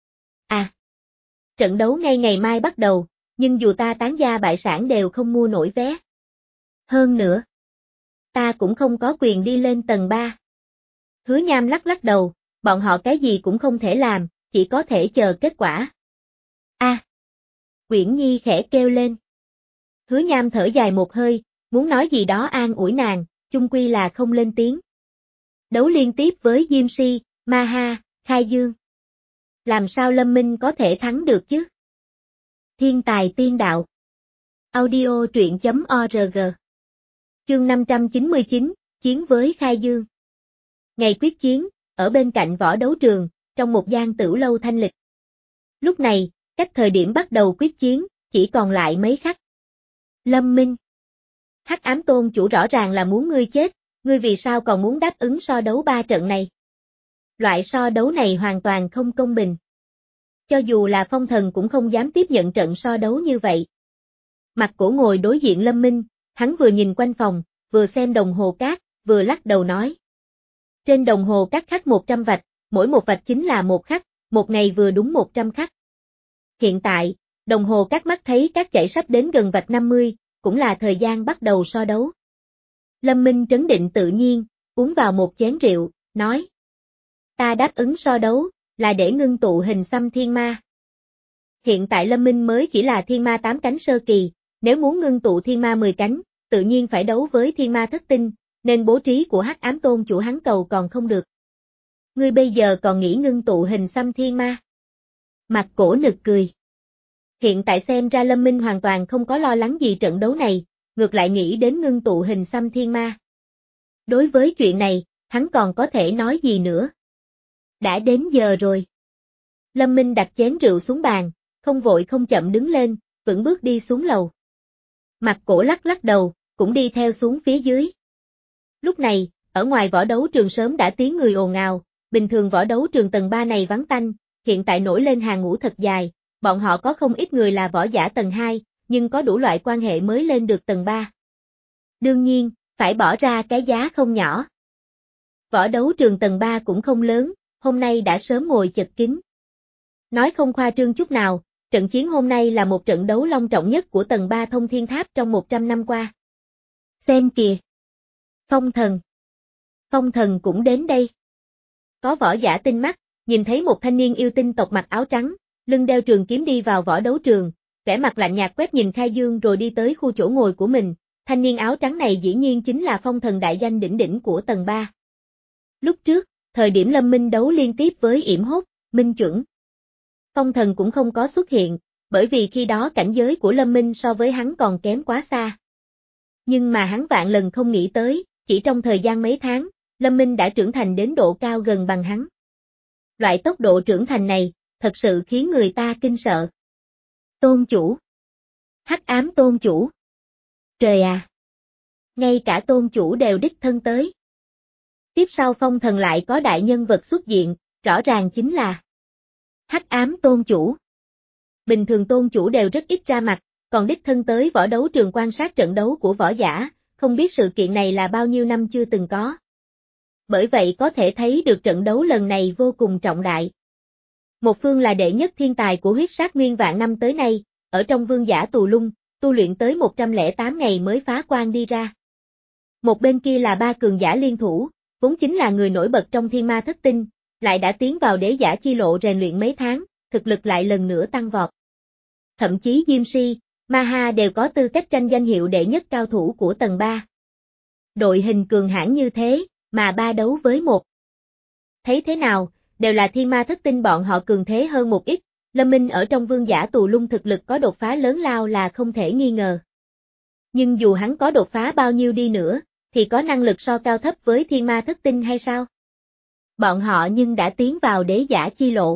À. Trận đấu ngay ngày mai bắt đầu, nhưng dù ta tán gia bại sản đều không mua nổi vé. Hơn nữa, ta cũng không có quyền đi lên tầng ba. Hứa Nham lắc lắc đầu, bọn họ cái gì cũng không thể làm, chỉ có thể chờ kết quả. A. À. Uyển Nhi khẽ kêu lên. Hứa Nham thở dài một hơi, muốn nói gì đó an ủi nàng, chung quy là không lên tiếng. Đấu liên tiếp với Diêm Si, Ma Ha, Khai Dương. Làm sao Lâm Minh có thể thắng được chứ? Thiên tài tiên đạo. Audio truyện chấm org. Chương năm trăm chín mươi chín, chiến với Khai Dương. Ngày quyết chiến, ở bên cạnh võ đấu trường, trong một gian tửu lâu thanh lịch. Lúc này, cách thời điểm bắt đầu quyết chiến, chỉ còn lại mấy khắc. Lâm Minh. Hắc Ám Tôn chủ rõ ràng là muốn ngươi chết, ngươi vì sao còn muốn đáp ứng so đấu ba trận này? Loại so đấu này hoàn toàn không công bình. Cho dù là phong thần cũng không dám tiếp nhận trận so đấu như vậy. Mặt Cổ ngồi đối diện Lâm Minh, hắn vừa nhìn quanh phòng, vừa xem đồng hồ cát, vừa lắc đầu nói. Trên đồng hồ cát khắc một trăm vạch, mỗi một vạch chính là một khắc, một ngày vừa đúng một trăm khắc. Hiện tại, đồng hồ cát mắt thấy cát chạy sắp đến gần vạch năm mươi, cũng là thời gian bắt đầu so đấu. Lâm Minh trấn định tự nhiên, uống vào một chén rượu, nói. Ta đáp ứng so đấu, là để ngưng tụ hình xăm thiên ma. Hiện tại Lâm Minh mới chỉ là thiên ma tám cánh sơ kỳ, nếu muốn ngưng tụ thiên ma mười cánh, tự nhiên phải đấu với thiên ma thất tinh, nên bố trí của Hắc Ám Tôn chủ hắn cầu còn không được. Ngươi bây giờ còn nghĩ ngưng tụ hình xăm thiên ma? Mặt Cổ nực cười. Hiện tại xem ra Lâm Minh hoàn toàn không có lo lắng gì trận đấu này, ngược lại nghĩ đến ngưng tụ hình xăm thiên ma. Đối với chuyện này, hắn còn có thể nói gì nữa? Đã đến giờ rồi. Lâm Minh đặt chén rượu xuống bàn, không vội không chậm đứng lên, vững bước đi xuống lầu. Mặt Cổ lắc lắc đầu, cũng đi theo xuống phía dưới. Lúc này, ở ngoài võ đấu trường sớm đã tiếng người ồn ào, bình thường võ đấu trường tầng ba này vắng tanh, hiện tại nổi lên hàng ngũ thật dài, bọn họ có không ít người là võ giả tầng hai, nhưng có đủ loại quan hệ mới lên được tầng ba. Đương nhiên, phải bỏ ra cái giá không nhỏ. Võ đấu trường tầng ba cũng không lớn, hôm nay đã sớm ngồi chật kín. Nói không khoa trương chút nào, trận chiến hôm nay là một trận đấu long trọng nhất của tầng ba Thông Thiên Tháp trong một trăm năm qua. Xem kìa! Phong thần! Phong thần cũng đến đây. Có võ giả tinh mắt, nhìn thấy một thanh niên yêu tinh tộc mặc áo trắng, lưng đeo trường kiếm đi vào võ đấu trường, vẻ mặt lạnh nhạt quét nhìn Khai Dương rồi đi tới khu chỗ ngồi của mình, thanh niên áo trắng này dĩ nhiên chính là phong thần đại danh đỉnh đỉnh của tầng ba. Lúc trước, thời điểm Lâm Minh đấu liên tiếp với Yểm Hốt, Minh Chuẩn. Phong thần cũng không có xuất hiện, bởi vì khi đó cảnh giới của Lâm Minh so với hắn còn kém quá xa. Nhưng mà hắn vạn lần không nghĩ tới, chỉ trong thời gian mấy tháng, Lâm Minh đã trưởng thành đến độ cao gần bằng hắn. Loại tốc độ trưởng thành này, thật sự khiến người ta kinh sợ. Tôn chủ. Hắc Ám Tôn chủ. Trời à! Ngay cả tôn chủ đều đích thân tới. Tiếp sau phong thần lại có đại nhân vật xuất diện, rõ ràng chính là Hắc Ám Tôn chủ. Bình thường tôn chủ đều rất ít ra mặt, còn đích thân tới võ đấu trường quan sát trận đấu của võ giả, không biết sự kiện này là bao nhiêu năm chưa từng có. Bởi vậy có thể thấy được trận đấu lần này vô cùng trọng đại. Một phương là đệ nhất thiên tài của huyết sát nguyên vạn năm tới nay, ở trong vương giả tù lung, tu luyện tới một trăm lẻ tám ngày mới phá quan đi ra. Một bên kia là ba cường giả liên thủ, vốn chính là người nổi bật trong thiên ma thất tinh, lại đã tiến vào đế giả chi lộ rèn luyện mấy tháng, thực lực lại lần nữa tăng vọt. Thậm chí Diêm Si, Ma Ha đều có tư cách tranh danh hiệu đệ nhất cao thủ của tầng ba. Đội hình cường hãn như thế, mà ba đấu với một. Thấy thế nào, đều là thiên ma thất tinh bọn họ cường thế hơn một ít, Lâm Minh ở trong vương giả tù lung thực lực có đột phá lớn lao là không thể nghi ngờ. Nhưng dù hắn có đột phá bao nhiêu đi nữa, thì có năng lực so cao thấp với thiên ma thất tinh hay sao? Bọn họ nhưng đã tiến vào đế giả chi lộ.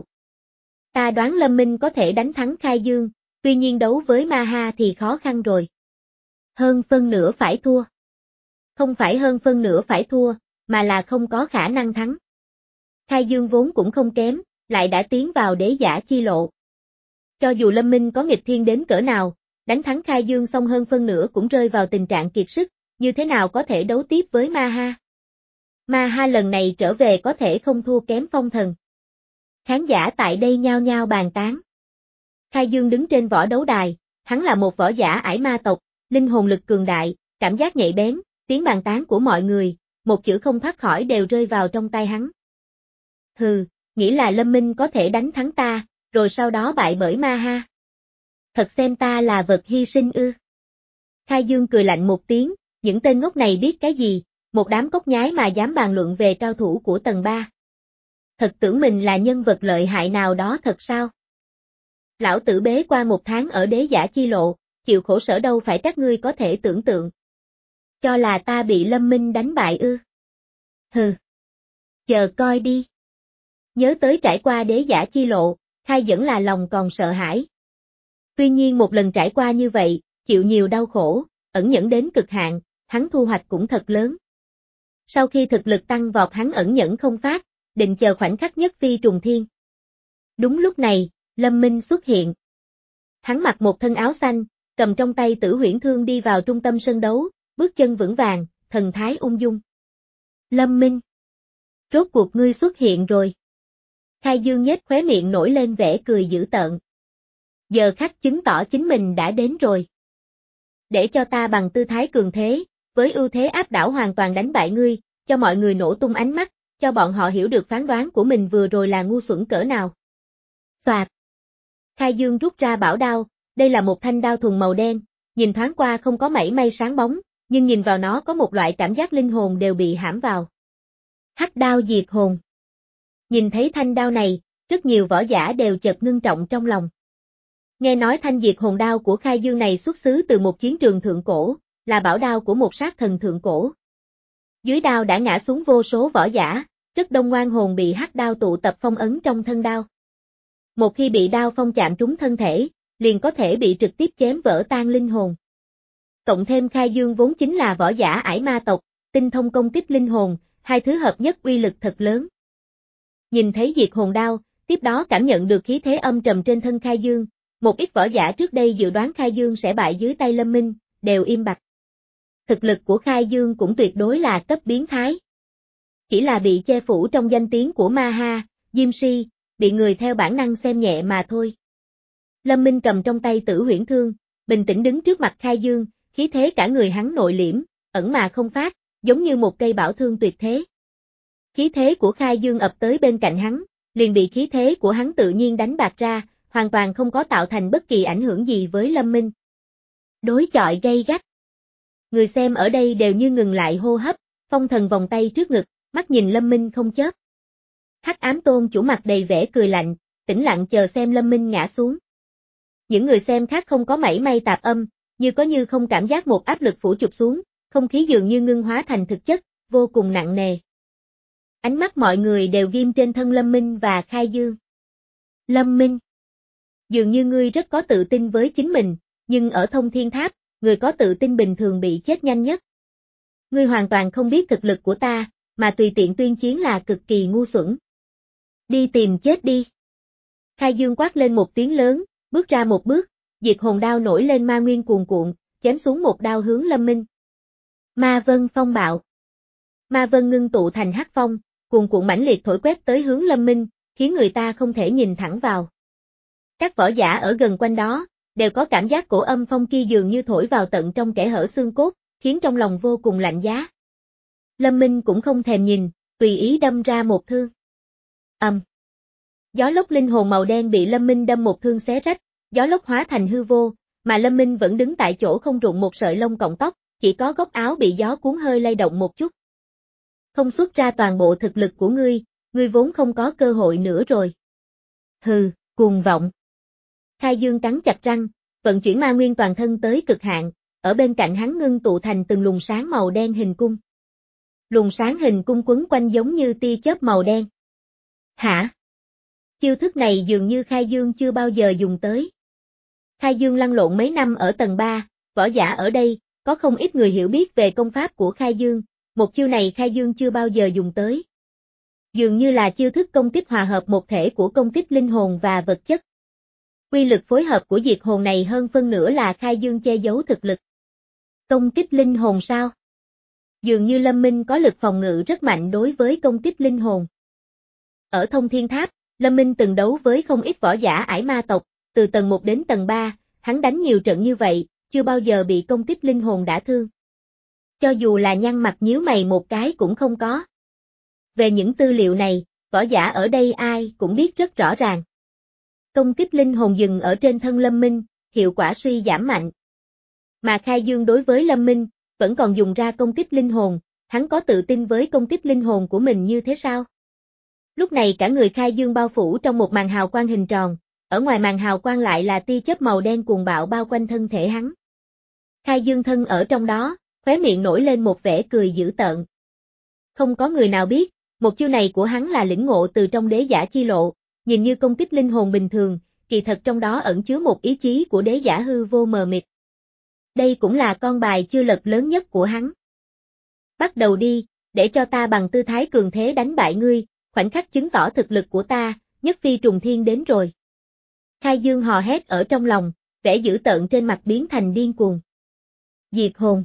Ta đoán Lâm Minh có thể đánh thắng Khai Dương, tuy nhiên đấu với Ma Ha thì khó khăn rồi. Hơn phân nửa phải thua. Không phải hơn phân nửa phải thua, mà là không có khả năng thắng. Khai Dương vốn cũng không kém, lại đã tiến vào đế giả chi lộ. Cho dù Lâm Minh có nghịch thiên đến cỡ nào, đánh thắng Khai Dương xong hơn phân nửa cũng rơi vào tình trạng kiệt sức, như thế nào có thể đấu tiếp với Ma Ha. Ma Ha lần này trở về có thể không thua kém phong thần. Khán giả tại đây nhao nhao bàn tán. Khai Dương đứng trên võ đấu đài, hắn là một võ giả ải ma tộc, linh hồn lực cường đại, cảm giác nhạy bén, tiếng bàn tán của mọi người, một chữ không thoát khỏi đều rơi vào trong tay hắn. Hừ, nghĩ là Lâm Minh có thể đánh thắng ta, rồi sau đó bại bởi Ma Ha. Thật xem ta là vật hy sinh ư. Khai Dương cười lạnh một tiếng, những tên ngốc này biết cái gì, một đám cốc nhái mà dám bàn luận về cao thủ của tầng ba. Thật tưởng mình là nhân vật lợi hại nào đó thật sao? Lão tử bế quan một tháng ở đế giả chi lộ, chịu khổ sở đâu phải các ngươi có thể tưởng tượng. Cho là ta bị Lâm Minh đánh bại ư? Hừ. Chờ coi đi. Nhớ tới trải qua đế giả chi lộ, Khai vẫn là lòng còn sợ hãi. Tuy nhiên một lần trải qua như vậy, chịu nhiều đau khổ, ẩn nhẫn đến cực hạn, hắn thu hoạch cũng thật lớn. Sau khi thực lực tăng vọt hắn ẩn nhẫn không phát, định chờ khoảnh khắc nhất phi trùng thiên. Đúng lúc này, Lâm Minh xuất hiện. Hắn mặc một thân áo xanh, cầm trong tay Tử Huyễn Thương đi vào trung tâm sân đấu, bước chân vững vàng, thần thái ung dung. Lâm Minh. Rốt cuộc ngươi xuất hiện rồi. Khai Dương nhếch khóe miệng nổi lên vẻ cười dữ tợn. Giờ khách chứng tỏ chính mình đã đến rồi. Để cho ta bằng tư thái cường thế, với ưu thế áp đảo hoàn toàn đánh bại ngươi, cho mọi người nổ tung ánh mắt, cho bọn họ hiểu được phán đoán của mình vừa rồi là ngu xuẩn cỡ nào. Soạt. Khai Dương rút ra bảo đao, đây là một thanh đao thuần màu đen, nhìn thoáng qua không có mảy may sáng bóng, nhưng nhìn vào nó có một loại cảm giác linh hồn đều bị hãm vào. Hắc đao diệt hồn. Nhìn thấy thanh đao này, rất nhiều võ giả đều chợt ngưng trọng trong lòng. Nghe nói thanh diệt hồn đao của Khai Dương này xuất xứ từ một chiến trường thượng cổ, là bảo đao của một sát thần thượng cổ. Dưới đao đã ngã xuống vô số võ giả, rất đông oan hồn bị hắc đao tụ tập phong ấn trong thân đao. Một khi bị đao phong chạm trúng thân thể, liền có thể bị trực tiếp chém vỡ tan linh hồn. Cộng thêm Khai Dương vốn chính là võ giả ải ma tộc, tinh thông công kích linh hồn, hai thứ hợp nhất uy lực thật lớn. Nhìn thấy diệt hồn đao, tiếp đó cảm nhận được khí thế âm trầm trên thân Khai Dương, một ít võ giả trước đây dự đoán Khai Dương sẽ bại dưới tay Lâm Minh, đều im bặt. Thực lực của Khai Dương cũng tuyệt đối là cấp biến thái. Chỉ là bị che phủ trong danh tiếng của Ma Ha, Diêm Si, bị người theo bản năng xem nhẹ mà thôi. Lâm Minh cầm trong tay Tử Huyễn Thương, bình tĩnh đứng trước mặt Khai Dương, khí thế cả người hắn nội liễm, ẩn mà không phát, giống như một cây bảo thương tuyệt thế. Khí thế của Khai Dương ập tới bên cạnh hắn, liền bị khí thế của hắn tự nhiên đánh bạc ra, hoàn toàn không có tạo thành bất kỳ ảnh hưởng gì với Lâm Minh. Đối chọi gay gắt. Người xem ở đây đều như ngừng lại hô hấp, Phong Thần vòng tay trước ngực, mắt nhìn Lâm Minh không chớp. Hắc Ám Tôn chủ mặt đầy vẻ cười lạnh, tĩnh lặng chờ xem Lâm Minh ngã xuống. Những người xem khác không có mảy may tạp âm, như có như không cảm giác một áp lực phủ chụp xuống, không khí dường như ngưng hóa thành thực chất, vô cùng nặng nề. Ánh mắt mọi người đều ghim trên thân Lâm Minh và Khai Dương. Lâm Minh. Dường như ngươi rất có tự tin với chính mình, nhưng ở Thông Thiên Tháp, người có tự tin bình thường bị chết nhanh nhất. Ngươi hoàn toàn không biết thực lực của ta, mà tùy tiện tuyên chiến là cực kỳ ngu xuẩn. Đi tìm chết đi. Khai Dương quát lên một tiếng lớn, bước ra một bước, diệt hồn đao nổi lên ma nguyên cuồn cuộn, chém xuống một đao hướng Lâm Minh. Ma Vân phong bạo. Ma Vân ngưng tụ thành hắc phong, cuồn cuộn mãnh liệt thổi quét tới hướng Lâm Minh, khiến người ta không thể nhìn thẳng vào. Các võ giả ở gần quanh đó, đều có cảm giác cổ âm phong kia dường như thổi vào tận trong kẽ hở xương cốt, khiến trong lòng vô cùng lạnh giá. Lâm Minh cũng không thèm nhìn, tùy ý đâm ra một thương. Ầm. Gió lốc linh hồn màu đen bị Lâm Minh đâm một thương xé rách, gió lốc hóa thành hư vô, mà Lâm Minh vẫn đứng tại chỗ không rụng một sợi lông cọng tóc, chỉ có góc áo bị gió cuốn hơi lay động một chút. Không xuất ra toàn bộ thực lực của ngươi, ngươi vốn không có cơ hội nữa rồi. Hừ, cuồng vọng. Khai Dương cắn chặt răng, vận chuyển ma nguyên toàn thân tới cực hạn, ở bên cạnh hắn ngưng tụ thành từng luồng sáng màu đen hình cung. Luồng sáng hình cung quấn quanh giống như tia chớp màu đen. Hả? Chiêu thức này dường như Khai Dương chưa bao giờ dùng tới. Khai Dương lăn lộn mấy năm ở tầng ba, võ giả ở đây, có không ít người hiểu biết về công pháp của Khai Dương, một chiêu này Khai Dương chưa bao giờ dùng tới. Dường như là chiêu thức công kích hòa hợp một thể của công kích linh hồn và vật chất. Quy lực phối hợp của diệt hồn này hơn phân nửa là Khai Dương che giấu thực lực. Công kích linh hồn sao? Dường như Lâm Minh có lực phòng ngự rất mạnh đối với công kích linh hồn. Ở Thông Thiên Tháp, Lâm Minh từng đấu với không ít võ giả ải ma tộc, từ tầng một đến tầng ba, hắn đánh nhiều trận như vậy, chưa bao giờ bị công kích linh hồn đả thương. Cho dù là nhăn mặt nhíu mày một cái cũng không có. Về những tư liệu này, võ giả ở đây ai cũng biết rất rõ ràng. Công kích linh hồn dừng ở trên thân Lâm Minh, hiệu quả suy giảm mạnh. Mà Khai Dương đối với Lâm Minh, vẫn còn dùng ra công kích linh hồn, Hắn có tự tin với công kích linh hồn của mình như thế sao? Lúc này cả người Khai Dương bao phủ trong một màn hào quang hình tròn, ở ngoài màn hào quang lại là tia chớp màu đen cuồng bạo bao quanh thân thể hắn. Khai Dương thân ở trong đó, khóe miệng nổi lên một vẻ cười dữ tợn. Không có người nào biết, một chiêu này của hắn là lĩnh ngộ từ trong đế giả chi lộ, nhìn như công kích linh hồn bình thường, kỳ thật trong đó ẩn chứa một ý chí của đế giả hư vô mờ mịt. Đây cũng là con bài chưa lật lớn nhất của hắn. Bắt đầu đi, để cho ta bằng tư thái cường thế đánh bại ngươi, khoảnh khắc chứng tỏ thực lực của ta, nhất phi trùng thiên đến rồi. Khai Dương hò hét ở trong lòng, vẻ dữ tợn trên mặt biến thành điên cuồng. Diệt hồn.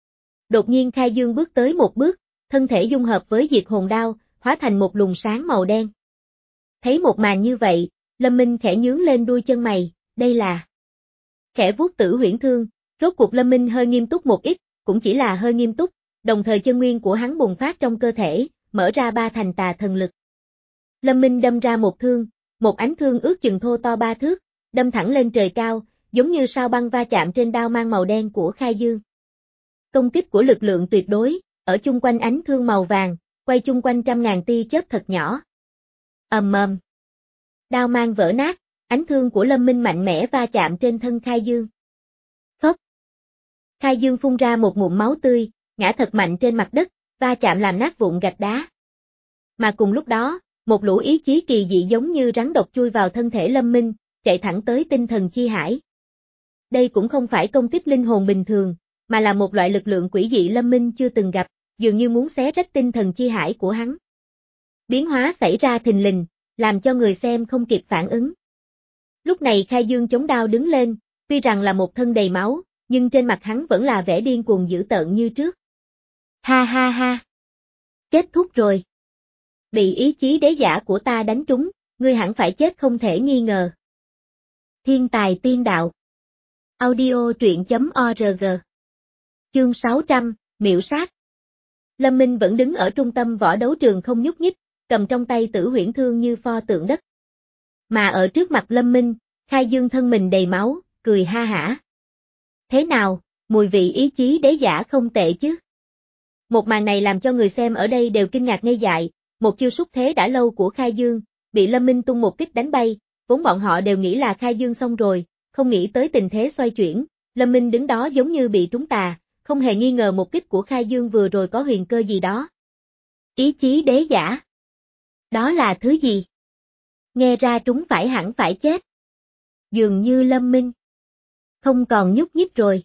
Đột nhiên Khai Dương bước tới một bước, thân thể dung hợp với diệt hồn đao, hóa thành một luồng sáng màu đen. Thấy một màn như vậy, Lâm Minh khẽ nhướng lên đuôi chân mày, đây là... Khẽ vuốt Tử Huyễn Thương, rốt cuộc Lâm Minh hơi nghiêm túc một ít, cũng chỉ là hơi nghiêm túc, đồng thời chân nguyên của hắn bùng phát trong cơ thể, mở ra ba thành tà thần lực. Lâm Minh đâm ra một thương, một ánh thương ước chừng thô to ba thước, đâm thẳng lên trời cao, giống như sao băng va chạm trên đao mang màu đen của Khai Dương. Công kích của lực lượng tuyệt đối, ở chung quanh ánh thương màu vàng, quay chung quanh trăm ngàn tia chớp thật nhỏ. Ầm ầm. Đao mang vỡ nát, ánh thương của Lâm Minh mạnh mẽ va chạm trên thân Khai Dương. Phốc. Khai Dương phun ra một ngụm máu tươi, ngã thật mạnh trên mặt đất, va chạm làm nát vụn gạch đá. Mà cùng lúc đó, một lũ ý chí kỳ dị giống như rắn độc chui vào thân thể Lâm Minh, chạy thẳng tới tinh thần chi hải. Đây cũng không phải công kích linh hồn bình thường, mà là một loại lực lượng quỷ dị Lâm Minh chưa từng gặp, dường như muốn xé rách tinh thần chi hải của hắn. Biến hóa xảy ra thình lình, làm cho người xem không kịp phản ứng. Lúc này Khai Dương chống đao đứng lên, tuy rằng là một thân đầy máu, nhưng trên mặt hắn vẫn là vẻ điên cuồng dữ tợn như trước. Ha ha ha! Kết thúc rồi. Bị ý chí đế giả của ta đánh trúng, ngươi hẳn phải chết không thể nghi ngờ. Thiên tài tiên đạo. Audio truyện chấm org. Chương sáu trăm, miểu sát. Lâm Minh vẫn đứng ở trung tâm võ đấu trường không nhúc nhích, cầm trong tay Tử Huyễn Thương như pho tượng đất. Mà ở trước mặt Lâm Minh, Khai Dương thân mình đầy máu, cười ha hả. Thế nào, mùi vị ý chí đế giả không tệ chứ? Một màn này làm cho người xem ở đây đều kinh ngạc ngây dại, một chiêu xúc thế đã lâu của Khai Dương, bị Lâm Minh tung một kích đánh bay, vốn bọn họ đều nghĩ là Khai Dương xong rồi, không nghĩ tới tình thế xoay chuyển, Lâm Minh đứng đó giống như bị trúng tà, không hề nghi ngờ một kích của Khai Dương vừa rồi có huyền cơ gì đó. Ý chí đế giả. Đó là thứ gì? Nghe ra trúng phải hẳn phải chết. Dường như Lâm Minh không còn nhúc nhích rồi.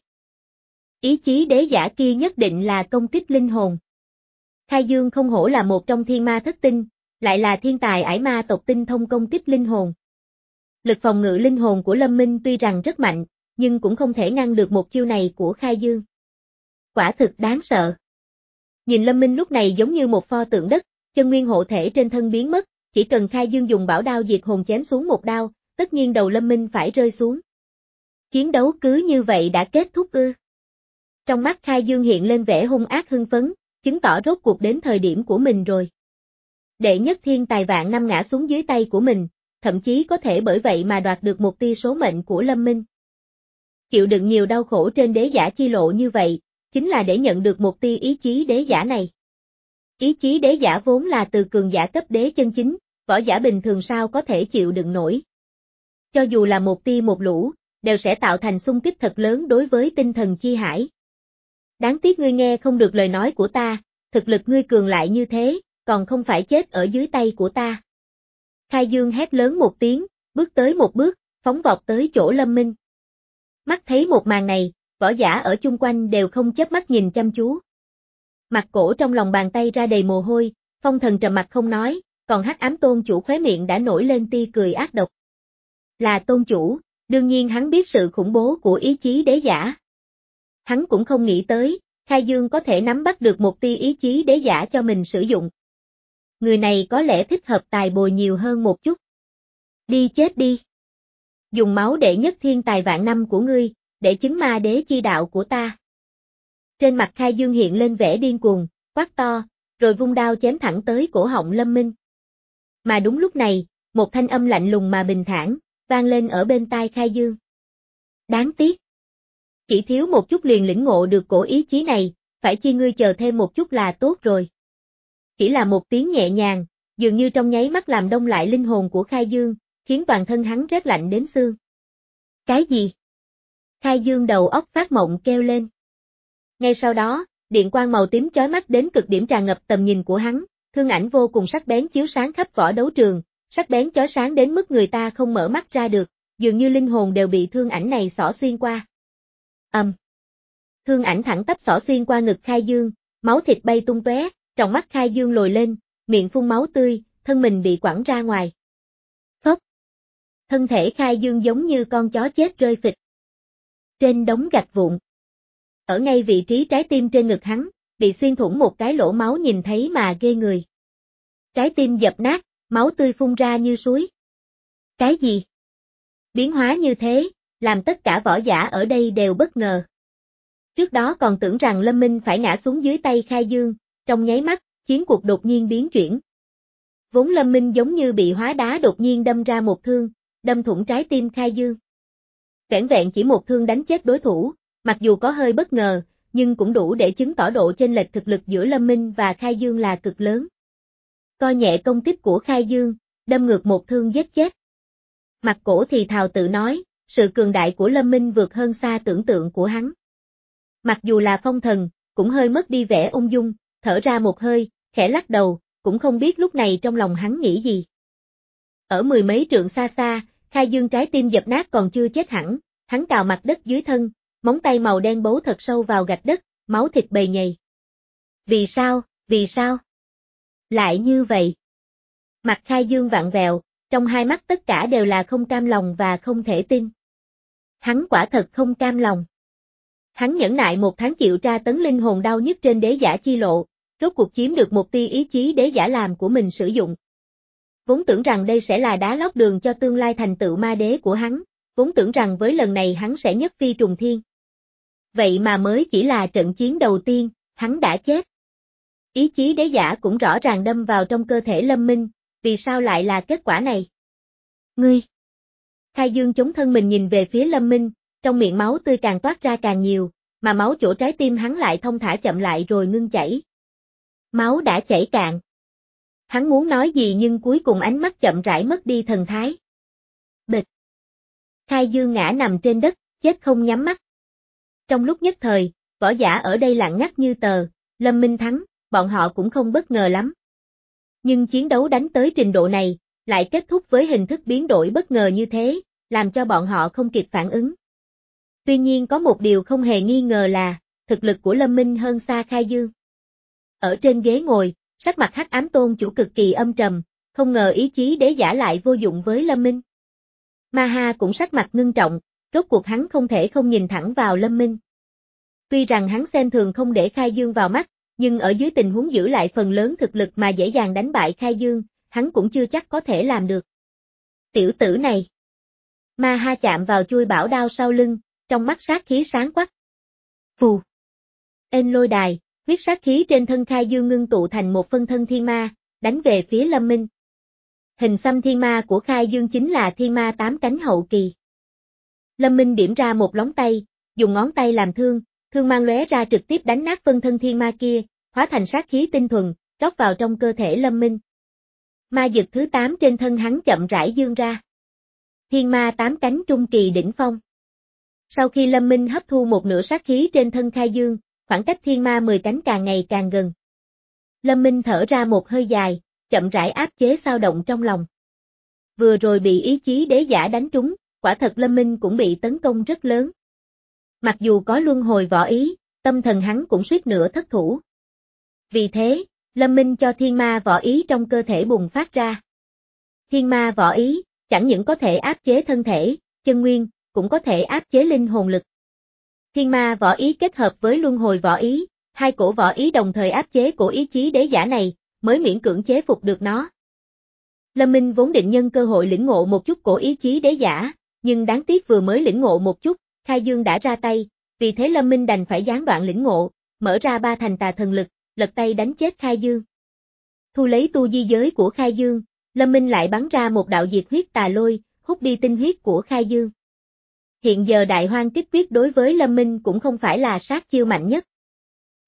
Ý chí đế giả kia nhất định là công kích linh hồn. Khai Dương không hổ là một trong thiên ma thất tinh, lại là thiên tài ải ma tộc tinh thông công kích linh hồn. Lực phòng ngự linh hồn của Lâm Minh tuy rằng rất mạnh, nhưng cũng không thể ngăn được một chiêu này của Khai Dương. Quả thực đáng sợ. Nhìn Lâm Minh lúc này giống như một pho tượng đất, chân nguyên hộ thể trên thân biến mất, chỉ cần Khai Dương dùng bảo đao diệt hồn chém xuống một đao, tất nhiên đầu Lâm Minh phải rơi xuống. Chiến đấu cứ như vậy đã kết thúc ư? Trong mắt Khai Dương hiện lên vẻ hung ác hưng phấn, chứng tỏ rốt cuộc đến thời điểm của mình rồi. Đệ nhất thiên tài vạn năm ngã xuống dưới tay của mình, thậm chí có thể bởi vậy mà đoạt được một tia số mệnh của Lâm Minh. Chịu đựng nhiều đau khổ trên đế giả chi lộ như vậy, chính là để nhận được một tia ý chí đế giả này. Ý chí đế giả vốn là từ cường giả cấp đế chân chính, võ giả bình thường sao có thể chịu đựng nổi. Cho dù là một tia một lũ, đều sẽ tạo thành xung kích thật lớn đối với tinh thần chi hải. Đáng tiếc ngươi nghe không được lời nói của ta, thực lực ngươi cường lại như thế, còn không phải chết ở dưới tay của ta. Khai Dương hét lớn một tiếng, bước tới một bước, phóng vọt tới chỗ Lâm Minh. Mắt thấy một màn này, võ giả ở chung quanh đều không chớp mắt nhìn chăm chú. Mặt cổ trong lòng bàn tay ra đầy mồ hôi, Phong Thần trầm mặt không nói, còn Hắc Ám Tôn chủ khóe miệng đã nổi lên tia cười ác độc. Là tôn chủ, đương nhiên hắn biết sự khủng bố của ý chí đế giả. Hắn cũng không nghĩ tới, Khai Dương có thể nắm bắt được một tia ý chí đế giả cho mình sử dụng. Người này có lẽ thích hợp tài bồi nhiều hơn một chút. Đi chết đi. Dùng máu đệ nhất thiên tài vạn năm của ngươi, để chứng ma đế chi đạo của ta. Trên mặt Khai Dương hiện lên vẻ điên cuồng, quát to, rồi vung đao chém thẳng tới cổ họng Lâm Minh. Mà đúng lúc này, một thanh âm lạnh lùng mà bình thản, vang lên ở bên tai Khai Dương. Đáng tiếc. Chỉ thiếu một chút liền lĩnh ngộ được cổ ý chí này, phải chi ngươi chờ thêm một chút là tốt rồi. Chỉ là một tiếng nhẹ nhàng, dường như trong nháy mắt làm đông lại linh hồn của Khai Dương, khiến toàn thân hắn rét lạnh đến xương. Cái gì? Khai Dương đầu óc phát mộng kêu lên. Ngay sau đó, điện quang màu tím chói mắt đến cực điểm tràn ngập tầm nhìn của hắn, thương ảnh vô cùng sắc bén chiếu sáng khắp võ đấu trường, sắc bén chói sáng đến mức người ta không mở mắt ra được, dường như linh hồn đều bị thương ảnh này xỏ xuyên qua. Ầm. Um. Thương ảnh thẳng tắp xỏ xuyên qua ngực Khai Dương, máu thịt bay tung tóe, trong mắt Khai Dương lồi lên, miệng phun máu tươi, thân mình bị quẳng ra ngoài. Phốc. Thân thể Khai Dương giống như con chó chết rơi phịch. Trên đống gạch vụn. Ở ngay vị trí trái tim trên ngực hắn, bị xuyên thủng một cái lỗ máu nhìn thấy mà ghê người. Trái tim dập nát, máu tươi phun ra như suối. Cái gì? Biến hóa như thế, làm tất cả võ giả ở đây đều bất ngờ. Trước đó còn tưởng rằng Lâm Minh phải ngã xuống dưới tay Khai Dương, trong nháy mắt, chiến cuộc đột nhiên biến chuyển. Vốn Lâm Minh giống như bị hóa đá đột nhiên đâm ra một thương, đâm thủng trái tim Khai Dương. Vẻn vẹn chỉ một thương đánh chết đối thủ, mặc dù có hơi bất ngờ, nhưng cũng đủ để chứng tỏ độ chênh lệch thực lực giữa Lâm Minh và Khai Dương là cực lớn. Coi nhẹ công kích của Khai Dương, đâm ngược một thương giết chết. Mặt Cổ thì thào tự nói, sự cường đại của Lâm Minh vượt hơn xa tưởng tượng của hắn. Mặc dù là phong thần, cũng hơi mất đi vẻ ung dung, thở ra một hơi, khẽ lắc đầu, cũng không biết lúc này trong lòng hắn nghĩ gì. Ở mười mấy trượng xa xa, Khai Dương trái tim dập nát còn chưa chết hẳn, hắn cào mặt đất dưới thân, móng tay màu đen bấu thật sâu vào gạch đất, máu thịt bầy nhầy. Vì sao, vì sao? Lại như vậy. Mặt Khai Dương vặn vẹo, trong hai mắt tất cả đều là không cam lòng và không thể tin. Hắn quả thật không cam lòng. Hắn nhẫn nại một tháng chịu tra tấn linh hồn đau nhức trên đế giả chi lộ, rốt cuộc chiếm được một tia ý chí đế giả làm của mình sử dụng. Vốn tưởng rằng đây sẽ là đá lót đường cho tương lai thành tựu ma đế của hắn, vốn tưởng rằng với lần này hắn sẽ nhất phi trùng thiên. Vậy mà mới chỉ là trận chiến đầu tiên, hắn đã chết. Ý chí đế giả cũng rõ ràng đâm vào trong cơ thể Lâm Minh, vì sao lại là kết quả này? Ngươi! Khai Dương chống thân mình nhìn về phía Lâm Minh, trong miệng máu tươi càng toát ra càng nhiều, mà máu chỗ trái tim hắn lại thông thả chậm lại rồi ngưng chảy. Máu đã chảy cạn. Hắn muốn nói gì nhưng cuối cùng ánh mắt chậm rãi mất đi thần thái. Bịch! Khai Dương ngã nằm trên đất, chết không nhắm mắt. Trong lúc nhất thời, võ giả ở đây lặng ngắt như tờ, Lâm Minh thắng, bọn họ cũng không bất ngờ lắm. Nhưng chiến đấu đánh tới trình độ này, lại kết thúc với hình thức biến đổi bất ngờ như thế, làm cho bọn họ không kịp phản ứng. Tuy nhiên có một điều không hề nghi ngờ là, thực lực của Lâm Minh hơn xa Khai Dương. Ở trên ghế ngồi, sắc mặt Hắc Ám Tôn chủ cực kỳ âm trầm, không ngờ ý chí đế giả lại vô dụng với Lâm Minh. Ma Ha cũng sắc mặt ngưng trọng, rốt cuộc hắn không thể không nhìn thẳng vào Lâm Minh. Tuy rằng hắn xem thường không để Khai Dương vào mắt, nhưng ở dưới tình huống giữ lại phần lớn thực lực mà dễ dàng đánh bại Khai Dương, hắn cũng chưa chắc có thể làm được. Tiểu tử này. Ma Ha chạm vào chuôi bảo đao sau lưng, trong mắt sát khí sáng quắc. Phù. Ên lôi đài, huyết sát khí trên thân Khai Dương ngưng tụ thành một phân thân thiên ma, đánh về phía Lâm Minh. Hình xăm thiên ma của Khai Dương chính là thiên ma tám cánh hậu kỳ. Lâm Minh điểm ra một lóng tay, dùng ngón tay làm thương, thương mang lóe ra trực tiếp đánh nát phân thân thiên ma kia, hóa thành sát khí tinh thuần, rót vào trong cơ thể Lâm Minh. Ma dực thứ tám trên thân hắn chậm rãi dương ra. Thiên ma tám cánh trung kỳ đỉnh phong. Sau khi Lâm Minh hấp thu một nửa sát khí trên thân Khai Dương, khoảng cách thiên ma mười cánh càng ngày càng gần. Lâm Minh thở ra một hơi dài, chậm rãi áp chế xao động trong lòng. Vừa rồi bị ý chí đế giả đánh trúng, quả thật Lâm Minh cũng bị tấn công rất lớn. Mặc dù có luân hồi võ ý, tâm thần hắn cũng suýt nữa thất thủ. Vì thế, Lâm Minh cho thiên ma võ ý trong cơ thể bùng phát ra. Thiên ma võ ý, chẳng những có thể áp chế thân thể, chân nguyên, cũng có thể áp chế linh hồn lực. Thiên ma võ ý kết hợp với luân hồi võ ý, hai cổ võ ý đồng thời áp chế cổ ý chí đế giả này, mới miễn cưỡng chế phục được nó. Lâm Minh vốn định nhân cơ hội lĩnh ngộ một chút cổ ý chí đế giả, nhưng đáng tiếc vừa mới lĩnh ngộ một chút, Khai Dương đã ra tay, vì thế Lâm Minh đành phải gián đoạn lĩnh ngộ, mở ra ba thành tà thần lực, lật tay đánh chết Khai Dương. Thu lấy tu di giới của Khai Dương, Lâm Minh lại bắn ra một đạo diệt huyết tà lôi, hút đi tinh huyết của Khai Dương. Hiện giờ đại hoang kích quyết đối với Lâm Minh cũng không phải là sát chiêu mạnh nhất.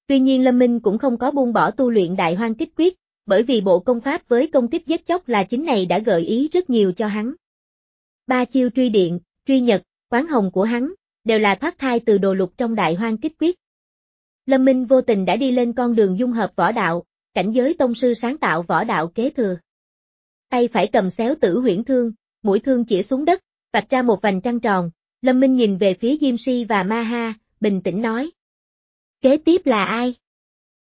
Tuy nhiên Lâm Minh cũng không có buông bỏ tu luyện đại hoang kích quyết, bởi vì bộ công pháp với công tích giết chóc là chính này đã gợi ý rất nhiều cho hắn. Ba chiêu truy điện, truy nhật, quán hồng của hắn, đều là thoát thai từ đồ lục trong đại hoang kích quyết. Lâm Minh vô tình đã đi lên con đường dung hợp võ đạo, cảnh giới tông sư sáng tạo võ đạo kế thừa. Tay phải cầm xéo tử huyễn thương, mũi thương chĩa xuống đất, vạch ra một vành trăng tròn, Lâm Minh nhìn về phía Diêm Si và Ma Ha, bình tĩnh nói. Kế tiếp là ai?